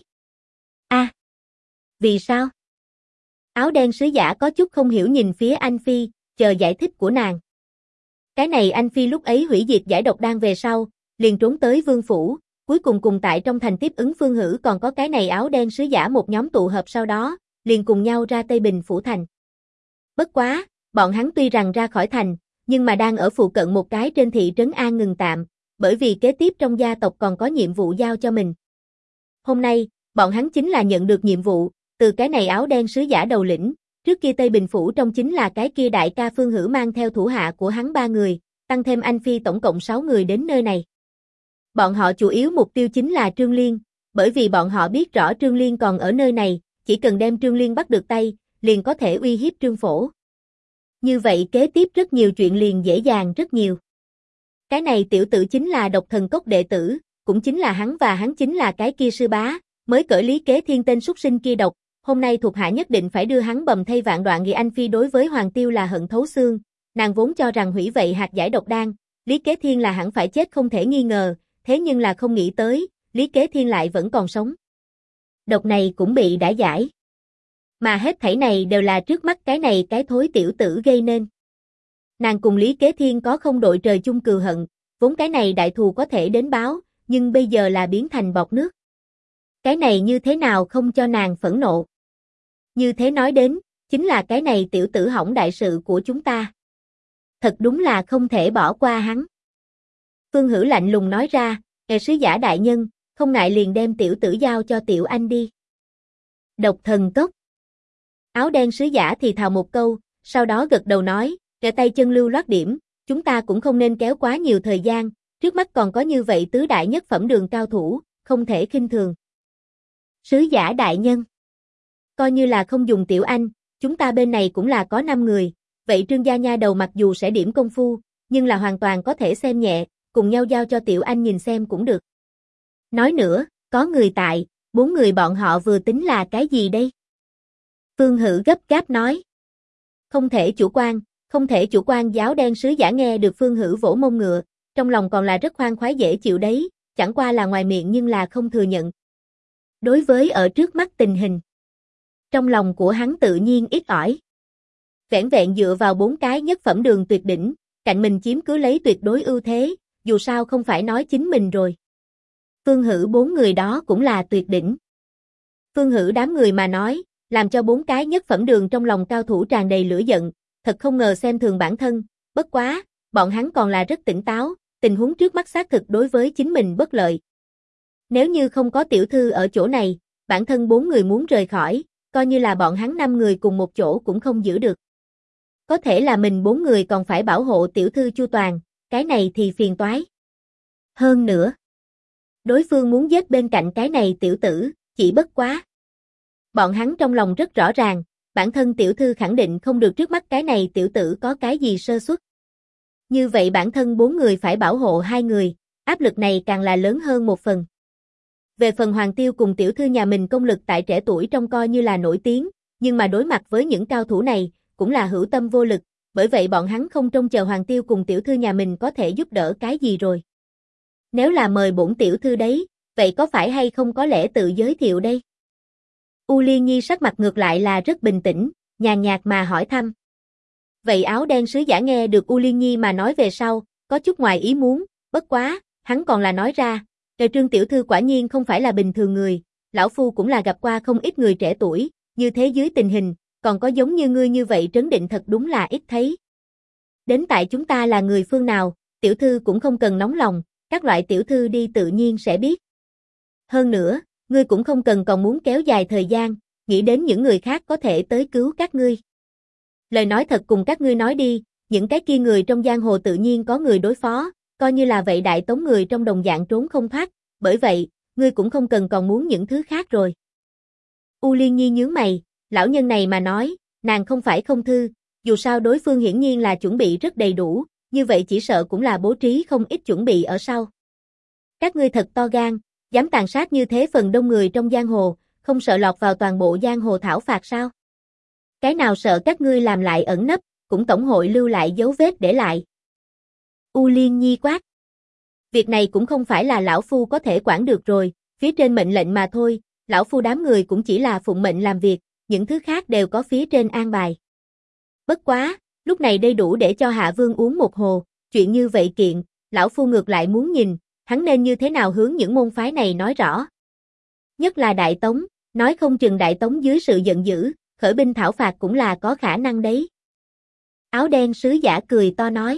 Vì sao? Áo đen sứ giả có chút không hiểu nhìn phía Anh Phi, chờ giải thích của nàng. Cái này Anh Phi lúc ấy hủy diệt giải độc đan về sau, liền trốn tới vương phủ, cuối cùng cùng tại trong thành tiếp ứng Phương Hử còn có cái này áo đen sứ giả một nhóm tụ hợp sau đó, liền cùng nhau ra Tây Bình phủ thành. Bất quá, bọn hắn tuy rằng ra khỏi thành, nhưng mà đang ở phụ cận một cái trên thị trấn An ngừng tạm, bởi vì kế tiếp trong gia tộc còn có nhiệm vụ giao cho mình. Hôm nay, bọn hắn chính là nhận được nhiệm vụ, từ cái này áo đen sứ giả đầu lĩnh, trước kia Tây Bình phủ trong chính là cái kia đại ca Phương Hử mang theo thủ hạ của hắn 3 người, tăng thêm Anh Phi tổng cộng 6 người đến nơi này. Bọn họ chủ yếu mục tiêu chính là Trương Liên, bởi vì bọn họ biết rõ Trương Liên còn ở nơi này, chỉ cần đem Trương Liên bắt được tay, liền có thể uy hiếp Trương Phổ. Như vậy kế tiếp rất nhiều chuyện liền dễ dàng rất nhiều. Cái này tiểu tử chính là độc thần cốc đệ tử, cũng chính là hắn và hắn chính là cái kia sư bá, mới cởi Lý Kế Thiên tên súc sinh kia độc, hôm nay thuộc hạ nhất định phải đưa hắn bầm thây vạn đoạn. Nghị Anh Phi đối với Hoàng Tiêu là hận thấu xương, nàng vốn cho rằng hủy vậy hạt giải độc đan, Lý Kế Thiên là hẳn phải chết không thể nghi ngờ, thế nhưng là không nghĩ tới, Lý Kế Thiên lại vẫn còn sống. Độc này cũng bị đã giải. Mà hết thảy này đều là trước mắt cái này cái thối tiểu tử gây nên. Nàng cùng Lý Kế Thiên có không đội trời chung cừu hận, vốn cái này đại thù có thể đến báo, nhưng bây giờ là biến thành bọt nước. Cái này như thế nào không cho nàng phẫn nộ? Như thế nói đến, chính là cái này tiểu tử hỏng đại sự của chúng ta. Thật đúng là không thể bỏ qua hắn. Phương Hữu lạnh lùng nói ra, sứ giả đại nhân, không ngại liền đem tiểu tử giao cho tiểu anh đi. Độc thần cốc. Áo đen sứ giả thì thào một câu, sau đó gật đầu nói, tay chân lưu loát điểm, chúng ta cũng không nên kéo quá nhiều thời gian, trước mắt còn có như vậy tứ đại nhất phẩm đường cao thủ, không thể khinh thường. Sứ giả đại nhân. Coi như là không dùng tiểu anh, chúng ta bên này cũng là có 5 người, vậy Trương gia nha đầu mặc dù sẽ điểm công phu, nhưng là hoàn toàn có thể xem nhẹ, cùng nhau giao cho tiểu anh nhìn xem cũng được. Nói nữa, có người tại, 4 người bọn họ vừa tính là cái gì đây? Phương Hữu gấp gáp nói. Không thể chủ quan, không thể chủ quan. Giáo đen sứ giả nghe được Phương Hữu vỗ mông ngựa, trong lòng còn là rất khoan khoái dễ chịu đấy, chẳng qua là ngoài miệng nhưng là không thừa nhận. Đối với ở trước mắt tình hình, trong lòng của hắn tự nhiên ít ỏi. Vẻn vẹn dựa vào 4 cái nhất phẩm đường tuyệt đỉnh, cạnh mình chiếm cứ lấy tuyệt đối ưu thế, dù sao không phải nói chính mình rồi. Phương Hữu 4 người đó cũng là tuyệt đỉnh. Phương Hữu đám người mà nói, làm cho 4 cái nhất phẩm đường trong lòng cao thủ tràn đầy lửa giận, thật không ngờ xem thường bản thân, bất quá, bọn hắn còn là rất tỉnh táo, tình huống trước mắt xác thực đối với chính mình bất lợi. Nếu như không có tiểu thư ở chỗ này, bản thân 4 người muốn rời khỏi, coi như là bọn hắn 5 người cùng một chỗ cũng không giữ được. Có thể là mình 4 người còn phải bảo hộ tiểu thư chu toàn, cái này thì phiền toái. Hơn nữa, đối phương muốn giết bên cạnh cái này tiểu tử, chỉ bất quá. Bọn hắn trong lòng rất rõ ràng, bản thân tiểu thư khẳng định không được trước mắt cái này tiểu tử có cái gì sơ suất. Như vậy bản thân 4 người phải bảo hộ 2 người, áp lực này càng là lớn hơn một phần. Về phần Hoàng Tiêu cùng tiểu thư nhà mình công lực tại trẻ tuổi trông coi như là nổi tiếng, nhưng mà đối mặt với những cao thủ này, cũng là hữu tâm vô lực, bởi vậy bọn hắn không trông chờ Hoàng Tiêu cùng tiểu thư nhà mình có thể giúp đỡ cái gì rồi. Nếu là mời bổn tiểu thư đấy, vậy có phải hay không có lẽ tự giới thiệu đây? U Liên Nhi sắc mặt ngược lại là rất bình tĩnh, nhàn nhạt mà hỏi thăm. Vậy áo đen sứ giả nghe được U Liên Nhi mà nói về sau, có chút ngoài ý muốn, bất quá, hắn còn là nói ra, Trương tiểu thư quả nhiên không phải là bình thường người, lão phu cũng là gặp qua không ít người trẻ tuổi, như thế dưới tình hình, còn có giống như ngươi như vậy trấn định thật đúng là ít thấy. Đến tại chúng ta là người phương nào, tiểu thư cũng không cần nóng lòng, các loại tiểu thư đi tự nhiên sẽ biết. Hơn nữa, ngươi cũng không cần còn muốn kéo dài thời gian, nghĩ đến những người khác có thể tới cứu các ngươi. Lời nói thật cùng các ngươi nói đi, những cái kia người trong giang hồ tự nhiên có người đối phó, coi như là vậy đại tống người trong đồng dạng trốn không thoát, bởi vậy, ngươi cũng không cần còn muốn những thứ khác rồi. U Liên Nhi nhướng mày, lão nhân này mà nói, nàng không phải không thư, dù sao đối phương hiển nhiên là chuẩn bị rất đầy đủ, như vậy chỉ sợ cũng là bố trí không ít chuẩn bị ở sau. Các ngươi thật to gan, dám tàn sát như thế phần đông người trong giang hồ, không sợ lọt vào toàn bộ giang hồ thảo phạt sao? Cái nào sợ các ngươi làm lại ẩn nấp, cũng tổng hội lưu lại dấu vết để lại. U Liên Nhi quát. Việc này cũng không phải là lão phu có thể quản được rồi, phía trên mệnh lệnh mà thôi, lão phu đám người cũng chỉ là phụng mệnh làm việc, những thứ khác đều có phía trên an bài. Bất quá, lúc này đây đủ để cho Hạ Vương uống một hồ, chuyện như vậy kiện, lão phu ngược lại muốn nhìn, hắn nên như thế nào hướng những môn phái này nói rõ. Nhất là Đại Tống, nói không chừng Đại Tống dưới sự giận dữ, khởi binh thảo phạt cũng là có khả năng đấy. Áo đen sứ giả cười to nói.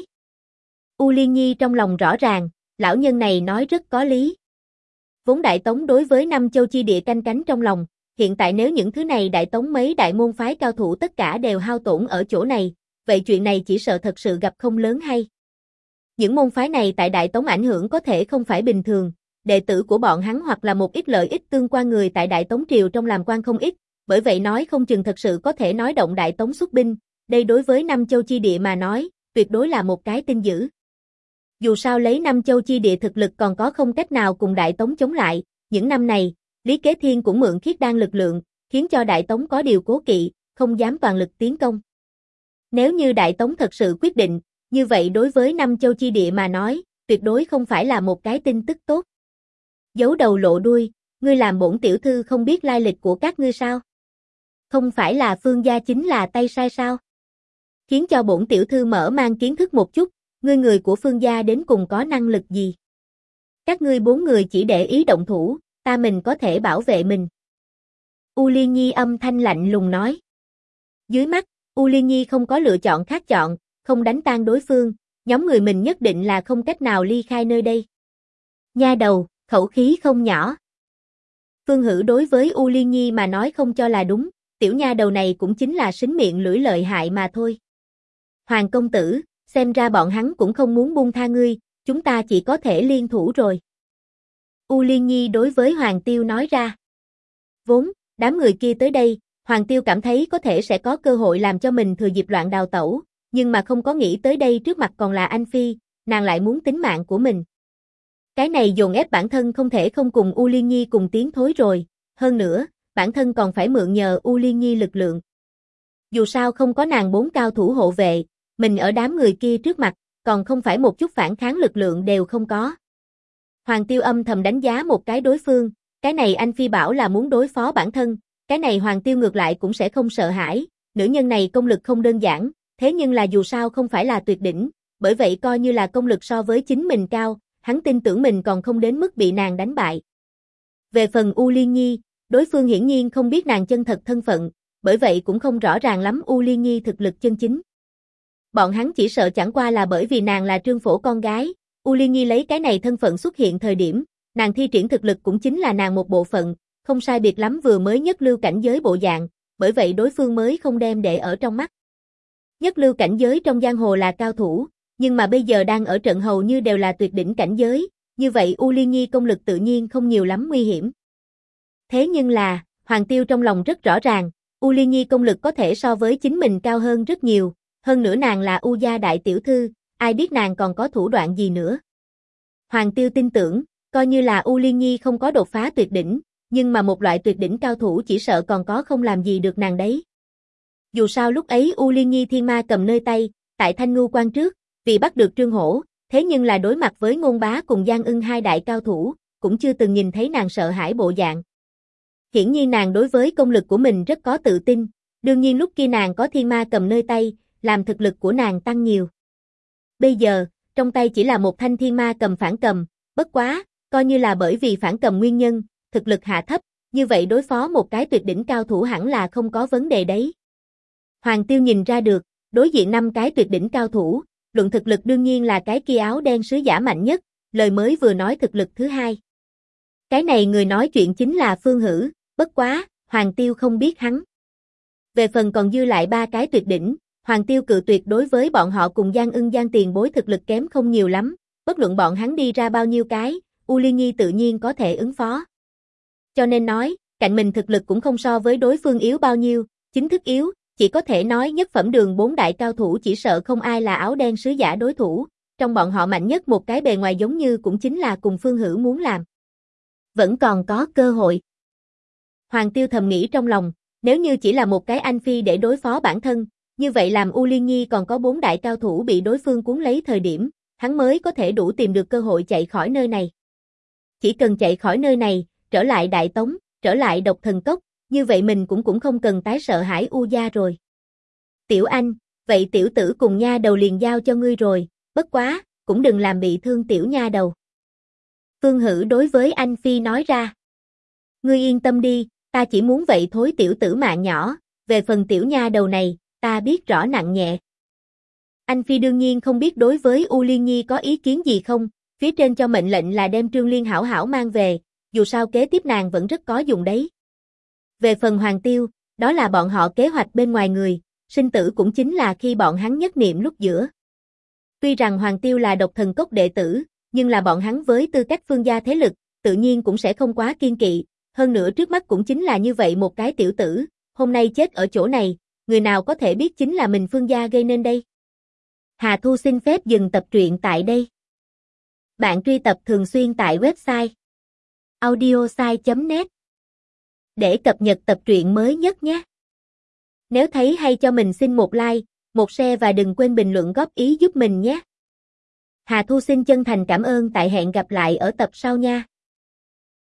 U Liên Nhi trong lòng rõ ràng, lão nhân này nói rất có lý. Vốn Đại Tống đối với năm châu chi địa canh cánh trong lòng, hiện tại nếu những thứ này Đại Tống mấy đại môn phái cao thủ tất cả đều hao tổn ở chỗ này, vậy chuyện này chỉ sợ thật sự gặp không lớn hay. Những môn phái này tại Đại Tống ảnh hưởng có thể không phải bình thường, đệ tử của bọn hắn hoặc là một ít lợi ích tương quan người tại Đại Tống triều trong làm quan không ít, bởi vậy nói không chừng thật sự có thể nói động Đại Tống xuất binh, đây đối với năm châu chi địa mà nói, tuyệt đối là một cái tin dữ. Dù sao lấy năm châu chi địa thực lực còn có không cách nào cùng Đại Tống chống lại, những năm này, Lý Kế Thiên cũng mượn khiết đan lực lượng, khiến cho Đại Tống có điều cố kỵ, không dám toàn lực tiến công. Nếu như Đại Tống thật sự quyết định, như vậy đối với năm châu chi địa mà nói, tuyệt đối không phải là một cái tin tức tốt. Giấu đầu lộ đuôi, ngươi làm bổn tiểu thư không biết lai lịch của các ngươi sao? Không phải là Phương gia chính là tay sai sao? Khiến cho bổn tiểu thư mở mang kiến thức một chút, người của Phương gia đến cùng có năng lực gì? Các ngươi 4 người chỉ để ý động thủ, ta mình có thể bảo vệ mình. U Liên Nhi âm thanh lạnh lùng nói. Dưới mắt, U Liên Nhi không có lựa chọn khác chọn, không đánh tan đối phương, nhóm người mình nhất định là không cách nào ly khai nơi đây. Nha đầu, khẩu khí không nhỏ. Phương Hữu đối với U Liên Nhi mà nói không cho là đúng, tiểu nha đầu này cũng chính là sính miệng lưỡi lợi hại mà thôi. Hoàng công tử, xem ra bọn hắn cũng không muốn buông tha ngươi, chúng ta chỉ có thể liên thủ rồi. U Liên Nhi đối với Hoàng Tiêu nói ra. Vốn, đám người kia tới đây, Hoàng Tiêu cảm thấy có thể sẽ có cơ hội làm cho mình thừa dịp loạn đào tẩu, nhưng mà không có nghĩ tới đây trước mặt còn là Anh Phi, nàng lại muốn tính mạng của mình. Cái này dồn ép bản thân không thể không cùng U Liên Nhi cùng tiến thối rồi, hơn nữa, bản thân còn phải mượn nhờ U Liên Nhi lực lượng. Dù sao không có nàng 4 cao thủ hộ vệ, mình ở đám người kia trước mặt, còn không phải một chút phản kháng lực lượng đều không có. Hoàng Tiêu âm thầm đánh giá một cái đối phương, cái này Anh Phi bảo là muốn đối phó bản thân, cái này Hoàng Tiêu ngược lại cũng sẽ không sợ hãi, nữ nhân này công lực không đơn giản, thế nhưng là dù sao không phải là tuyệt đỉnh, bởi vậy coi như là công lực so với chính mình cao, hắn tin tưởng mình còn không đến mức bị nàng đánh bại. Về phần U Liên Nhi, đối phương hiển nhiên không biết nàng chân thật thân phận, bởi vậy cũng không rõ ràng lắm U Liên Nhi thực lực chân chính. Bọn hắn chỉ sợ chẳng qua là bởi vì nàng là Trương Phổ con gái, U Liên Nhi lấy cái này thân phận xuất hiện thời điểm, nàng thi triển thực lực cũng chính là nàng một bộ phận, không sai biệt lắm vừa mới nhất lưu cảnh giới bộ dạng, bởi vậy đối phương mới không đem để ở trong mắt. Nhất lưu cảnh giới trong giang hồ là cao thủ, nhưng mà bây giờ đang ở trận hầu như đều là tuyệt đỉnh cảnh giới, như vậy U Liên Nhi công lực tự nhiên không nhiều lắm nguy hiểm. Thế nhưng là, Hoàng Tiêu trong lòng rất rõ ràng, U Liên Nhi công lực có thể so với chính mình cao hơn rất nhiều, hơn nữa nàng là U gia đại tiểu thư, ai biết nàng còn có thủ đoạn gì nữa. Hoàng Tiêu tin tưởng, coi như là U Liên Nhi không có đột phá tuyệt đỉnh, nhưng mà một loại tuyệt đỉnh cao thủ chỉ sợ còn có không làm gì được nàng đấy. Dù sao lúc ấy U Liên Nhi thiên ma cầm nơi tay, tại Thanh Ngưu Quan trước, vì bắt được Trương Hổ, thế nhưng là đối mặt với Ngôn Bá cùng Giang Ưng hai đại cao thủ, cũng chưa từng nhìn thấy nàng sợ hãi bộ dạng. Hiển nhiên nàng đối với công lực của mình rất có tự tin, đương nhiên lúc kia nàng có thiên ma cầm nơi tay, làm thực lực của nàng tăng nhiều. Bây giờ, trong tay chỉ là một thanh thiên ma cầm phản cầm, bất quá, coi như là bởi vì phản cầm nguyên nhân, thực lực hạ thấp, như vậy đối phó một cái tuyệt đỉnh cao thủ hẳn là không có vấn đề đấy. Hoàng Tiêu nhìn ra được, đối diện 5 cái tuyệt đỉnh cao thủ, luận thực lực đương nhiên là cái kia áo đen sứ giả mạnh nhất, lời mới vừa nói thực lực thứ hai. Cái này người nói chuyện chính là Phương Hữu, bất quá, Hoàng Tiêu không biết hắn. Về phần còn dư lại 3 cái tuyệt đỉnh, Hoàng Tiêu cự tuyệt đối với bọn họ cùng Giang Ưng Giang tiền bối thực lực kém không nhiều lắm, bất luận bọn hắn đi ra bao nhiêu cái, U Liên Nhi tự nhiên có thể ứng phó. Cho nên nói, cạnh mình thực lực cũng không so với đối phương yếu bao nhiêu, chính thức yếu, chỉ có thể nói nhất phẩm đường 4 đại cao thủ chỉ sợ không ai là áo đen sứ giả đối thủ, trong bọn họ mạnh nhất một cái bề ngoài giống như cũng chính là cùng Phương Hữu muốn làm. Vẫn còn có cơ hội. Hoàng Tiêu thầm nghĩ trong lòng, nếu như chỉ là một cái Anh Phi để đối phó bản thân, như vậy làm U Liên Nhi còn có 4 đại cao thủ bị đối phương cuốn lấy thời điểm, hắn mới có thể đủ tìm được cơ hội chạy khỏi nơi này. Chỉ cần chạy khỏi nơi này, trở lại Đại Tống, trở lại Độc Thần Cốc, như vậy mình cũng không cần tái sợ hãi U gia rồi. Tiểu Anh, vậy tiểu tử cùng nha đầu liền giao cho ngươi rồi, bất quá, cũng đừng làm bị thương tiểu nha đầu. Phương Hữu đối với Anh Phi nói ra. Ngươi yên tâm đi, ta chỉ muốn vậy thối tiểu tử mạng nhỏ, về phần tiểu nha đầu này, ta biết rõ nặng nhẹ. Anh Phi đương nhiên không biết đối với U Liên Nhi có ý kiến gì không, phía trên cho mệnh lệnh là đem Trương Liên hảo hảo mang về, dù sao kế tiếp nàng vẫn rất có dùng đấy. Về phần Hoàng Tiêu, đó là bọn họ kế hoạch bên ngoài người, sinh tử cũng chính là khi bọn hắn nhất niệm lúc giữa. Tuy rằng Hoàng Tiêu là Độc Thần Cốc đệ tử, nhưng là bọn hắn với tư cách phương gia thế lực, tự nhiên cũng sẽ không quá kiên kỵ, hơn nữa trước mắt cũng chính là như vậy một cái tiểu tử, hôm nay chết ở chỗ này, người nào có thể biết chính là mình phương gia gây nên đây. Hà Thu xin phép dừng tập truyện tại đây. Bạn truy tập thường xuyên tại website audiosai.net để cập nhật tập truyện mới nhất nhé. Nếu thấy hay cho mình xin một like, một share và đừng quên bình luận góp ý giúp mình nhé. Hà Thu xin chân thành cảm ơn, tại hẹn gặp lại ở tập sau nha.